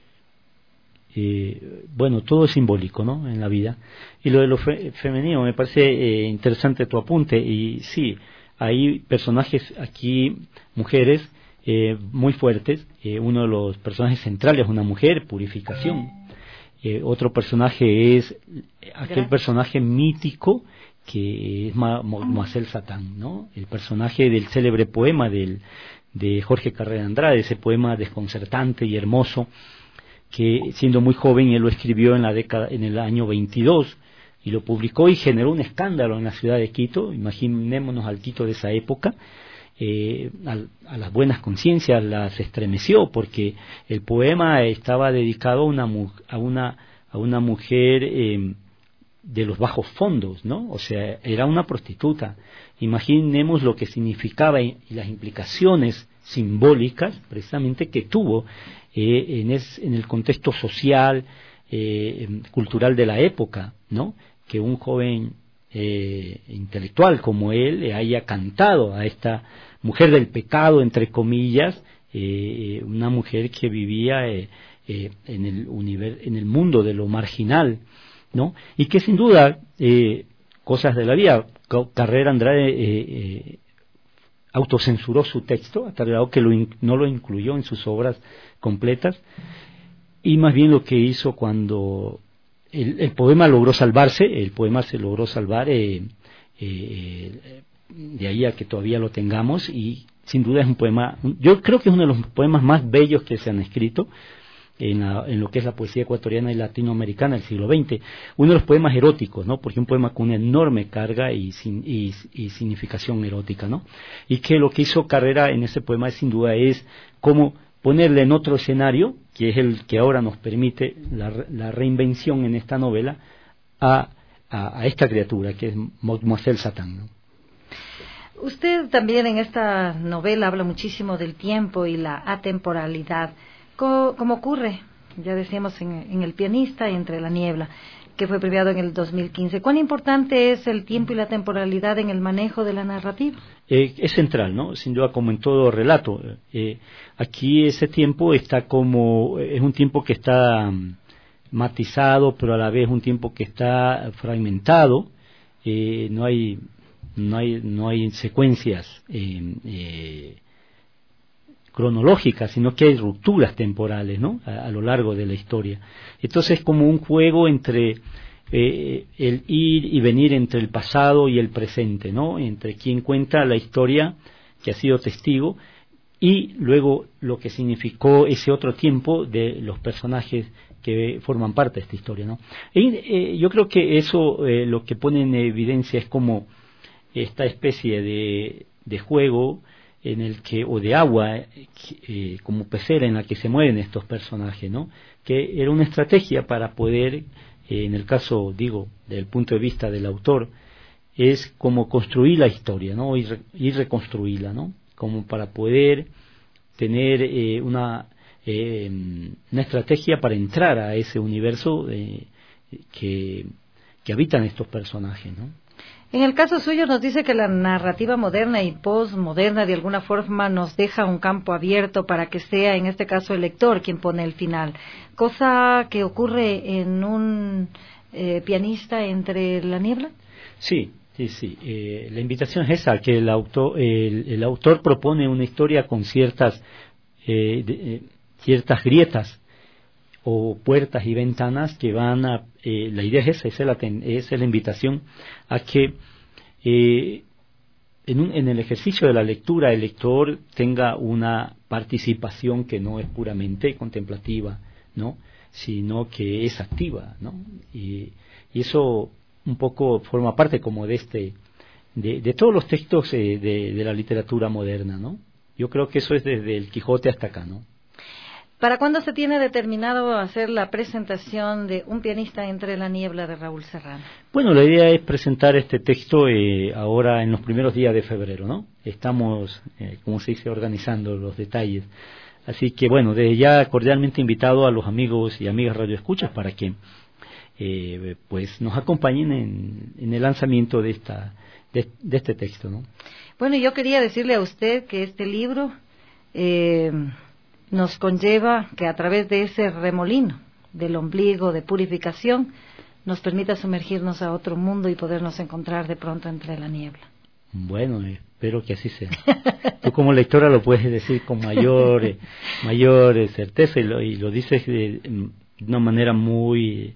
Eh, bueno, todo es simbólico, ¿no? En la vida. Y lo de lo fe femenino me parece eh, interesante tu apunte. Y sí, hay personajes aquí, mujeres, eh, muy fuertes. Eh, uno de los personajes centrales es una mujer, Purificación. Eh, otro personaje es aquel Gracias. personaje mítico que es Mademoiselle Satán, ¿no? El personaje del célebre poema del, de Jorge Carrera Andrade, ese poema desconcertante y hermoso, que siendo muy joven él lo escribió en la década, en el año veintidós, y lo publicó y generó un escándalo en la ciudad de Quito. Imaginémonos al Quito de esa época, eh, a, a las buenas conciencias las estremeció, porque el poema estaba dedicado a una, a una, a una mujer eh, de los bajos fondos, ¿no? O sea, era una prostituta. Imaginemos lo que significaba y, y las implicaciones simbólicas precisamente que tuvo eh, en, es, en el contexto social, eh, cultural de la época, ¿no? Que un joven eh, intelectual como él le haya cantado a esta mujer del pecado, entre comillas, eh, una mujer que vivía eh, eh, en el univer, en el mundo de lo marginal, ¿no? Y que sin duda, eh, cosas de la vida, Carrera Andrade eh, eh, autocensuró su texto, hasta el grado que lo in, no lo incluyó en sus obras completas, y más bien lo que hizo cuando el, el poema logró salvarse, el poema se logró salvar, eh, eh, de ahí a que todavía lo tengamos, y sin duda es un poema, yo creo que es uno de los poemas más bellos que se han escrito en, la, en lo que es la poesía ecuatoriana y latinoamericana del siglo veinte, uno de los poemas eróticos, ¿no? Porque un poema con una enorme carga y, y, y significación erótica, ¿no? Y que lo que hizo Carrera en ese poema sin duda es cómo ponerle en otro escenario, que es el que ahora nos permite la, la reinvención en esta novela, a, a, a esta criatura que es Mademoiselle Satán, ¿no?
Usted también en esta novela habla muchísimo del tiempo y la atemporalidad. ¿Cómo ocurre ya decíamos en, en El pianista entre la niebla, que fue premiado en el dos mil quince. ¿Cuán importante es el tiempo y la temporalidad en el manejo de la narrativa?
Eh, es central, ¿no? Sin duda, como en todo relato. Eh, aquí ese tiempo está como, es un tiempo que está um, matizado, pero a la vez un tiempo que está fragmentado. Eh, no hay, no hay, no hay secuencias eh, eh, cronológicas, sino que hay rupturas temporales, ¿no? A, a lo largo de la historia. Entonces es como un juego entre eh, el ir y venir entre el pasado y el presente, ¿no? Entre quien cuenta la historia, que ha sido testigo, y luego lo que significó ese otro tiempo de los personajes que forman parte de esta historia, ¿no? Y, eh, yo creo que eso eh, lo que pone en evidencia es como esta especie de, de juego en el que, o de agua, eh, como pecera en la que se mueven estos personajes, ¿no? Que era una estrategia para poder, eh, en el caso, digo, del punto de vista del autor, es como construir la historia, ¿no? Y, re, y reconstruirla, ¿no? Como para poder tener eh, una, eh, una estrategia para entrar a ese universo eh, que, que habitan estos personajes, ¿no?
En el caso suyo nos dice que la narrativa moderna y postmoderna de alguna forma nos deja un campo abierto para que sea, en este caso, el lector quien pone el final, cosa que ocurre en un eh, pianista entre la niebla.
Sí, sí, sí. Eh, la invitación es esa, que el autor, el, el autor propone una historia con ciertas, eh, de, eh, ciertas grietas o puertas y ventanas que van a, eh, la idea es esa, esa es la, esa es la invitación a que eh, en, un, en el ejercicio de la lectura el lector tenga una participación que no es puramente contemplativa, ¿no? Sino que es activa, ¿no? Y, y eso un poco forma parte como de este, de, de todos los textos eh, de, de la literatura moderna, ¿no? Yo creo que eso es desde el Quijote hasta acá, ¿no?
¿Para cuándo se tiene determinado hacer la presentación de Un pianista entre la niebla de Raúl Serrano?
Bueno, la idea es presentar este texto eh, ahora en los primeros días de febrero, ¿no? Estamos, eh, como se dice, organizando los detalles. Así que, bueno, desde ya cordialmente invitado a los amigos y amigas radioescuchas para que eh, pues nos acompañen en, en el lanzamiento de, esta, de, de este texto, ¿no?
Bueno, yo quería decirle a usted que este libro Eh, nos conlleva que a través de ese remolino del ombligo de purificación nos permita sumergirnos a otro mundo y podernos encontrar de pronto entre la niebla.
Bueno, espero que así sea. Tú como lectora lo puedes decir con mayor eh, mayor eh, certeza y lo, y lo dices de, de una manera muy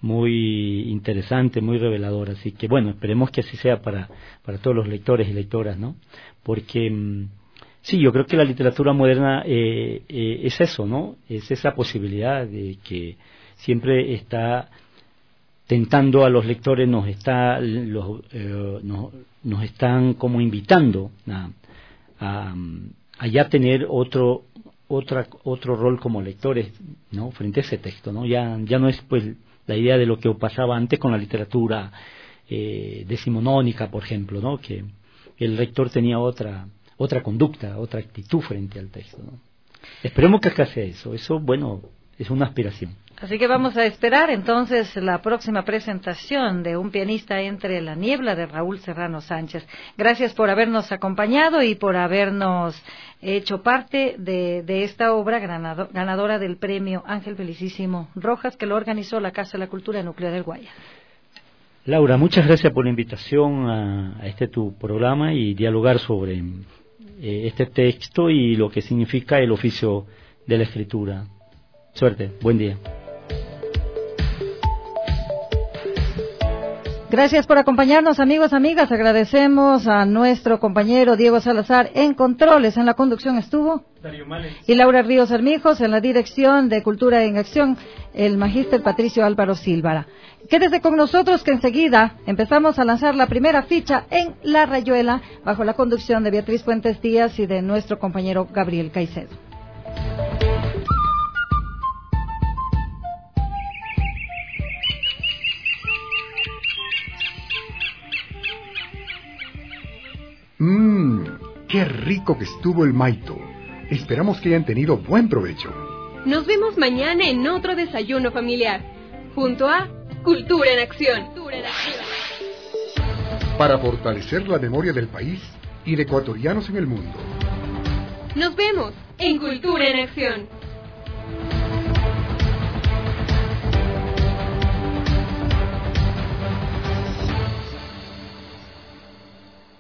muy interesante, muy reveladora. Así que bueno, esperemos que así sea para para todos los lectores y lectoras, ¿no? Porque mm, sí, yo creo que la literatura moderna eh, eh, es eso, ¿no? Es esa posibilidad de que siempre está tentando a los lectores, nos está los, eh, nos, nos están como invitando a, a, a ya tener otro otra otro rol como lectores, ¿no? Frente a ese texto, ¿no? Ya ya no es pues la idea de lo que pasaba antes con la literatura eh, decimonónica, por ejemplo, ¿no? Que el lector tenía otra otra conducta, otra actitud frente al texto, ¿no? Esperemos que acá sea eso, eso, bueno, es una aspiración.
Así que vamos a esperar entonces la próxima presentación de Un pianista entre la niebla de Raúl Serrano Sánchez. Gracias por habernos acompañado y por habernos hecho parte de, de esta obra ganado, ganadora del premio Ángel Felicísimo Rojas, que lo organizó la Casa de la Cultura Núcleo del Guayas.
Laura, muchas gracias por la invitación a, a este tu programa y dialogar sobre eh, este texto y lo que significa el oficio de la escritura. Suerte, buen día.
Gracias por acompañarnos, amigos, amigas. Agradecemos a nuestro compañero Diego Salazar en controles. En la conducción estuvo
Darío Males
y Laura Ríos Armijos. En la dirección de Cultura en Acción, el magíster Patricio Álvaro Silvara. Quédese con nosotros que enseguida empezamos a lanzar la primera ficha en La Rayuela bajo la conducción de Beatriz Fuentes Díaz y de nuestro compañero Gabriel Caicedo.
Mmm, qué rico que estuvo el maito. Esperamos que hayan tenido buen provecho.
Nos vemos mañana en otro desayuno familiar, junto a Cultura en Acción.
Para fortalecer la memoria del país y de ecuatorianos en el mundo.
Nos vemos en Cultura en Acción.